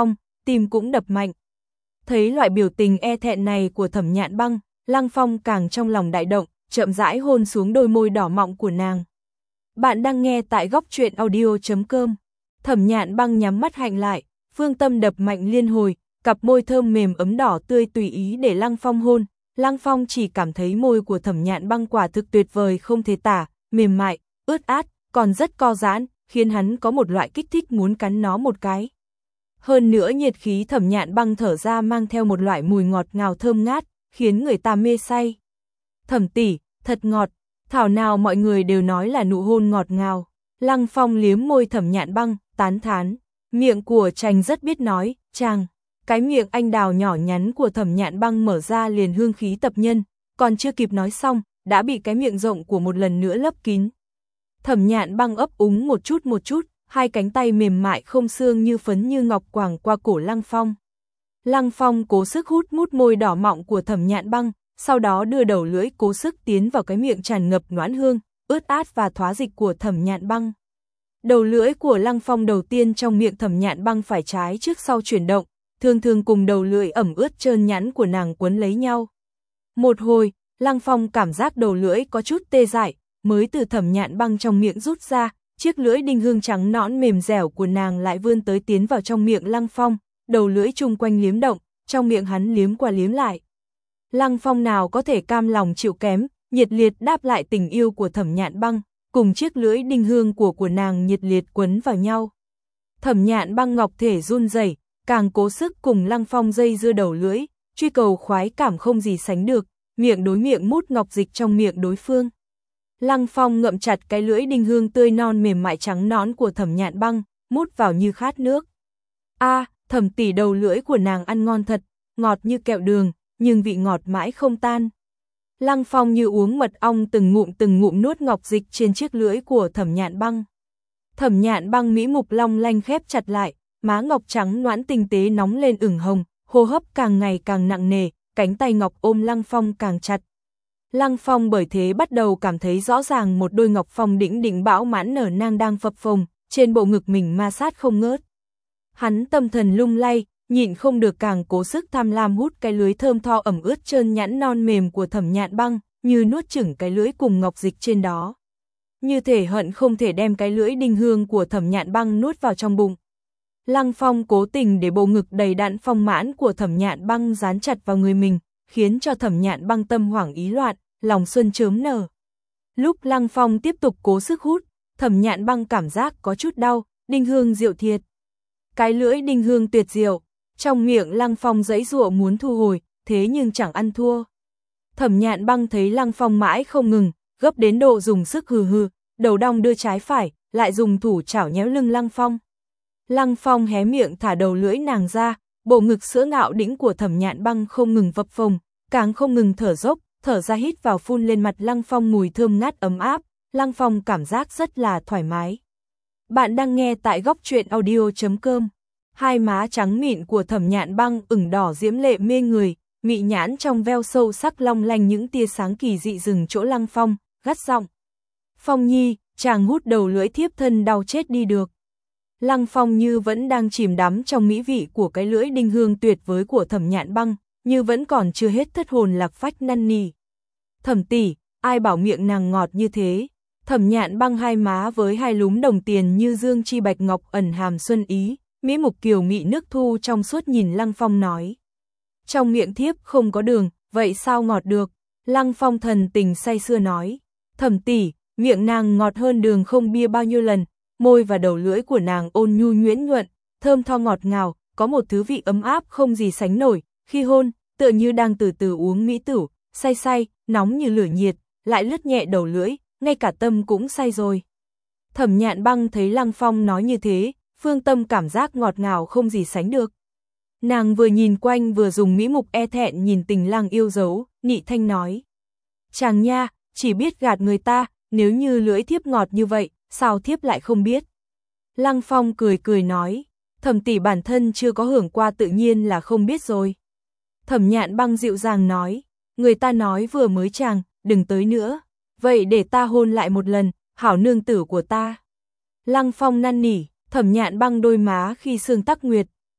tim cũng đập mạnh. Thấy loại biểu tình e thẹn này của Thẩm Nhạn Băng, Lăng Phong càng trong lòng đại động, chậm rãi hôn xuống đôi môi đỏ mọng của nàng. Bạn đang nghe tại góc truyện audio chấm com. Thẩm Nhạn Băng nhắm mắt hạnh lại, phương tâm đập mạnh liên hồi, cặp môi thơm mềm ấm đỏ tươi tùy ý để Lăng Phong hôn. Lăng Phong chỉ cảm thấy môi của Thẩm Nhạn Băng quả thực tuyệt vời không thể tả, mềm mại, ướt át, còn rất co giãn, khiến hắn có một loại kích thích muốn cắn nó một cái. Hơn nữa nhiệt khí Thẩm Nhạn Băng thở ra mang theo một loại mùi ngọt ngào thơm ngát, khiến người ta mê say. Thẩm tỷ, thật ngọt, thảo nào mọi người đều nói là nụ hôn ngọt ngào. Lăng Phong liếm môi Thẩm Nhạn Băng, tán thán, miệng của chàng rất biết nói, chàng. Cái miệng anh đào nhỏ nhắn của Thẩm Nhạn Băng mở ra liền hương khí tập nhân, còn chưa kịp nói xong, đã bị cái miệng rộng của một lần nữa lấp kín. Thẩm Nhạn Băng ấp úng một chút một chút, hai cánh tay mềm mại không xương như phấn như ngọc quàng qua cổ Lăng Phong. Lăng Phong cố sức hút mút môi đỏ mọng của Thẩm Nhạn Băng, sau đó đưa đầu lưỡi cố sức tiến vào cái miệng tràn ngập noãn hương, ướt át và thoá dịch của Thẩm Nhạn Băng. Đầu lưỡi của Lăng Phong đầu tiên trong miệng Thẩm Nhạn Băng phải trái trước sau chuyển động, thường thường cùng đầu lưỡi ẩm ướt trơn nhẵn của nàng quấn lấy nhau. Một hồi, Lăng Phong cảm giác đầu lưỡi có chút tê dại, mới từ Thẩm Nhạn Băng trong miệng rút ra, chiếc lưỡi đinh hương trắng nõn mềm dẻo của nàng lại vươn tới tiến vào trong miệng Lăng Phong, đầu lưỡi chung quanh liếm động, trong miệng hắn liếm qua liếm lại. Lăng Phong nào có thể cam lòng chịu kém, nhiệt liệt đáp lại tình yêu của Thẩm Nhạn Băng, cùng chiếc lưỡi đinh hương của của nàng nhiệt liệt quấn vào nhau. Thẩm Nhạn Băng ngọc thể run rẩy, càng cố sức cùng Lăng Phong dây dưa đầu lưỡi, truy cầu khoái cảm không gì sánh được, miệng đối miệng mút ngọc dịch trong miệng đối phương. Lăng Phong ngậm chặt cái lưỡi đinh hương tươi non mềm mại trắng nõn của Thẩm Nhạn Băng, mút vào như khát nước. A, à, Thẩm tỷ đầu lưỡi của nàng ăn ngon thật, ngọt như kẹo đường, nhưng vị ngọt mãi không tan. Lăng Phong như uống mật ong từng ngụm từng ngụm nuốt ngọc dịch trên chiếc lưỡi của Thẩm Nhạn Băng. Thẩm Nhạn Băng mỹ mục long lanh khép chặt lại, má ngọc trắng nõn tinh tế nóng lên ửng hồng, hô hấp càng ngày càng nặng nề, cánh tay ngọc ôm Lăng Phong càng chặt. Lăng Phong bởi thế bắt đầu cảm thấy rõ ràng một đôi ngọc phong đĩnh đĩnh bão mãn nở nang đang phập phồng, trên bộ ngực mình ma sát không ngớt. Hắn tâm thần lung lay, nhịn không được càng cố sức tham lam hút cái lưới thơm tho ẩm ướt trơn nhẵn non mềm của Thẩm Nhạn Băng, như nuốt chửng cái lưỡi cùng ngọc dịch trên đó. Như thể hận không thể đem cái lưỡi đinh hương của Thẩm Nhạn Băng nuốt vào trong bụng. Lăng Phong cố tình để bộ ngực đầy đặn phong mãn của Thẩm Nhạn Băng dán chặt vào người mình, khiến cho Thẩm Nhạn Băng tâm hoảng ý loạn, lòng xuân chớm nở. Lúc Lăng Phong tiếp tục cố sức hút, Thẩm Nhạn Băng cảm giác có chút đau, đinh hương diệu thiệt. Cái lưỡi đinh hương tuyệt diệu, trong miệng Lăng Phong giãy giụa muốn thu hồi, thế nhưng chẳng ăn thua. Thẩm Nhạn Băng thấy Lăng Phong mãi không ngừng, gấp đến độ dùng sức hừ hừ, đầu đong đưa trái phải, lại dùng thủ chảo nhéo lưng Lăng Phong. Lăng Phong hé miệng thả đầu lưỡi nàng ra, bộ ngực sữa ngạo đĩnh của Thẩm Nhạn Băng không ngừng phập phồng, càng không ngừng thở dốc, thở ra hít vào phun lên mặt Lăng Phong mùi thơm ngát ấm áp, Lăng Phong cảm giác rất là thoải mái. Bạn đang nghe tại góc truyện audio chấm com. Hai má trắng mịn của Thẩm Nhạn Băng ửng đỏ diễm lệ mê người, mị nhãn trong veo sâu sắc long lanh những tia sáng kỳ dị dừng chỗ Lăng Phong, gắt giọng. Phong nhi, chàng hút đầu lưỡi thiếp thân đau chết đi được. Lăng Phong như vẫn đang chìm đắm trong mỹ vị của cái lưỡi đinh hương tuyệt vời của Thẩm Nhạn Băng, như vẫn còn chưa hết thất hồn lạc phách năn nỉ. Thẩm tỷ, ai bảo miệng nàng ngọt như thế? Thẩm Nhạn Băng hai má với hai lúm đồng tiền như dương chi bạch ngọc ẩn hàm xuân ý, mỹ mục kiều mị nước thu trong suốt nhìn Lăng Phong nói. Trong miệng thiếp không có đường, vậy sao ngọt được? Lăng Phong thần tình say sưa nói. Thẩm tỷ, miệng nàng ngọt hơn đường không bia bao nhiêu lần, môi và đầu lưỡi của nàng ôn nhu nhuyễn nhuận, thơm tho ngọt ngào, có một thứ vị ấm áp không gì sánh nổi, khi hôn, tựa như đang từ từ uống mỹ tửu, say say, nóng như lửa nhiệt, lại lướt nhẹ đầu lưỡi, ngay cả tâm cũng say rồi. Thẩm Nhạn Băng thấy Lăng Phong nói như thế, phương tâm cảm giác ngọt ngào không gì sánh được. Nàng vừa nhìn quanh vừa dùng mỹ mục e thẹn nhìn tình lang yêu dấu, nị thanh nói. Chàng nha, chỉ biết gạt người ta, nếu như lưỡi thiếp ngọt như vậy, sao thiếp lại không biết. Lăng Phong cười cười nói, Thẩm tỷ bản thân chưa có hưởng qua tự nhiên là không biết rồi. Thẩm Nhạn Băng dịu dàng nói, người ta nói vừa mới chàng, đừng tới nữa, vậy để ta hôn lại một lần, hảo nương tử của ta. Lăng Phong năn nỉ, Thẩm Nhạn Băng đôi má khi sương tắc nguyệt,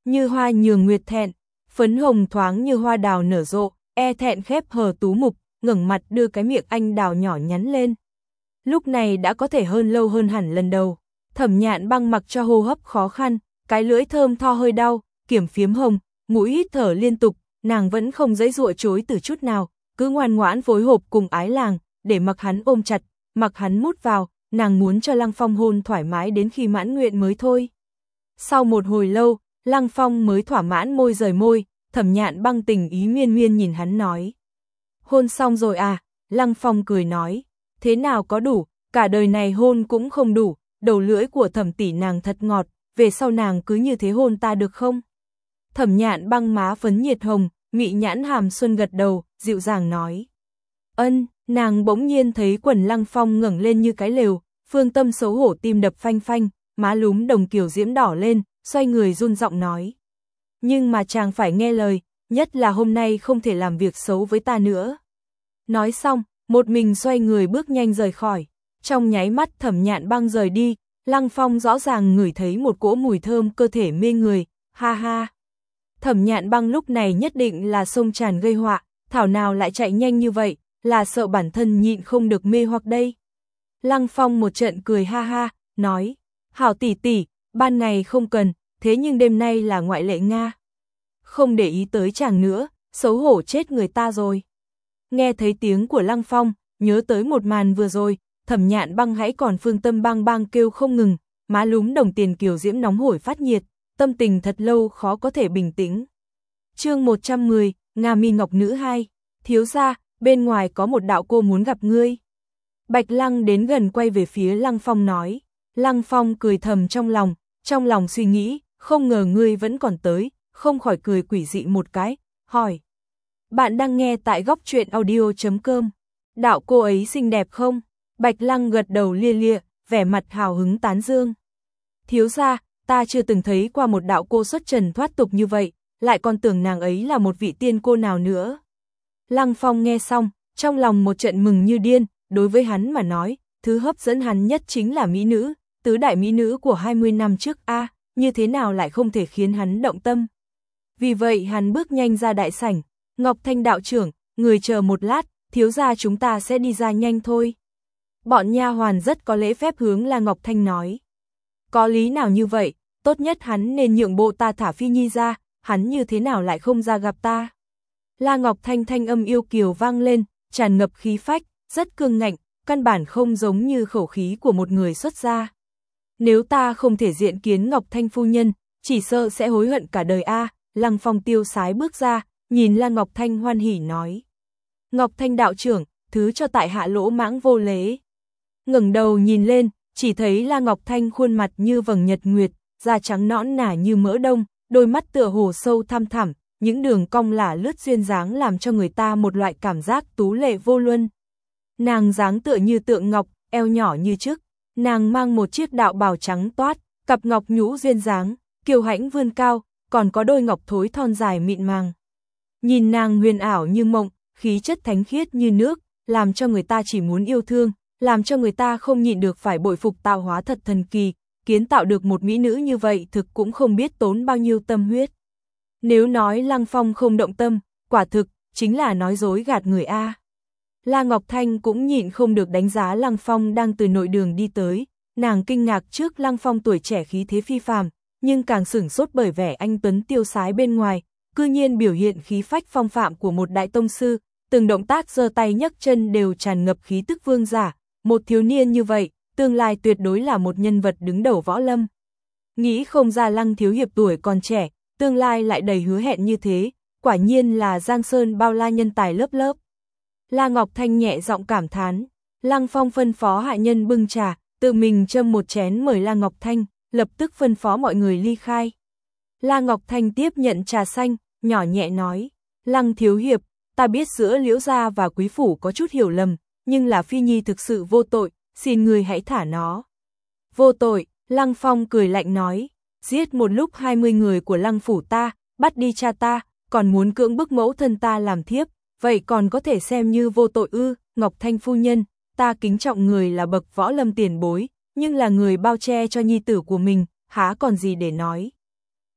như hoa nhường nguyệt thẹn, phấn hồng thoáng như hoa đào nở rộ, e thẹn khép hờ tú mục, ngẩng mặt đưa cái miệng anh đào nhỏ nhắn lên. Lúc này đã có thể hơn lâu hơn hẳn lần đầu. Thẩm Nhạn Băng mặc cho hô hấp khó khăn, cái lưỡi thơm tho hơi đau, kiểm phiếm hồng, mũi hít thở liên tục, nàng vẫn không giãy giụa chối từ chút nào, cứ ngoan ngoãn phối hợp cùng Ái Làng, để mặc hắn ôm chặt, mặc hắn mút vào, nàng muốn cho Lăng Phong hôn thoải mái đến khi mãn nguyện mới thôi. Sau một hồi lâu, Lăng Phong mới thỏa mãn môi rời môi, Thẩm Nhạn Băng tình ý miên miên nhìn hắn nói. Hôn xong rồi à? Lăng Phong cười nói. Thế nào có đủ, cả đời này hôn cũng không đủ, đầu lưỡi của Thẩm tỷ nàng thật ngọt, về sau nàng cứ như thế hôn ta được không? Thẩm Nhạn Băng má phấn nhiệt hồng, mị nhãn hàm xuân gật đầu, dịu dàng nói. Ân, nàng bỗng nhiên thấy quần Lăng Phong ngẩng lên như cái lều, phương tâm xấu hổ tim đập phanh phanh, má lúm đồng kiều diễm đỏ lên, xoay người run giọng nói. Nhưng mà chàng phải nghe lời, nhất là hôm nay không thể làm việc xấu với ta nữa. Nói xong, một mình xoay người bước nhanh rời khỏi. Trong nháy mắt Thẩm Nhạn Băng rời đi, Lăng Phong rõ ràng ngửi thấy một cỗ mùi thơm cơ thể mê người, ha ha. Thẩm Nhạn Băng lúc này nhất định là xông tràn gây họa, thảo nào lại chạy nhanh như vậy, là sợ bản thân nhịn không được mê hoặc đây. Lăng Phong một trận cười ha ha, nói, hảo tỷ tỷ, ban ngày không cần, thế nhưng đêm nay là ngoại lệ Nga. Không để ý tới chàng nữa, xấu hổ chết người ta rồi. Nghe thấy tiếng của Lăng Phong, nhớ tới một màn vừa rồi, Thẩm Nhạn Băng hãy còn phương tâm bang bang kêu không ngừng, má lúm đồng tiền kiều diễm nóng hổi phát nhiệt, tâm tình thật lâu khó có thể bình tĩnh. Chương một trăm mười, Nga Mi Ngọc Nữ hai, thiếu gia, bên ngoài có một đạo cô muốn gặp ngươi. Bạch Lăng đến gần quay về phía Lăng Phong nói. Lăng Phong cười thầm trong lòng, trong lòng suy nghĩ, không ngờ ngươi vẫn còn tới, không khỏi cười quỷ dị một cái, hỏi. Bạn đang nghe tại góc truyện audio chấm com. Đạo cô ấy xinh đẹp không? Bạch Lăng gật đầu lia lia, vẻ mặt hào hứng tán dương. Thiếu gia, ta chưa từng thấy qua một đạo cô xuất trần thoát tục như vậy, lại còn tưởng nàng ấy là một vị tiên cô nào nữa. Lăng Phong nghe xong, trong lòng một trận mừng như điên, đối với hắn mà nói, thứ hấp dẫn hắn nhất chính là mỹ nữ, tứ đại mỹ nữ của hai mươi năm trước a, à, như thế nào lại không thể khiến hắn động tâm. Vì vậy hắn bước nhanh ra đại sảnh, Ngọc Thanh đạo trưởng, người chờ một lát, thiếu gia chúng ta sẽ đi ra nhanh thôi. Bọn nha hoàn rất có lễ phép hướng La Ngọc Thanh nói. Có lý nào như vậy, tốt nhất hắn nên nhượng bộ ta thả Phi Nhi ra, hắn như thế nào lại không ra gặp ta. La Ngọc Thanh thanh âm yêu kiều vang lên, tràn ngập khí phách, rất cương ngạnh, căn bản không giống như khẩu khí của một người xuất gia. Nếu ta không thể diện kiến Ngọc Thanh phu nhân, chỉ sợ sẽ hối hận cả đời a. Lăng Phong tiêu sái bước ra, nhìn La Ngọc Thanh hoan hỉ nói. Ngọc Thanh đạo trưởng, thứ cho tại hạ lỗ mãng vô lễ. Ngẩng đầu nhìn lên, chỉ thấy La Ngọc Thanh khuôn mặt như vầng nhật nguyệt, da trắng nõn nà như mỡ đông, đôi mắt tựa hồ sâu thăm thẳm, những đường cong lả lướt duyên dáng làm cho người ta một loại cảm giác tú lệ vô luân. Nàng dáng tựa như tượng ngọc, eo nhỏ như trức, nàng mang một chiếc đạo bào trắng toát, cặp ngọc nhũ duyên dáng, kiều hãnh vươn cao, còn có đôi ngọc thối thon dài mịn màng. Nhìn nàng huyền ảo như mộng, khí chất thánh khiết như nước, làm cho người ta chỉ muốn yêu thương, làm cho người ta không nhịn được phải bội phục tạo hóa thật thần kỳ, kiến tạo được một mỹ nữ như vậy thực cũng không biết tốn bao nhiêu tâm huyết. Nếu nói Lăng Phong không động tâm, quả thực, chính là nói dối gạt người a. La Ngọc Thanh cũng nhịn không được đánh giá Lăng Phong đang từ nội đường đi tới, nàng kinh ngạc trước Lăng Phong tuổi trẻ khí thế phi phàm, nhưng càng sửng sốt bởi vẻ anh tuấn tiêu sái bên ngoài, cư nhiên biểu hiện khí phách phong phạm của một đại tông sư, từng động tác giơ tay nhấc chân đều tràn ngập khí tức vương giả, một thiếu niên như vậy, tương lai tuyệt đối là một nhân vật đứng đầu võ lâm. Nghĩ không ra Lăng thiếu hiệp tuổi còn trẻ, tương lai lại đầy hứa hẹn như thế, quả nhiên là Giang Sơn bao la nhân tài lớp lớp. La Ngọc Thanh nhẹ giọng cảm thán, Lăng Phong phân phó hạ nhân bưng trà, tự mình châm một chén mời La Ngọc Thanh, lập tức phân phó mọi người ly khai. La Ngọc Thanh tiếp nhận trà xanh, nhỏ nhẹ nói, Lăng thiếu hiệp, ta biết giữa Liễu gia và quý phủ có chút hiểu lầm, nhưng là Phi Nhi thực sự vô tội, xin người hãy thả nó. Vô tội, Lăng Phong cười lạnh nói, giết một lúc hai mươi người của Lăng phủ ta, bắt đi cha ta, còn muốn cưỡng bức mẫu thân ta làm thiếp, vậy còn có thể xem như vô tội ư? Ngọc Thanh phu nhân, ta kính trọng người là bậc võ lâm tiền bối, nhưng là người bao che cho nhi tử của mình, há còn gì để nói.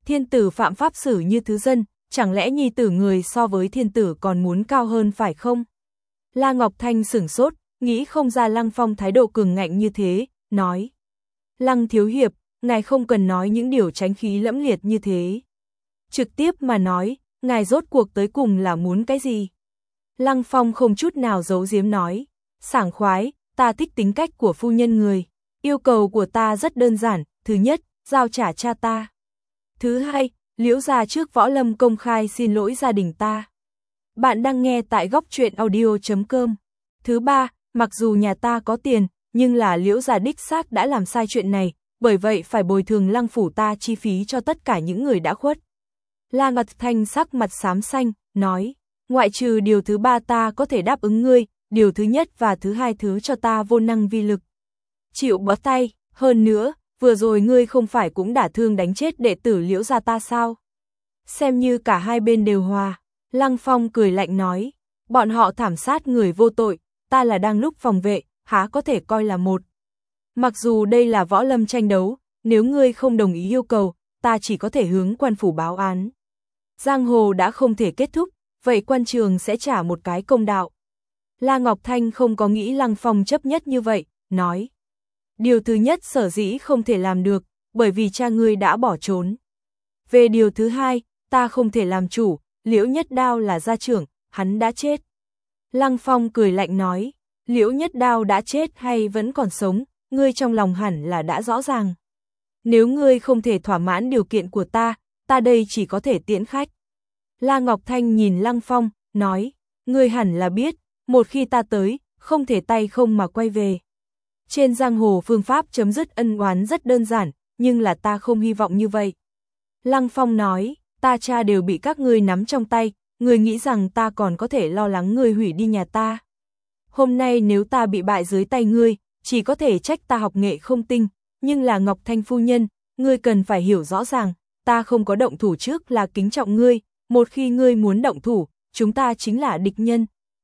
Thiên tử phạm pháp xử như thứ dân, chẳng lẽ nhi tử người so với thiên tử còn muốn cao hơn phải không? La Ngọc Thanh sửng sốt, nghĩ không ra Lăng Phong thái độ cường ngạnh như thế, nói. Lăng thiếu hiệp, ngài không cần nói những điều tránh khí lẫm liệt như thế. Trực tiếp mà nói, ngài rốt cuộc tới cùng là muốn cái gì? Lăng Phong không chút nào giấu giếm nói, sảng khoái, ta thích tính cách của phu nhân người. Yêu cầu của ta rất đơn giản, thứ nhất, giao trả cha ta. Thứ hai, Liễu gia trước võ lâm công khai xin lỗi gia đình ta. Bạn đang nghe tại góc truyện audio chấm com. Thứ ba, mặc dù nhà ta có tiền, nhưng là Liễu gia đích xác đã làm sai chuyện này, bởi vậy phải bồi thường Lăng phủ ta chi phí cho tất cả những người đã khuất. La Ngọc Thanh sắc mặt xám xanh, nói, ngoại trừ điều thứ ba ta có thể đáp ứng ngươi, điều thứ nhất và thứ hai thứ cho ta vô năng vi lực. Chịu bó tay, hơn nữa, vừa rồi ngươi không phải cũng đả thương đánh chết đệ tử Liễu gia ta sao? Xem như cả hai bên đều hòa. Lăng Phong cười lạnh nói, bọn họ thảm sát người vô tội, ta là đang lúc phòng vệ, há có thể coi là một. Mặc dù đây là võ lâm tranh đấu, nếu ngươi không đồng ý yêu cầu, ta chỉ có thể hướng quan phủ báo án. Giang hồ đã không thể kết thúc, vậy quan trường sẽ trả một cái công đạo. La Ngọc Thanh không có nghĩ Lăng Phong chấp nhất như vậy, nói. Điều thứ nhất sở dĩ không thể làm được, bởi vì cha ngươi đã bỏ trốn. Về điều thứ hai, ta không thể làm chủ, Liễu Nhất Đao là gia trưởng, hắn đã chết. Lăng Phong cười lạnh nói, Liễu Nhất Đao đã chết hay vẫn còn sống, ngươi trong lòng hẳn là đã rõ ràng. Nếu ngươi không thể thỏa mãn điều kiện của ta, ta đây chỉ có thể tiễn khách. La Ngọc Thanh nhìn Lăng Phong, nói, ngươi hẳn là biết, một khi ta tới, không thể tay không mà quay về. Trên giang hồ phương pháp chấm dứt ân oán rất đơn giản, nhưng là ta không hy vọng như vậy. Lăng Phong nói, ta cha đều bị các ngươi nắm trong tay, ngươi nghĩ rằng ta còn có thể lo lắng ngươi hủy đi nhà ta. Hôm nay nếu ta bị bại dưới tay ngươi, chỉ có thể trách ta học nghệ không tinh, nhưng là Ngọc Thanh phu nhân, ngươi cần phải hiểu rõ ràng, ta không có động thủ trước là kính trọng ngươi, một khi ngươi muốn động thủ, chúng ta chính là địch nhân.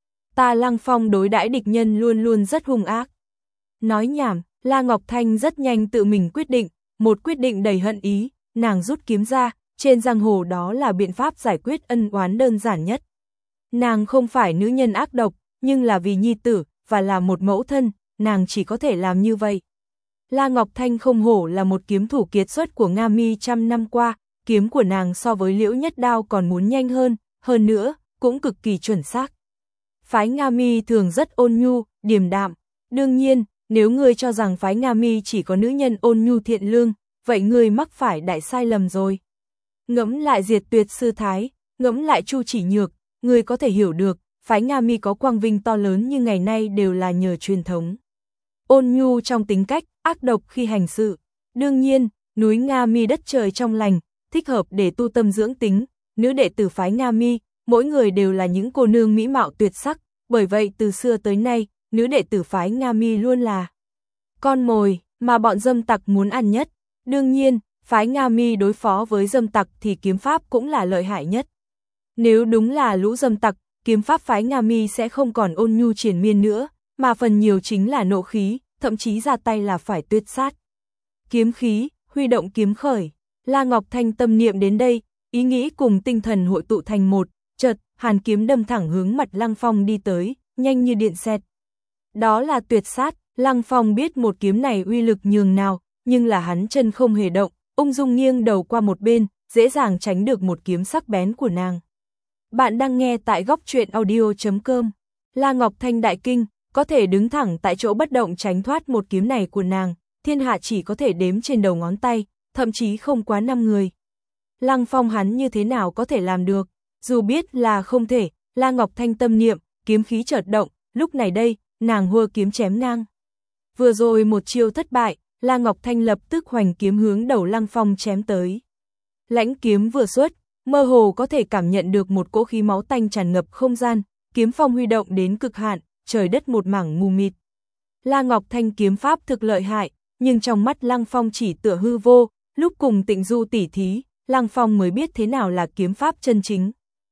Ta Lăng Phong đối đãi địch nhân luôn luôn rất hung ác. Nói nhảm, La Ngọc Thanh rất nhanh tự mình quyết định, một quyết định đầy hận ý, nàng rút kiếm ra, trên giang hồ đó là biện pháp giải quyết ân oán đơn giản nhất. Nàng không phải nữ nhân ác độc, nhưng là vì nhi tử, và là một mẫu thân, nàng chỉ có thể làm như vậy. La Ngọc Thanh không hổ là một kiếm thủ kiệt xuất của Nga Mi trăm năm qua, kiếm của nàng so với Liễu Nhất Đao còn muốn nhanh hơn, hơn nữa, cũng cực kỳ chuẩn xác. Phái Nga Mi thường rất ôn nhu, điềm đạm, đương nhiên, nếu ngươi cho rằng phái Nga Mi chỉ có nữ nhân ôn nhu thiện lương, vậy ngươi mắc phải đại sai lầm rồi. Ngẫm lại Diệt Tuyệt sư thái, ngẫm lại Chu Chỉ Nhược, ngươi có thể hiểu được, phái Nga Mi có quang vinh to lớn như ngày nay đều là nhờ truyền thống. Ôn nhu trong tính cách, ác độc khi hành sự. Đương nhiên, núi Nga Mi đất trời trong lành, thích hợp để tu tâm dưỡng tính, nữ đệ tử phái Nga Mi, mỗi người đều là những cô nương mỹ mạo tuyệt sắc, bởi vậy từ xưa tới nay, nữ đệ tử phái Nga Mi luôn là con mồi mà bọn dâm tặc muốn ăn nhất. Đương nhiên, phái Nga Mi đối phó với dâm tặc thì kiếm pháp cũng là lợi hại nhất. Nếu đúng là lũ dâm tặc, kiếm pháp phái Nga Mi sẽ không còn ôn nhu triền miên nữa, mà phần nhiều chính là nộ khí, thậm chí ra tay là phải tuyệt sát. Kiếm khí, huy động kiếm khởi. La Ngọc Thanh tâm niệm đến đây, ý nghĩ cùng tinh thần hội tụ thành một, chợt, hàn kiếm đâm thẳng hướng mặt Lăng Phong đi tới, nhanh như điện xẹt. Đó là tuyệt sát, Lăng Phong biết một kiếm này uy lực nhường nào, nhưng là hắn chân không hề động, ung dung nghiêng đầu qua một bên, dễ dàng tránh được một kiếm sắc bén của nàng. Bạn đang nghe tại góc truyện audio chấm com. La Ngọc Thanh đại kinh, có thể đứng thẳng tại chỗ bất động tránh thoát một kiếm này của nàng, thiên hạ chỉ có thể đếm trên đầu ngón tay, thậm chí không quá năm người. Lăng Phong hắn như thế nào có thể làm được, dù biết là không thể, La Ngọc Thanh tâm niệm, kiếm khí chợt động, lúc này đây, nàng hua kiếm chém ngang. Vừa rồi một chiêu thất bại, La Ngọc Thanh lập tức hoành kiếm hướng đầu Lăng Phong chém tới. Lãnh kiếm vừa xuất, mơ hồ có thể cảm nhận được một cỗ khí máu tanh tràn ngập không gian, kiếm phong huy động đến cực hạn, trời đất một mảng mù mịt. La Ngọc Thanh kiếm pháp thực lợi hại, nhưng trong mắt Lăng Phong chỉ tựa hư vô, lúc cùng Tịnh Du tỉ thí, Lăng Phong mới biết thế nào là kiếm pháp chân chính.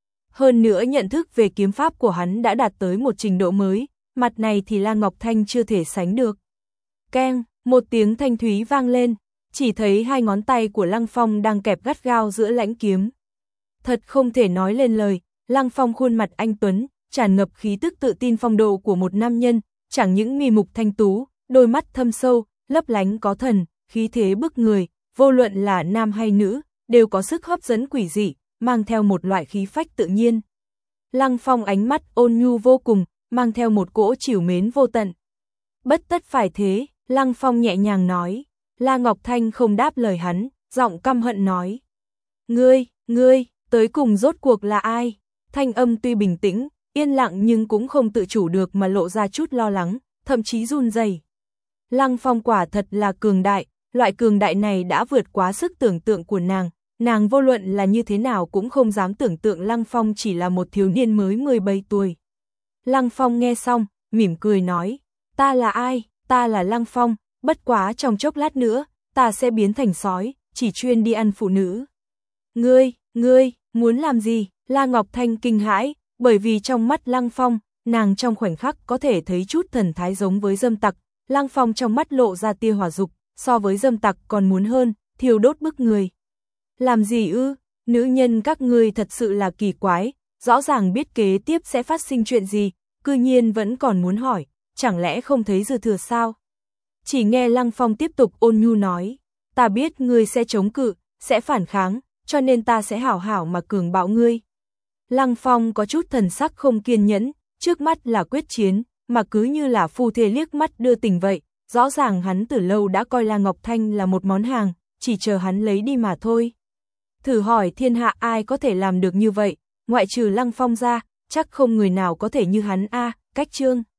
Hơn nữa nhận thức về kiếm pháp của hắn đã đạt tới một trình độ mới, mặt này thì La Ngọc Thanh chưa thể sánh được. Keng, một tiếng thanh thúy vang lên, chỉ thấy hai ngón tay của Lăng Phong đang kẹp gắt gao giữa lãnh kiếm. Thật không thể nói lên lời, Lăng Phong khuôn mặt anh tuấn, tràn ngập khí tức tự tin phong độ của một nam nhân, chẳng những mi mục thanh tú, đôi mắt thâm sâu, lấp lánh có thần, khí thế bức người, vô luận là nam hay nữ, đều có sức hấp dẫn quỷ dị, mang theo một loại khí phách tự nhiên. Lăng Phong ánh mắt ôn nhu vô cùng, mang theo một cỗ trìu mến vô tận. Bất tất phải thế, Lăng Phong nhẹ nhàng nói. La Ngọc Thanh không đáp lời hắn, giọng căm hận nói. Ngươi, ngươi, tới cùng rốt cuộc là ai? Thanh âm tuy bình tĩnh, yên lặng nhưng cũng không tự chủ được mà lộ ra chút lo lắng, thậm chí run rẩy. Lăng Phong quả thật là cường đại, loại cường đại này đã vượt quá sức tưởng tượng của nàng, nàng vô luận là như thế nào cũng không dám tưởng tượng Lăng Phong chỉ là một thiếu niên mới mười bảy tuổi. Lăng Phong nghe xong, mỉm cười nói, ta là ai, ta là Lăng Phong, bất quá trong chốc lát nữa, ta sẽ biến thành sói, chỉ chuyên đi ăn phụ nữ. Ngươi, ngươi, muốn làm gì? La Ngọc Thanh kinh hãi, bởi vì trong mắt Lăng Phong, nàng trong khoảnh khắc có thể thấy chút thần thái giống với dâm tặc, Lăng Phong trong mắt lộ ra tia hỏa dục, so với dâm tặc còn muốn hơn, thiêu đốt bức người. Làm gì ư? Nữ nhân các ngươi thật sự là kỳ quái, rõ ràng biết kế tiếp sẽ phát sinh chuyện gì, cư nhiên vẫn còn muốn hỏi, chẳng lẽ không thấy dư thừa sao? Chỉ nghe Lăng Phong tiếp tục ôn nhu nói, ta biết ngươi sẽ chống cự, sẽ phản kháng, cho nên ta sẽ hảo hảo mà cường bạo ngươi. Lăng Phong có chút thần sắc không kiên nhẫn, trước mắt là quyết chiến, mà cứ như là phu thê liếc mắt đưa tình vậy, rõ ràng hắn từ lâu đã coi La Ngọc Thanh là một món hàng, chỉ chờ hắn lấy đi mà thôi. Thử hỏi thiên hạ ai có thể làm được như vậy, ngoại trừ Lăng Phong ra, chắc không người nào có thể như hắn a. Cách chương